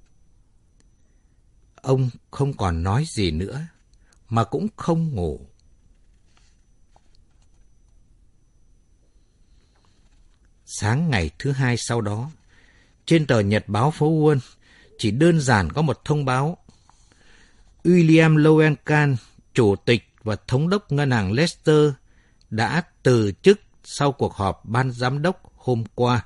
S3: Ông không còn nói gì nữa, mà cũng không ngủ. Sáng ngày thứ hai sau đó, trên tờ nhật báo phố Wall chỉ đơn giản có một thông báo. William Lowencan, chủ tịch và thống đốc ngân hàng Leicester, đã từ chức sau cuộc họp ban giám đốc hôm qua.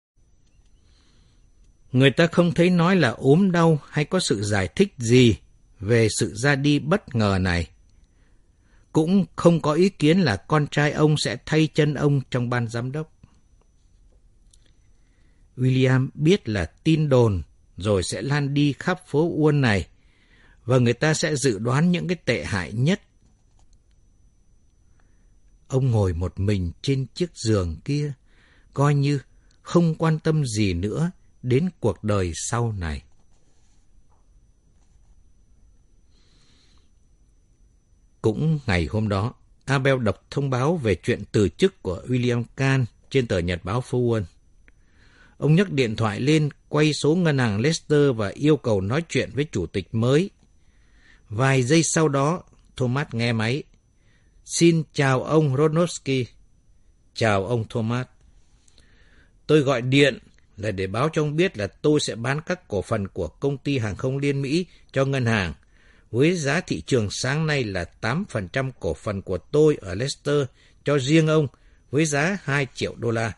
S3: Người ta không thấy nói là ốm đau hay có sự giải thích gì về sự ra đi bất ngờ này. Cũng không có ý kiến là con trai ông sẽ thay chân ông trong ban giám đốc. William biết là tin đồn rồi sẽ lan đi khắp phố Wall này, và người ta sẽ dự đoán những cái tệ hại nhất. Ông ngồi một mình trên chiếc giường kia, coi như không quan tâm gì nữa đến cuộc đời sau này. Cũng ngày hôm đó, Abel đọc thông báo về chuyện từ chức của William Kahn trên tờ nhật báo phố Wall. Ông nhấc điện thoại lên, quay số ngân hàng Leicester và yêu cầu nói chuyện với chủ tịch mới. Vài giây sau đó, Thomas nghe máy. Xin chào ông Ronovsky. Chào ông Thomas. Tôi gọi điện là để báo cho ông biết là tôi sẽ bán các cổ phần của công ty hàng không Liên Mỹ cho ngân hàng. Với giá thị trường sáng nay là 8% cổ phần của tôi ở Leicester cho riêng ông với giá 2 triệu đô la.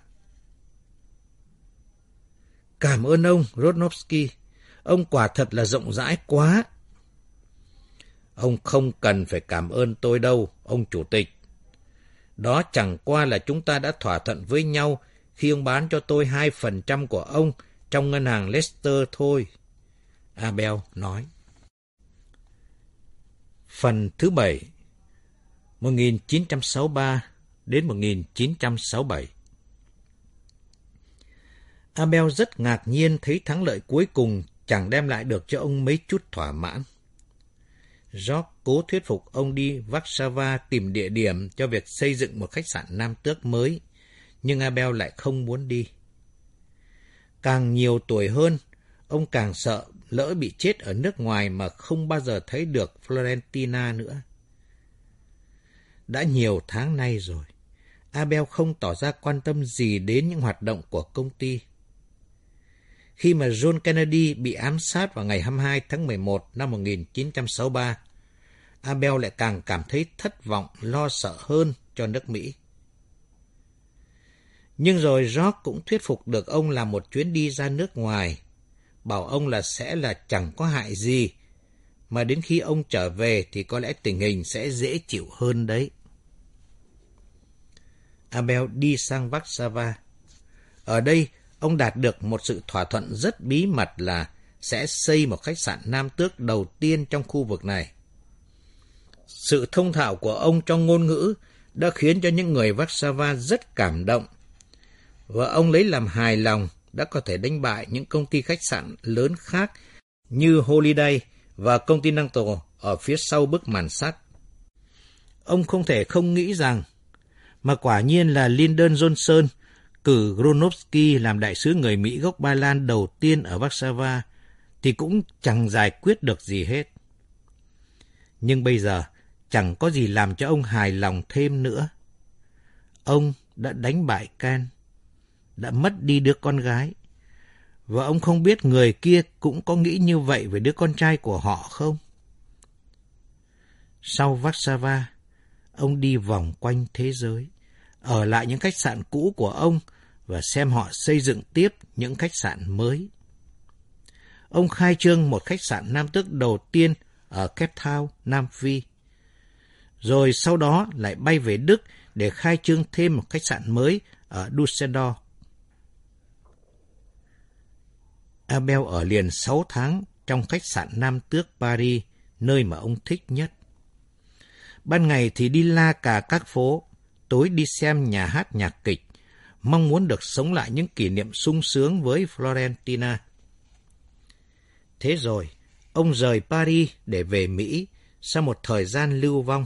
S3: Cảm ơn ông Ronovsky. Ông quả thật là rộng rãi quá. Ông không cần phải cảm ơn tôi đâu, ông chủ tịch. Đó chẳng qua là chúng ta đã thỏa thuận với nhau khi ông bán cho tôi 2% của ông trong ngân hàng Leicester thôi. Abel nói. Phần thứ 7, 1963 đến 1967. Abel rất ngạc nhiên thấy thắng lợi cuối cùng chẳng đem lại được cho ông mấy chút thỏa mãn. George cố thuyết phục ông đi Warsaw tìm địa điểm cho việc xây dựng một khách sạn nam tước mới, nhưng Abel lại không muốn đi. Càng nhiều tuổi hơn, ông càng sợ lỡ bị chết ở nước ngoài mà không bao giờ thấy được Florentina nữa. Đã nhiều tháng nay rồi, Abel không tỏ ra quan tâm gì đến những hoạt động của công ty. Khi mà John Kennedy bị ám sát vào ngày 22 tháng 11 năm 1963, Abel lại càng cảm thấy thất vọng, lo sợ hơn cho nước Mỹ. Nhưng rồi George cũng thuyết phục được ông làm một chuyến đi ra nước ngoài, bảo ông sẽ chẳng có hại gì, mà đến khi ông trở về thì có lẽ tình hình sẽ dễ chịu hơn đấy. Abel đi sang Warsaw. Ở đây, ông đạt được một sự thỏa thuận rất bí mật là sẽ xây một khách sạn nam tước đầu tiên trong khu vực này. Sự thông thạo của ông trong ngôn ngữ đã khiến cho những người Warsaw rất cảm động, và ông lấy làm hài lòng đã có thể đánh bại những công ty khách sạn lớn khác như Holiday và Continental ở phía sau bức màn sắt. Ông không thể không nghĩ rằng, mà quả nhiên là Lyndon Johnson cử Gronowski làm đại sứ người Mỹ gốc Ba Lan đầu tiên ở Warsaw thì cũng chẳng giải quyết được gì hết. Nhưng bây giờ chẳng có gì làm cho ông hài lòng thêm nữa. Ông đã đánh bại Ken, đã mất đi đứa con gái, và ông không biết người kia cũng có nghĩ như vậy về đứa con trai của họ không? Sau Warsaw, ông đi vòng quanh thế giới, ở lại những khách sạn cũ của ông và xem họ xây dựng tiếp những khách sạn mới. Ông khai trương một khách sạn nam tước đầu tiên ở Cape Town, Nam Phi. Rồi sau đó lại bay về Đức để khai trương thêm một khách sạn mới ở Düsseldorf. Abel ở liền 6 tháng trong khách sạn nam tước Paris, nơi mà ông thích nhất. Ban ngày thì đi la cà các phố, tối đi xem nhà hát nhạc kịch, mong muốn được sống lại những kỷ niệm sung sướng với Florentina. Thế rồi, ông rời Paris để về Mỹ sau một thời gian lưu vong.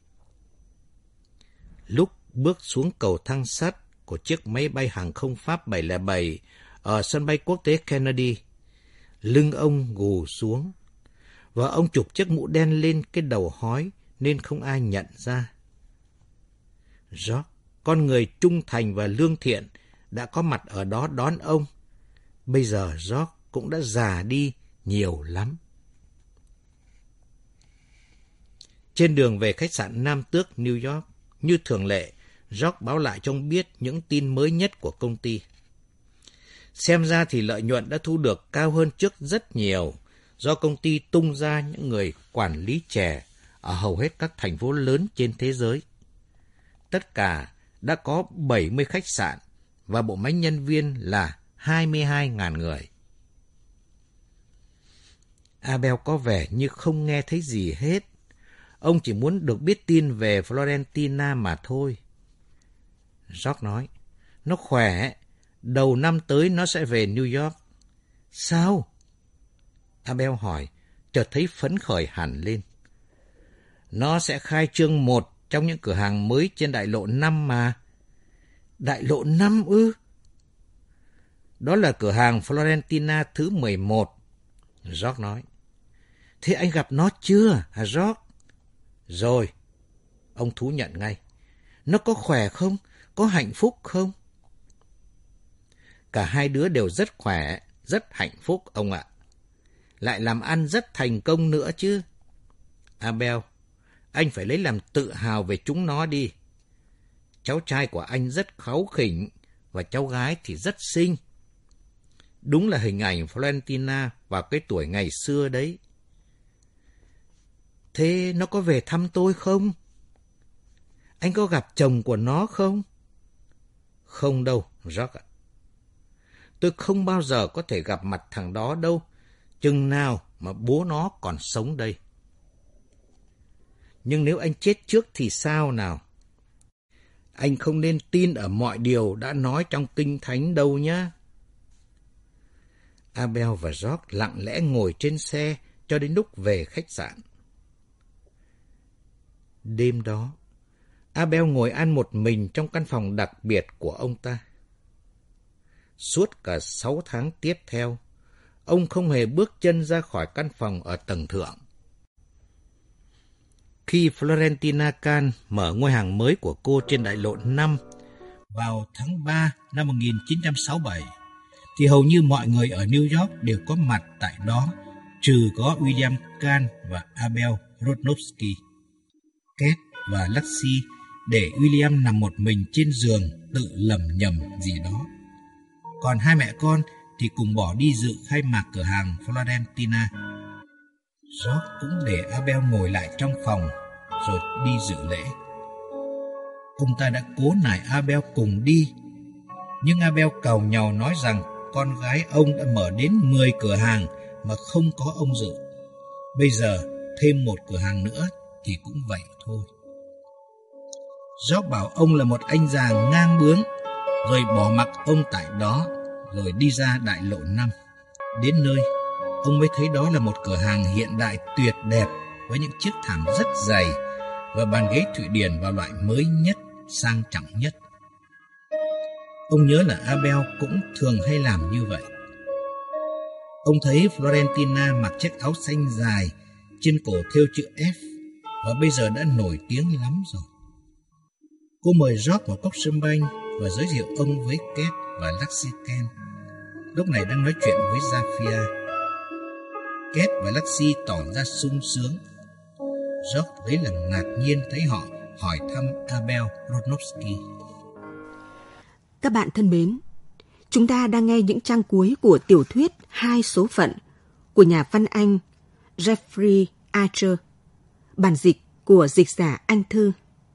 S3: Lúc bước xuống cầu thang sắt của chiếc máy bay hàng không Pháp 707 ở sân bay quốc tế Kennedy, lưng ông gù xuống, và ông chụp chiếc mũ đen lên cái đầu hói nên không ai nhận ra. George, con người trung thành và lương thiện, đã có mặt ở đó đón ông. Bây giờ George cũng đã già đi nhiều lắm. Trên đường về khách sạn Nam Tước New York, như thường lệ, George báo lại cho ông biết những tin mới nhất của công ty. Xem ra thì lợi nhuận đã thu được cao hơn trước rất nhiều, do công ty tung ra những người quản lý trẻ ở hầu hết các thành phố lớn trên thế giới. Tất cả đã có 70 khách sạn và bộ máy nhân viên là 22.000 người. Abel có vẻ như không nghe thấy gì hết. Ông chỉ muốn được biết tin về Florentina mà thôi. George nói, nó khỏe, đầu năm tới nó sẽ về New York. Sao? Abel hỏi, chợt thấy phấn khởi hẳn lên. Nó sẽ khai trương một trong những cửa hàng mới trên đại lộ 5 mà. Đại lộ 5 ư? Đó là cửa hàng Florentina thứ 11. George nói. Thế anh gặp nó chưa hả George? Rồi. Ông thú nhận ngay. Nó có khỏe không? Có hạnh phúc không? Cả hai đứa đều rất khỏe, rất hạnh phúc ông ạ. Lại làm ăn rất thành công nữa chứ. Abel, anh phải lấy làm tự hào về chúng nó đi. Cháu trai của anh rất kháu khỉnh và cháu gái thì rất xinh. Đúng là hình ảnh Florentina vào cái tuổi ngày xưa đấy. Thế nó có về thăm tôi không? Anh có gặp chồng của nó không? Không đâu, George ạ. Tôi không bao giờ có thể gặp mặt thằng đó đâu, chừng nào mà bố nó còn sống đây. Nhưng nếu anh chết trước thì sao nào? Anh không nên tin ở mọi điều đã nói trong Kinh Thánh đâu nhá. Abel và George lặng lẽ ngồi trên xe cho đến lúc về khách sạn. Đêm đó, Abel ngồi ăn một mình trong căn phòng đặc biệt của ông ta. Suốt cả 6 tháng tiếp theo, ông không hề bước chân ra khỏi căn phòng ở tầng thượng. Khi Florentina Khan mở ngôi hàng mới của cô trên đại lộ 5 vào tháng 3 năm 1967, thì hầu như mọi người ở New York đều có mặt tại đó, trừ có William Khan và Abel Rodnowski. Kate và Lexi để William nằm một mình trên giường tự lẩm nhẩm gì đó. Còn hai mẹ con thì cùng bỏ đi dự khai mạc cửa hàng Florentina. George cũng để Abel ngồi lại trong phòng rồi đi dự lễ. Ông ta đã cố nài Abel cùng đi, nhưng Abel càu nhàu nói rằng con gái ông đã mở đến 10 cửa hàng mà không có ông dự. Bây giờ thêm một cửa hàng nữa thì cũng vậy thôi. George bảo ông là một anh già ngang bướng, rồi bỏ mặc ông tại đó, rồi đi ra đại lộ 5. Đến nơi, ông mới thấy đó là một cửa hàng hiện đại tuyệt đẹp với những chiếc thảm rất dày và bàn ghế Thụy Điển vào loại mới nhất, sang trọng nhất. Ông nhớ là Abel cũng thường hay làm như vậy. Ông thấy Florentina mặc chiếc áo xanh dài, trên cổ thêu chữ F, và bây giờ đã nổi tiếng lắm rồi. Cô mời George một cốc sâm banh và giới thiệu ông với Kate và Lexi Khan, lúc này đang nói chuyện với Zafia. Kate và Lexi tỏ ra sung sướng. George lấy làm ngạc nhiên thấy họ hỏi thăm Abel Rodnowski.
S2: Các bạn thân mến, chúng ta đang nghe những trang cuối của tiểu thuyết 2 số phận của nhà văn Anh Jeffrey Archer, bản dịch của dịch giả Anh Thư.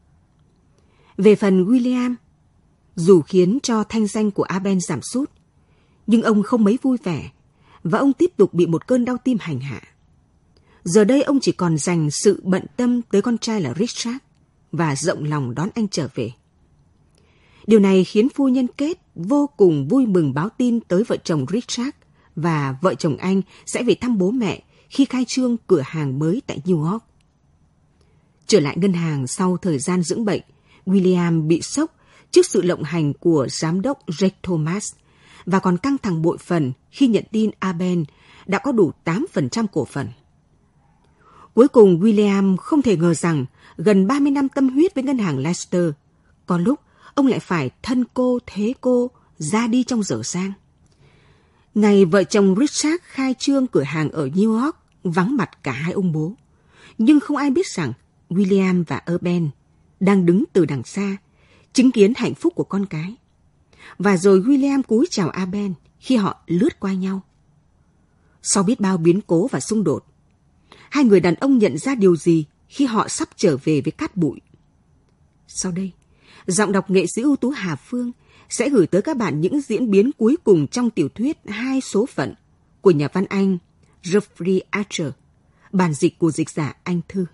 S2: Về phần William, dù khiến cho thanh danh của Abel giảm sút, nhưng ông không mấy vui vẻ và ông tiếp tục bị một cơn đau tim hành hạ. Giờ đây ông chỉ còn dành sự bận tâm tới con trai là Richard và rộng lòng đón anh trở về. Điều này khiến phu nhân Kate vô cùng vui mừng báo tin tới vợ chồng Richard và vợ chồng anh sẽ về thăm bố mẹ khi khai trương cửa hàng mới tại New York. Trở lại ngân hàng sau thời gian dưỡng bệnh, William bị sốc trước sự lộng hành của giám đốc Jake Thomas và còn căng thẳng bội phần khi nhận tin Abel đã có đủ 8% cổ phần. Cuối cùng William không thể ngờ rằng gần 30 năm tâm huyết với ngân hàng Leicester, có lúc ông lại phải thân cô thế cô ra đi trong dở dang. Ngày vợ chồng Richard khai trương cửa hàng ở New York vắng mặt cả hai ông bố, nhưng không ai biết rằng William và Abel đang đứng từ đằng xa, chứng kiến hạnh phúc của con cái. Và rồi William cúi chào Abel khi họ lướt qua nhau. Sau biết bao biến cố và xung đột, hai người đàn ông nhận ra điều gì khi họ sắp trở về với cát bụi. Sau đây, giọng đọc nghệ sĩ ưu tú Hà Phương sẽ gửi tới các bạn những diễn biến cuối cùng trong tiểu thuyết 2 số phận của nhà văn Anh Jeffrey Archer, bản dịch của dịch giả Anh Thư.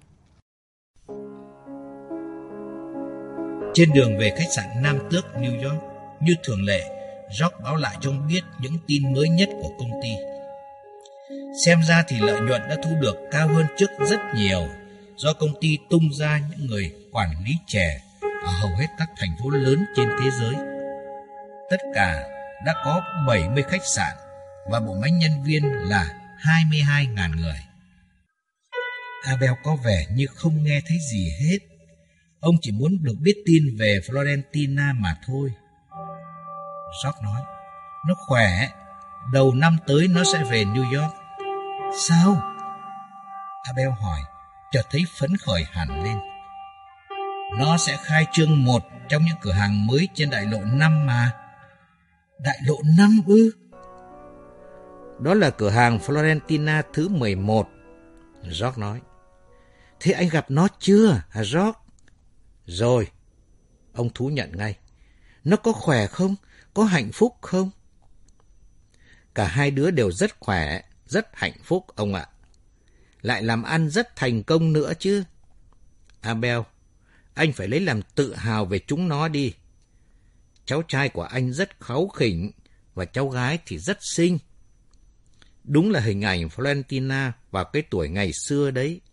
S3: Trên đường về khách sạn Nam Tước, New York, như thường lệ, George báo lại cho ông biết những tin mới nhất của công ty. Xem ra thì lợi nhuận đã thu được cao hơn trước rất nhiều, do công ty tung ra những người quản lý trẻ ở hầu hết các thành phố lớn trên thế giới. Tất cả đã có 70 khách sạn và bộ máy nhân viên là 22.000 người. Abel có vẻ như không nghe thấy gì hết. Ông chỉ muốn được biết tin về Florentina mà thôi. George nói, nó khỏe, đầu năm tới nó sẽ về New York. Sao? Abel hỏi, chợt thấy phấn khởi hẳn lên. Nó sẽ khai trương một trong những cửa hàng mới trên đại lộ 5 mà. Đại lộ 5 ư? Đó là cửa hàng Florentina thứ 11, George nói. Thế anh gặp nó chưa hả George? Rồi, ông thú nhận ngay. Nó có khỏe không? Có hạnh phúc không? Cả hai đứa đều rất khỏe, rất hạnh phúc ông ạ. Lại làm ăn rất thành công nữa chứ. Abel, anh phải lấy làm tự hào về chúng nó đi. Cháu trai của anh rất kháu khỉnh và cháu gái thì rất xinh. Đúng là hình ảnh Florentina vào cái tuổi ngày xưa đấy.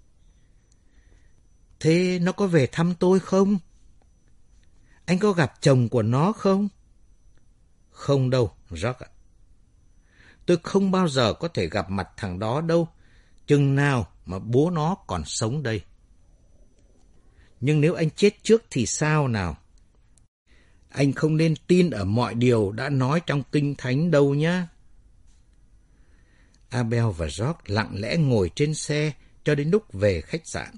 S3: Thế nó có về thăm tôi không? Anh có gặp chồng của nó không? Không đâu, George ạ. Tôi không bao giờ có thể gặp mặt thằng đó đâu, chừng nào mà bố nó còn sống đây. Nhưng nếu anh chết trước thì sao nào? Anh không nên tin ở mọi điều đã nói trong Kinh Thánh đâu nhá. Abel và George lặng lẽ ngồi trên xe cho đến lúc về khách sạn.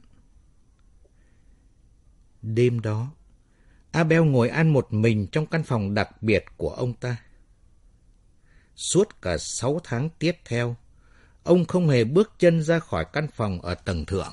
S3: Đêm đó, Abel ngồi ăn một mình trong căn phòng đặc biệt của ông ta. Suốt cả 6 tháng tiếp theo, ông không hề bước chân ra khỏi căn phòng ở tầng thượng.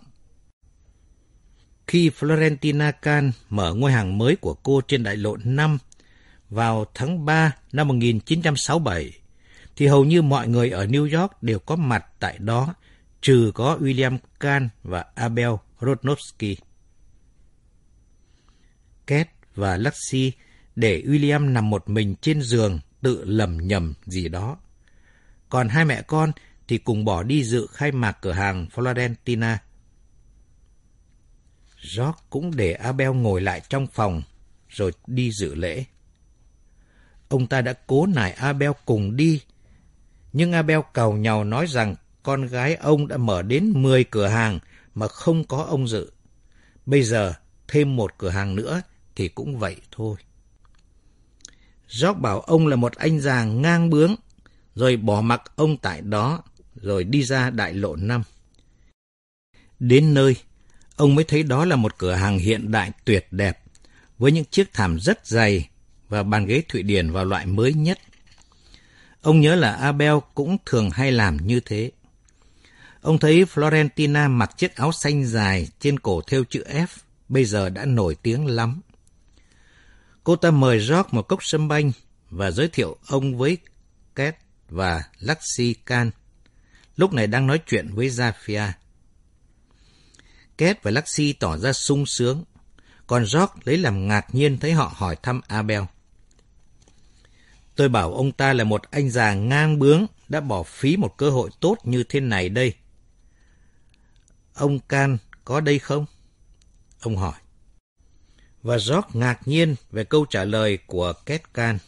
S3: Khi Florentina Kahn mở ngôi hàng mới của cô trên đại lộ 5 vào tháng 3 năm 1967, thì hầu như mọi người ở New York đều có mặt tại đó, trừ có William Kahn và Abel Rodnowski. Kate và Lucy để William nằm một mình trên giường tự lầm nhầm gì đó. Còn hai mẹ con thì cùng bỏ đi dự khai mạc cửa hàng Florentina. George cũng để Abel ngồi lại trong phòng rồi đi dự lễ. Ông ta đã cố nài Abel cùng đi, nhưng Abel càu nhàu nói rằng con gái ông đã mở đến 10 cửa hàng mà không có ông dự. Bây giờ thêm một cửa hàng nữa thì cũng vậy thôi. George bảo ông là một anh già ngang bướng, rồi bỏ mặc ông tại đó, rồi đi ra đại lộ 5. Đến nơi, ông mới thấy đó là một cửa hàng hiện đại tuyệt đẹp, với những chiếc thảm rất dày và bàn ghế Thụy Điển vào loại mới nhất. Ông nhớ là Abel cũng thường hay làm như thế. Ông thấy Florentina mặc chiếc áo xanh dài trên cổ thêu chữ F, bây giờ đã nổi tiếng lắm. Cô ta mời George một cốc sâm banh và giới thiệu ông với Kate và Lucy Kahn, lúc này đang nói chuyện với Zafia. Kate và Lucy tỏ ra sung sướng, còn George lấy làm ngạc nhiên thấy họ hỏi thăm Abel. Tôi bảo ông ta là một anh già ngang bướng đã bỏ phí một cơ hội tốt như thế này đây. Ông Kahn có đây không? Ông hỏi. Và George ngạc nhiên về câu trả lời của Kate Kahn.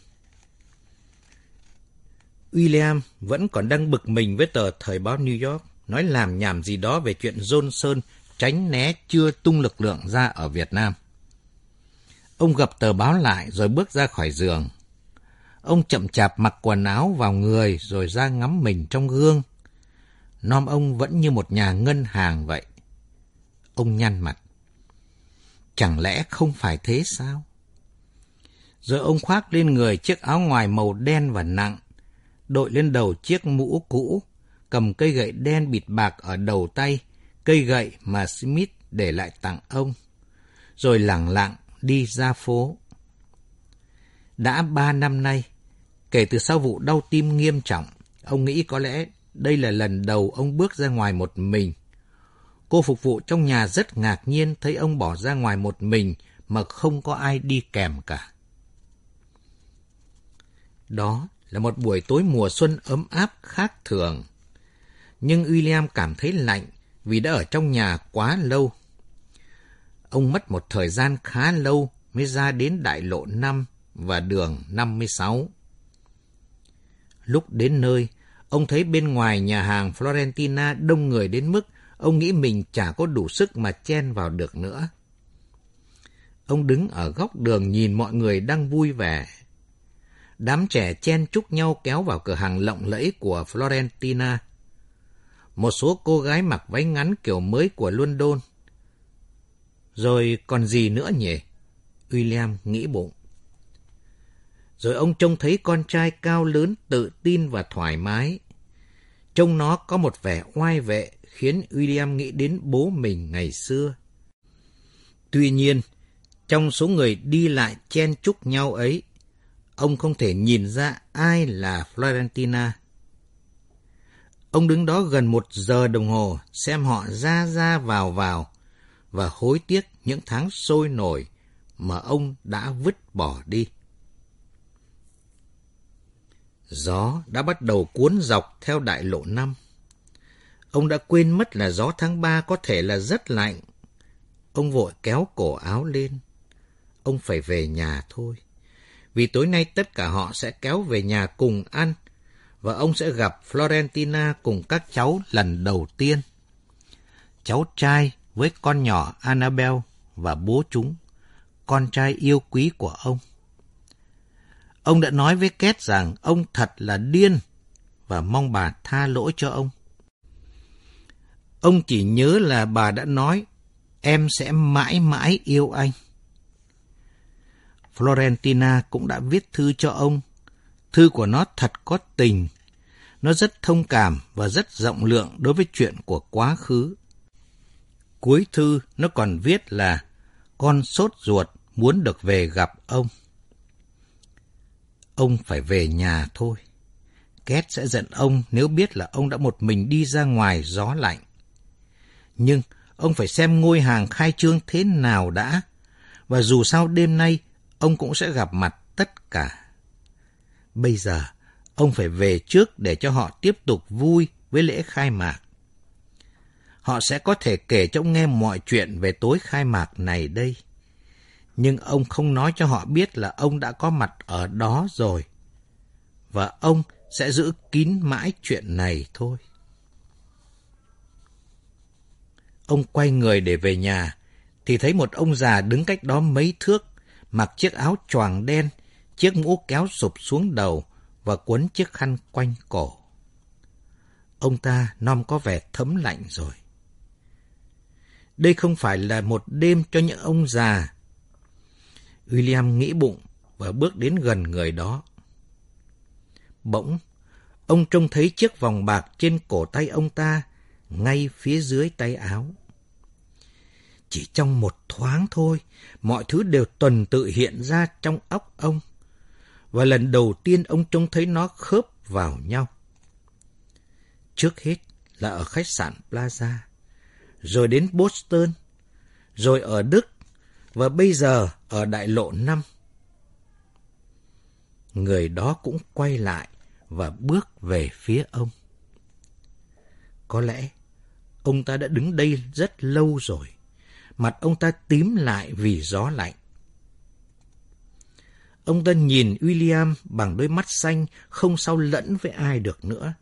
S3: William vẫn còn đang bực mình với tờ Thời báo New York, nói làm nhảm gì đó về chuyện Johnson tránh né chưa tung lực lượng ra ở Việt Nam. Ông gập tờ báo lại rồi bước ra khỏi giường. Ông chậm chạp mặc quần áo vào người rồi ra ngắm mình trong gương. Nom ông vẫn như một nhà ngân hàng vậy. Ông nhăn mặt. Chẳng lẽ không phải thế sao? Rồi ông khoác lên người chiếc áo ngoài màu đen và nặng, đội lên đầu chiếc mũ cũ, cầm cây gậy đen bịt bạc ở đầu tay, cây gậy mà Smith để lại tặng ông, rồi lẳng lặng đi ra phố. Đã 3 năm nay, kể từ sau vụ đau tim nghiêm trọng, ông nghĩ có lẽ đây là lần đầu ông bước ra ngoài một mình. Cô phục vụ trong nhà rất ngạc nhiên thấy ông bỏ ra ngoài một mình mà không có ai đi kèm cả. Đó là một buổi tối mùa xuân ấm áp khác thường. Nhưng William cảm thấy lạnh vì đã ở trong nhà quá lâu. Ông mất một thời gian khá lâu mới ra đến đại lộ 5 và đường 56. Lúc đến nơi, ông thấy bên ngoài nhà hàng Florentina đông người đến mức ông nghĩ mình chả có đủ sức mà chen vào được nữa. Ông đứng ở góc đường nhìn mọi người đang vui vẻ. Đám trẻ chen chúc nhau kéo vào cửa hàng lộng lẫy của Florentina. Một số cô gái mặc váy ngắn kiểu mới của London. Rồi còn gì nữa nhỉ? William nghĩ bụng. Rồi ông trông thấy con trai cao lớn, tự tin và thoải mái. Trông nó có một vẻ oai vệ khiến William nghĩ đến bố mình ngày xưa. Tuy nhiên, trong số người đi lại chen chúc nhau ấy, ông không thể nhìn ra ai là Florentina. Ông đứng đó gần 1 giờ đồng hồ xem họ ra vào và hối tiếc những tháng sôi nổi mà ông đã vứt bỏ đi. Gió đã bắt đầu cuốn dọc theo đại lộ 5. Ông đã quên mất là gió tháng 3 có thể là rất lạnh. Ông vội kéo cổ áo lên. Ông phải về nhà thôi. Vì tối nay tất cả họ sẽ kéo về nhà cùng ăn. và ông sẽ gặp Florentina cùng các cháu lần đầu tiên. Cháu trai với con nhỏ Annabel và bố chúng, con trai yêu quý của ông. Ông đã nói với Kate rằng ông thật là điên và mong bà tha lỗi cho ông. Ông chỉ nhớ là bà đã nói, em sẽ mãi mãi yêu anh. Florentina cũng đã viết thư cho ông. Thư của nó thật có tình. Nó rất thông cảm và rất rộng lượng đối với chuyện của quá khứ. Cuối thư nó còn viết là con sốt ruột muốn được về gặp ông. Ông phải về nhà thôi. Kate sẽ giận ông nếu biết là ông đã một mình đi ra ngoài gió lạnh. Nhưng ông phải xem ngôi hàng khai trương thế nào đã. Và dù sao đêm nay, ông cũng sẽ gặp mặt tất cả. Bây giờ, ông phải về trước để cho họ tiếp tục vui với lễ khai mạc. Họ sẽ có thể kể cho ông nghe mọi chuyện về tối khai mạc này đây. Nhưng ông không nói cho họ biết là ông đã có mặt ở đó rồi. Và ông sẽ giữ kín mãi chuyện này thôi. Ông quay người để về nhà, thì thấy một ông già đứng cách đó mấy thước, mặc chiếc áo choàng đen, chiếc mũ kéo sụp xuống đầu và quấn chiếc khăn quanh cổ. Ông ta nom có vẻ thấm lạnh rồi. Đây không phải là một đêm cho những ông già. William nghĩ bụng và bước đến gần người đó. Bỗng, ông trông thấy chiếc vòng bạc trên cổ tay ông ta, ngay phía dưới tay áo. Chỉ trong một thoáng thôi, mọi thứ đều tuần tự hiện ra trong óc ông. Và lần đầu tiên ông trông thấy nó khớp vào nhau. Trước hết là ở khách sạn Plaza, rồi đến Boston, rồi ở Đức, và bây giờ ở đại lộ 5. Người đó cũng quay lại và bước về phía ông. Có lẽ ông ta đã đứng đây rất lâu rồi. Mặt ông ta tím lại vì gió lạnh. Ông ta nhìn William bằng đôi mắt xanh không sao lẫn với ai được nữa.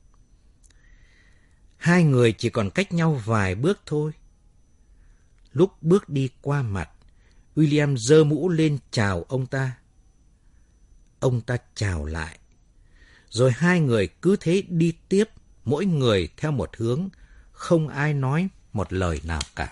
S3: Hai người chỉ còn cách nhau vài bước thôi. Lúc bước đi qua mặt, William giơ mũ lên chào ông ta. Ông ta chào lại. Rồi hai người cứ thế đi tiếp, mỗi người theo một hướng, không ai nói một lời nào cả.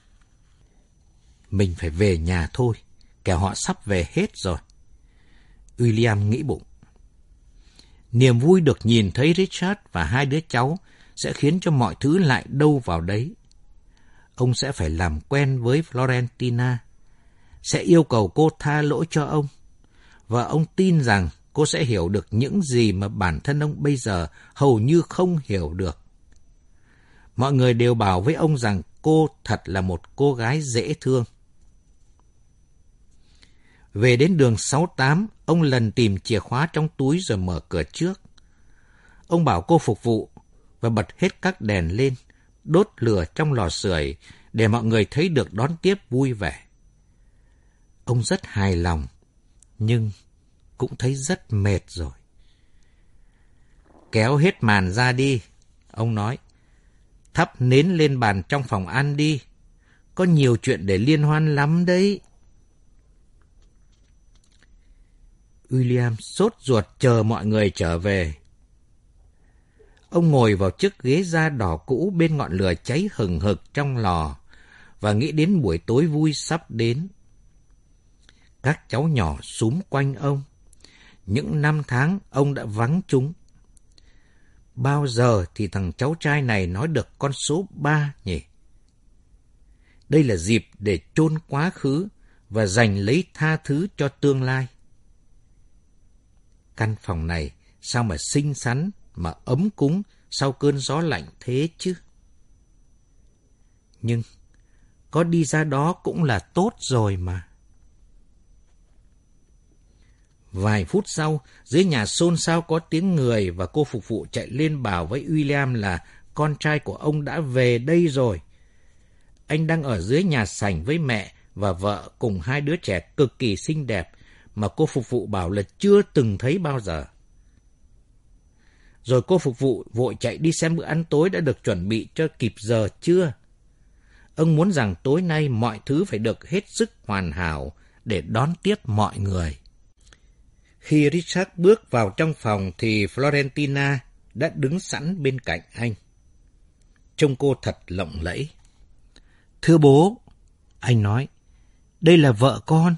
S3: Mình phải về nhà thôi, kẻo họ sắp về hết rồi. William nghĩ bụng. Niềm vui được nhìn thấy Richard và hai đứa cháu sẽ khiến cho mọi thứ lại đâu vào đấy. Ông sẽ phải làm quen với Florentina, sẽ yêu cầu cô tha lỗi cho ông, và ông tin rằng cô sẽ hiểu được những gì mà bản thân ông bây giờ hầu như không hiểu được. Mọi người đều bảo với ông rằng cô thật là một cô gái dễ thương. Về đến đường 68, ông lần tìm chìa khóa trong túi rồi mở cửa trước. Ông bảo cô phục vụ và bật hết các đèn lên, đốt lửa trong lò sưởi để mọi người thấy được đón tiếp vui vẻ. Ông rất hài lòng, nhưng cũng thấy rất mệt rồi. Kéo hết màn ra đi, ông nói. Thắp nến lên bàn trong phòng ăn đi. Có nhiều chuyện để liên hoan lắm đấy. William sốt ruột chờ mọi người trở về. Ông ngồi vào chiếc ghế da đỏ cũ bên ngọn lửa cháy hừng hực trong lò và nghĩ đến buổi tối vui sắp đến. Các cháu nhỏ xúm quanh ông. Những năm tháng ông đã vắng chúng. Bao giờ thì thằng cháu trai này nói được con số 3 nhỉ? Đây là dịp để chôn quá khứ và giành lấy tha thứ cho tương lai. Căn phòng này sao mà xinh xắn, mà ấm cúng sau cơn gió lạnh thế chứ? Nhưng có đi ra đó cũng là tốt rồi mà. Vài phút sau, dưới nhà xôn xao có tiếng người và cô phục vụ chạy lên bảo với William là con trai của ông đã về đây rồi. Anh đang ở dưới nhà sảnh với mẹ và vợ cùng hai đứa trẻ cực kỳ xinh đẹp mà cô phục vụ bảo là chưa từng thấy bao giờ. rồi cô phục vụ vội chạy đi xem bữa ăn tối đã được chuẩn bị cho kịp giờ chưa. Ông muốn rằng tối nay mọi thứ phải được hết sức hoàn hảo để đón tiếp mọi người. Khi Richard bước vào trong phòng thì Florentina đã đứng sẵn bên cạnh anh. Trông cô thật lộng lẫy. Thưa bố, anh nói, đây là vợ con.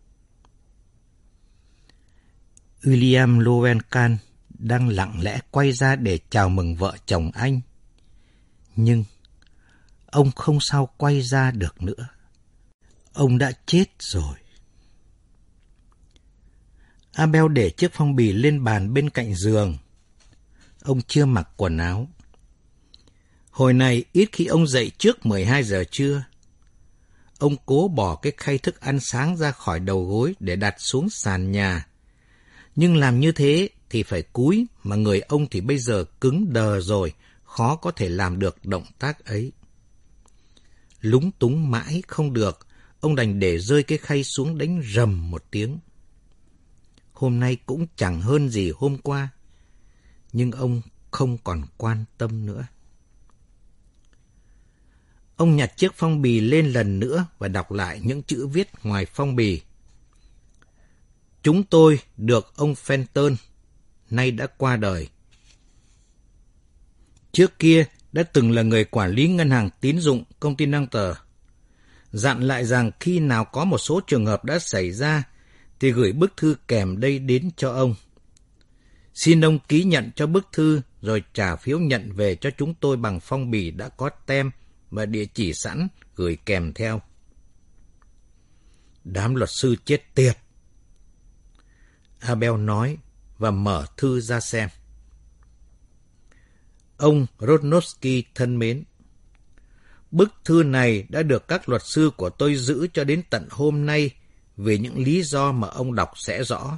S3: William Lowencan đang lặng lẽ quay ra để chào mừng vợ chồng anh. Nhưng ông không sao quay ra được nữa. Ông đã chết rồi. Abel để chiếc phong bì lên bàn bên cạnh giường. Ông chưa mặc quần áo. Hồi này ít khi ông dậy trước 12 giờ trưa. Ông cố bỏ cái khay thức ăn sáng ra khỏi đầu gối để đặt xuống sàn nhà. Nhưng làm như thế thì phải cúi, mà người ông thì bây giờ cứng đờ rồi, khó có thể làm được động tác ấy. Lúng túng mãi không được, ông đành để rơi cái khay xuống đánh rầm một tiếng. Hôm nay cũng chẳng hơn gì hôm qua, nhưng ông không còn quan tâm nữa. Ông nhặt chiếc phong bì lên lần nữa và đọc lại những chữ viết ngoài phong bì. Chúng tôi được ông Fenton, nay đã qua đời. Trước kia đã từng là người quản lý ngân hàng tín dụng Continental. Dặn lại rằng khi nào có một số trường hợp đã xảy ra thì gửi bức thư kèm đây đến cho ông. Xin ông ký nhận cho bức thư rồi trả phiếu nhận về cho chúng tôi bằng phong bì đã có tem và địa chỉ sẵn gửi kèm theo. Đám luật sư chết tiệt, Abel nói và mở thư ra xem. Ông Rodnowski thân mến, bức thư này đã được các luật sư của tôi giữ cho đến tận hôm nay vì những lý do mà ông đọc sẽ rõ.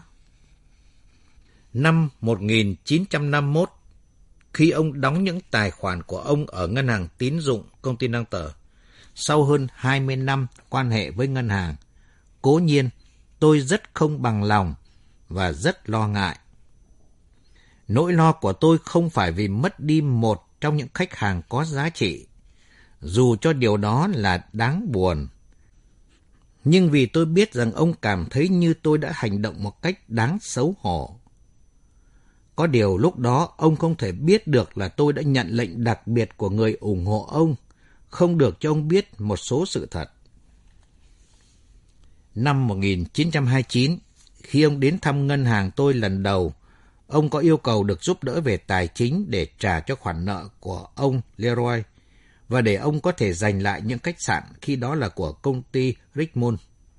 S3: Năm 1951, khi ông đóng những tài khoản của ông ở ngân hàng tín dụng Continental, sau hơn 20 năm quan hệ với ngân hàng, cố nhiên tôi rất không bằng lòng và rất lo ngại. Nỗi lo của tôi không phải vì mất đi một trong những khách hàng có giá trị, dù cho điều đó là đáng buồn, nhưng vì tôi biết rằng ông cảm thấy như tôi đã hành động một cách đáng xấu hổ. Có điều lúc đó ông không thể biết được là tôi đã nhận lệnh đặc biệt của người ủng hộ ông, không được cho ông biết một số sự thật. Năm 1929, khi ông đến thăm ngân hàng tôi lần đầu, ông có yêu cầu được giúp đỡ về tài chính để trả cho khoản nợ của ông Leroy và để ông có thể giành lại những khách sạn khi đó là của công ty Richmond.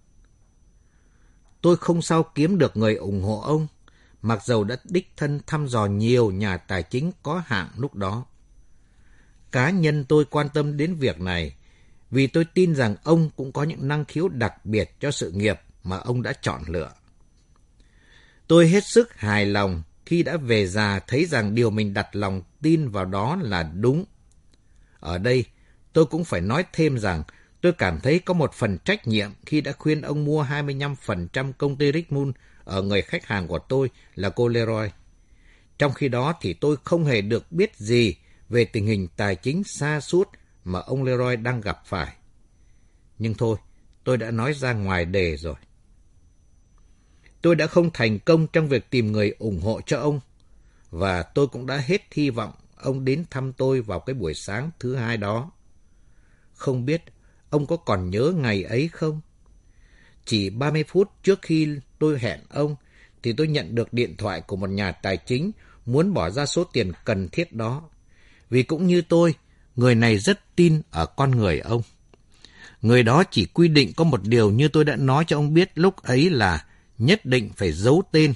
S3: Tôi không sao kiếm được người ủng hộ ông, mặc dầu đã đích thân thăm dò nhiều nhà tài chính có hạng lúc đó. Cá nhân tôi quan tâm đến việc này vì tôi tin rằng ông cũng có những năng khiếu đặc biệt cho sự nghiệp mà ông đã chọn lựa. Tôi hết sức hài lòng khi đã về già thấy rằng điều mình đặt lòng tin vào đó là đúng. Ở đây, tôi cũng phải nói thêm rằng tôi cảm thấy có một phần trách nhiệm khi đã khuyên ông mua 25% công ty Richmond ở người khách hàng của tôi là cô Leroy. Trong khi đó thì tôi không hề được biết gì về tình hình tài chính sa sút mà ông Leroy đang gặp phải. Nhưng thôi, tôi đã nói ra ngoài đề rồi. Tôi đã không thành công trong việc tìm người ủng hộ cho ông, và tôi cũng đã hết hy vọng ông đến thăm tôi vào cái buổi sáng thứ hai đó. Không biết ông có còn nhớ ngày ấy không? Chỉ 30 phút trước khi tôi hẹn ông, thì tôi nhận được điện thoại của một nhà tài chính muốn bỏ ra số tiền cần thiết đó. Vì cũng như tôi, người này rất tin ở con người ông. Người đó chỉ quy định có một điều như tôi đã nói cho ông biết lúc ấy là nhất định phải giấu tên.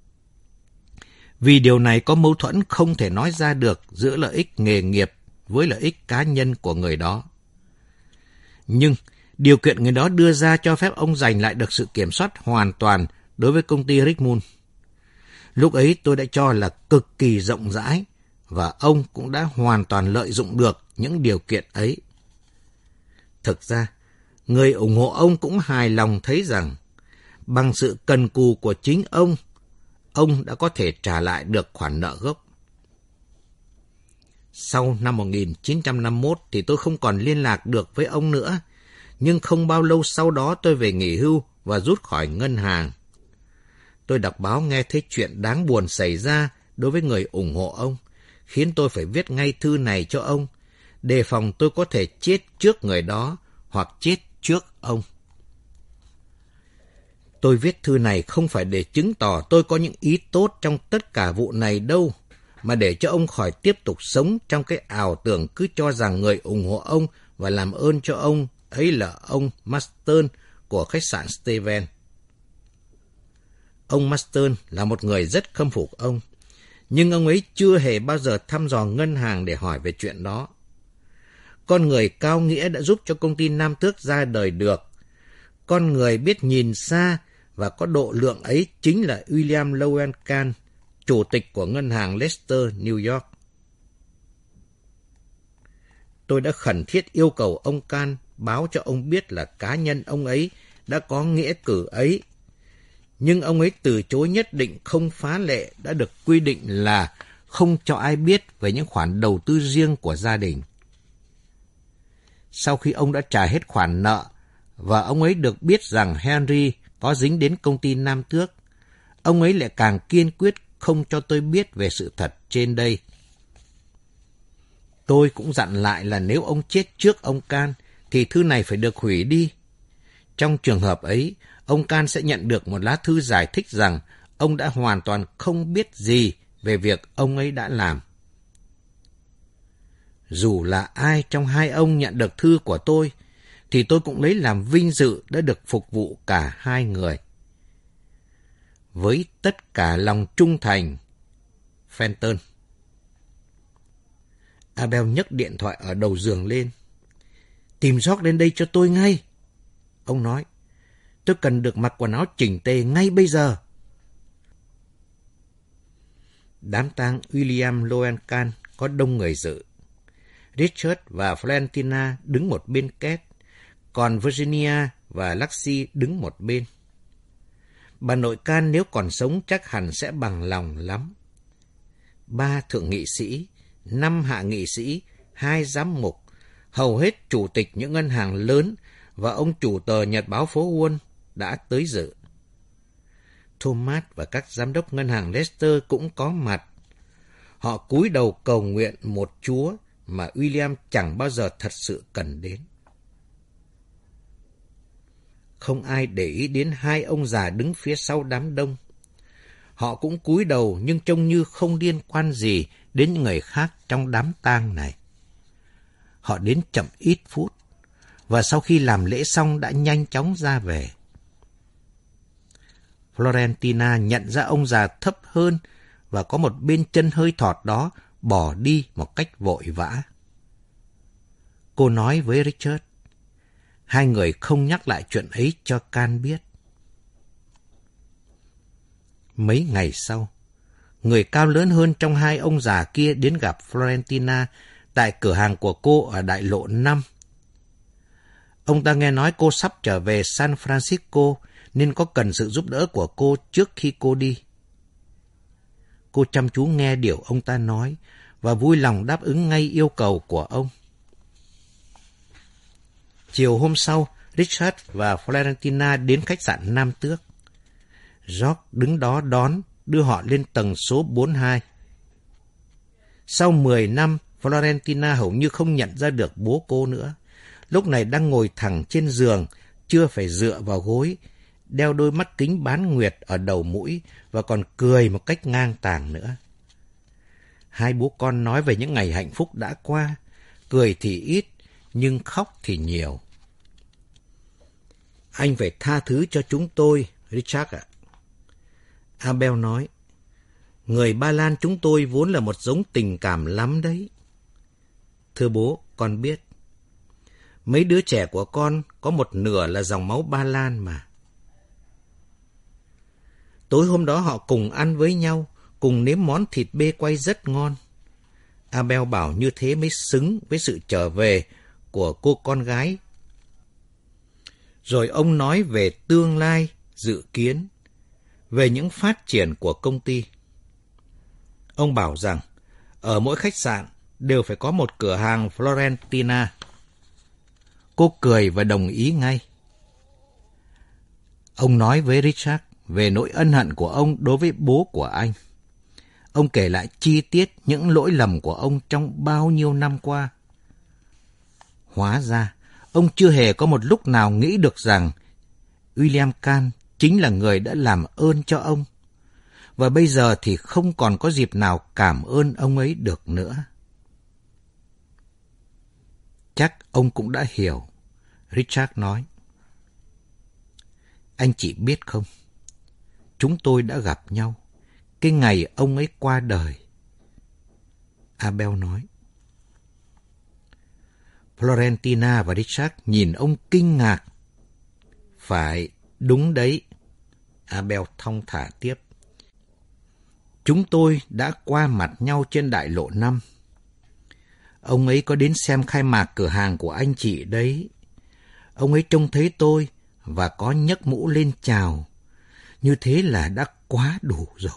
S3: Vì điều này có mâu thuẫn không thể nói ra được giữa lợi ích nghề nghiệp với lợi ích cá nhân của người đó. Nhưng điều kiện người đó đưa ra cho phép ông giành lại được sự kiểm soát hoàn toàn đối với công ty Richmond. Lúc ấy tôi đã cho là cực kỳ rộng rãi, và ông cũng đã hoàn toàn lợi dụng được những điều kiện ấy. Thực ra, người ủng hộ ông cũng hài lòng thấy rằng bằng sự cần cù của chính ông đã có thể trả lại được khoản nợ gốc. Sau năm 1951 thì tôi không còn liên lạc được với ông nữa, nhưng không bao lâu sau đó tôi về nghỉ hưu và rút khỏi ngân hàng. Tôi đọc báo nghe thấy chuyện đáng buồn xảy ra đối với người ủng hộ ông, khiến tôi phải viết ngay thư này cho ông, đề phòng tôi có thể chết trước người đó hoặc chết trước ông. Tôi viết thư này không phải để chứng tỏ tôi có những ý tốt trong tất cả vụ này đâu, mà để cho ông khỏi tiếp tục sống trong cái ảo tưởng cứ cho rằng người ủng hộ ông và làm ơn cho ông ấy là ông Marston của khách sạn Steven. Ông Marston là một người rất khâm phục ông, nhưng ông ấy chưa hề bao giờ thăm dò ngân hàng để hỏi về chuyện đó. Con người cao nghĩa đã giúp cho công ty Nam Tước ra đời được. Con người biết nhìn xa và có độ lượng ấy chính là William Lowen Kahn, chủ tịch của ngân hàng Leicester, New York. Tôi đã khẩn thiết yêu cầu ông Kahn báo cho ông biết là cá nhân ông ấy đã có nghĩa cử ấy. Nhưng ông ấy từ chối nhất định không phá lệ đã được quy định là không cho ai biết về những khoản đầu tư riêng của gia đình. Sau khi ông đã trả hết khoản nợ và ông ấy được biết rằng Henry có dính đến công ty Nam Tước, ông ấy lại càng kiên quyết không cho tôi biết về sự thật trên đây. Tôi cũng dặn lại là nếu ông chết trước ông Kahn thì thư này phải được hủy đi. Trong trường hợp ấy, ông Kahn sẽ nhận được một lá thư giải thích rằng ông đã hoàn toàn không biết gì về việc ông ấy đã làm. Dù là ai trong hai ông nhận được thư của tôi, thì tôi cũng lấy làm vinh dự đã được phục vụ cả hai người. Với tất cả lòng trung thành, Fenton. Abel nhấc điện thoại ở đầu giường lên. Tìm George đến đây cho tôi ngay. Ông nói, tôi cần được mặc quần áo chỉnh tề ngay bây giờ. Đám tang William Lowen Kahn có đông người dự. Richard và Florentina đứng một bên két, còn Virginia và Lexi đứng một bên. Bà nội Kahn nếu còn sống chắc hẳn sẽ bằng lòng lắm. 3 thượng nghị sĩ, 5 hạ nghị sĩ, 2 giám mục, hầu hết chủ tịch những ngân hàng lớn và ông chủ tờ Nhật báo phố Wall đã tới dự. Thomas và các giám đốc ngân hàng Leicester cũng có mặt. Họ cúi đầu cầu nguyện một Chúa mà William chẳng bao giờ thật sự cần đến. Không ai để ý đến hai ông già đứng phía sau đám đông. Họ cũng cúi đầu nhưng trông như không liên quan gì đến những người khác trong đám tang này. Họ đến chậm ít phút, và sau khi làm lễ xong đã nhanh chóng ra về. Florentina nhận ra ông già thấp hơn và có một bên chân hơi thọt đó bỏ đi một cách vội vã. Cô nói với Richard, hai người không nhắc lại chuyện ấy cho Kahn biết. Mấy ngày sau, người cao lớn hơn trong hai ông già kia đến gặp Florentina tại cửa hàng của cô ở đại lộ 5. Ông ta nghe nói cô sắp trở về San Francisco nên có cần sự giúp đỡ của cô trước khi cô đi. Cô chăm chú nghe điều ông ta nói và vui lòng đáp ứng ngay yêu cầu của ông. Chiều hôm sau, Richard và Florentina đến khách sạn Nam Tước. George đứng đó đón, đưa họ lên tầng số 42. Sau 10 năm, Florentina hầu như không nhận ra được bố cô nữa. Lúc này đang ngồi thẳng trên giường, chưa phải dựa vào gối, đeo đôi mắt kính bán nguyệt ở đầu mũi và còn cười một cách ngang tàng nữa. Hai bố con nói về những ngày hạnh phúc đã qua, cười thì ít, nhưng khóc thì nhiều. Anh phải tha thứ cho chúng tôi, Richard ạ. Abel nói, người Ba Lan chúng tôi vốn là một giống tình cảm lắm đấy. Thưa bố, con biết. Mấy đứa trẻ của con có một nửa là dòng máu Ba Lan mà. Tối hôm đó họ cùng ăn với nhau, cùng nếm món thịt bê quay rất ngon. Abel bảo như thế mới xứng với sự trở về của cô con gái. Rồi ông nói về tương lai, dự kiến, về những phát triển của công ty. Ông bảo rằng, ở mỗi khách sạn đều phải có một cửa hàng Florentina. Cô cười và đồng ý ngay. Ông nói với Richard về nỗi ân hận của ông đối với bố của anh. Ông kể lại chi tiết những lỗi lầm của ông trong bao nhiêu năm qua. Hóa ra, ông chưa hề có một lúc nào nghĩ được rằng William Kahn chính là người đã làm ơn cho ông. Và bây giờ thì không còn có dịp nào cảm ơn ông ấy được nữa. Chắc ông cũng đã hiểu, Richard nói. Anh chị biết không, chúng tôi đã gặp nhau cái ngày ông ấy qua đời. Abel nói. Florentina và Richard nhìn ông kinh ngạc. Phải, đúng đấy, Abel thong thả tiếp. Chúng tôi đã qua mặt nhau trên đại lộ 5. Ông ấy có đến xem khai mạc cửa hàng của anh chị đấy. Ông ấy trông thấy tôi và có nhấc mũ lên chào. Như thế là đã quá đủ rồi.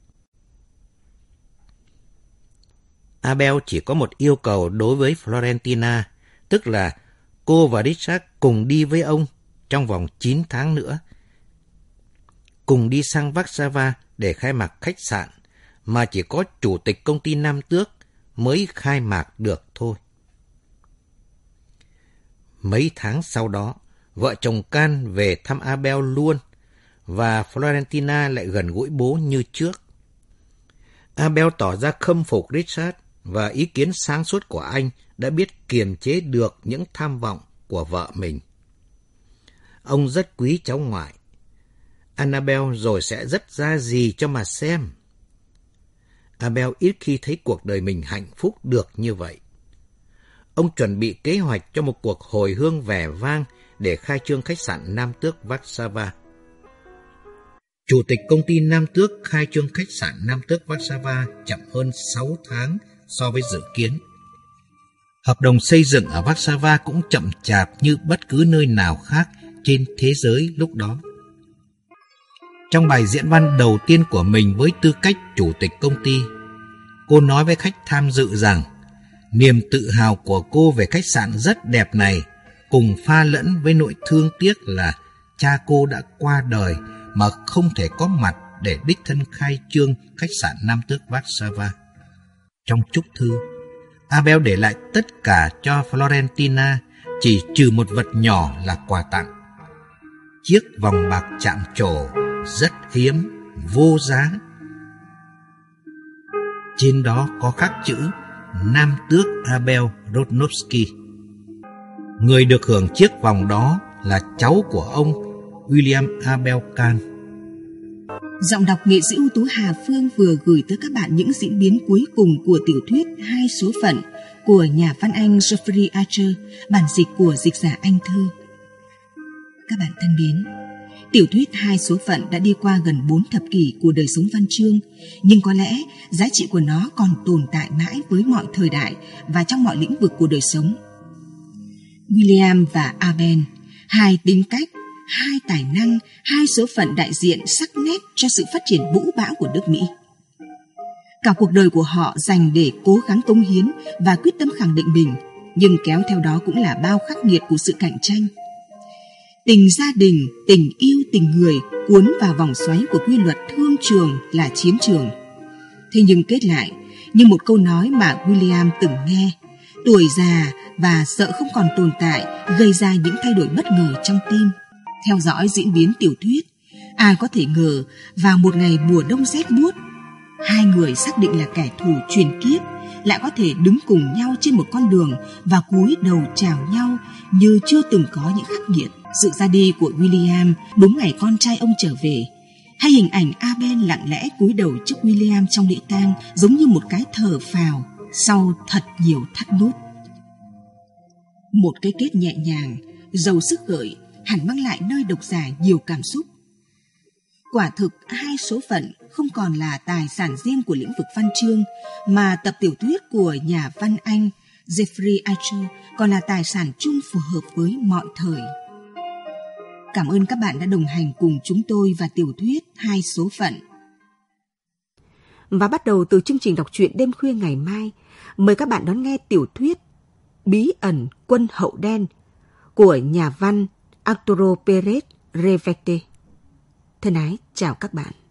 S3: Abel chỉ có một yêu cầu đối với Florentina, tức là cô và Richard cùng đi với ông trong vòng 9 tháng nữa. Cùng đi sang Warsaw để khai mạc khách sạn, mà chỉ có chủ tịch công ty Nam Tước mới khai mạc được thôi. Mấy tháng sau đó, vợ chồng Kahn về thăm Abel luôn, và Florentina lại gần gũi bố như trước. Abel tỏ ra khâm phục Richard và ý kiến sáng suốt của anh đã biết kiềm chế được những tham vọng của vợ mình. Ông rất quý cháu ngoại. Annabel rồi sẽ rất ra gì cho mà xem. Abel ít khi thấy cuộc đời mình hạnh phúc được như vậy. Ông chuẩn bị kế hoạch cho một cuộc hồi hương vẻ vang để khai trương khách sạn Nam Tước Warsaw. Chủ tịch công ty Nam Tước khai trương khách sạn Nam Tước Warsaw chậm hơn 6 tháng so với dự kiến. Hợp đồng xây dựng ở Warsaw cũng chậm chạp như bất cứ nơi nào khác trên thế giới lúc đó. Trong bài diễn văn đầu tiên của mình với tư cách chủ tịch công ty, cô nói với khách tham dự rằng niềm tự hào của cô về khách sạn rất đẹp này cùng pha lẫn với nỗi thương tiếc là cha cô đã qua đời mà không thể có mặt để đích thân khai trương khách sạn Nam Tước Warsaw. Trong chúc thư, Abel để lại tất cả cho Florentina, chỉ trừ một vật nhỏ là quà tặng. Chiếc vòng bạc chạm trổ rất hiếm, vô giá. Trên đó có khắc chữ Nam Tước Abel Rodnowski. Người được hưởng chiếc vòng đó là cháu của ông William Abel Kahn.
S4: Giọng đọc nghệ sĩ ưu tú Hà Phương vừa gửi tới các bạn những diễn biến cuối cùng của tiểu thuyết 2 số phận của nhà văn Anh Geoffrey Archer, bản dịch của dịch giả Anh Thư. Các bạn thân mến, tiểu thuyết 2 số phận đã đi qua gần 4 thập kỷ của đời sống văn chương, nhưng có lẽ giá trị của nó còn tồn tại mãi với mọi thời đại và trong mọi lĩnh vực của đời sống. William và Abel, hai tính cách, hai tài năng, hai số phận đại diện sắc nét cho sự phát triển vũ bão của nước Mỹ. Cả cuộc đời của họ dành để cố gắng cống hiến và quyết tâm khẳng định mình, nhưng kéo theo đó cũng là bao khắc nghiệt của sự cạnh tranh. Tình gia đình, tình yêu, tình người cuốn vào vòng xoáy của quy luật thương trường là chiến trường. Thế nhưng kết lại, như một câu nói mà William từng nghe, tuổi già và sợ không còn tồn tại gây ra những thay đổi bất ngờ trong tim. Theo dõi diễn biến tiểu thuyết, ai có thể ngờ vào một ngày mùa đông rét buốt, hai người xác định là kẻ thù truyền kiếp lại có thể đứng cùng nhau trên một con đường và cúi đầu chào nhau như chưa từng có những khắc nghiệt. Sự ra đi của William đúng ngày con trai ông trở về, hay hình ảnh Abel lặng lẽ cúi đầu trước William trong lễ tang giống như một cái thở phào sau thật nhiều thắt nút. Một cái kết nhẹ nhàng, giàu sức gợi, hẳn mang lại nơi độc giả nhiều cảm xúc. Quả thực, 2 số phận không còn là tài sản riêng của lĩnh vực văn chương, mà tập tiểu thuyết của nhà văn Anh Geoffrey Archer còn là tài sản chung phù hợp với mọi thời. Cảm ơn các bạn đã đồng hành cùng chúng tôi và tiểu thuyết 2 số phận. Và bắt đầu từ chương trình đọc truyện đêm khuya ngày mai, mời các bạn đón nghe tiểu thuyết Bí ẩn quân hậu đen của nhà văn Arturo Pérez Reverte. Thân ái chào các bạn.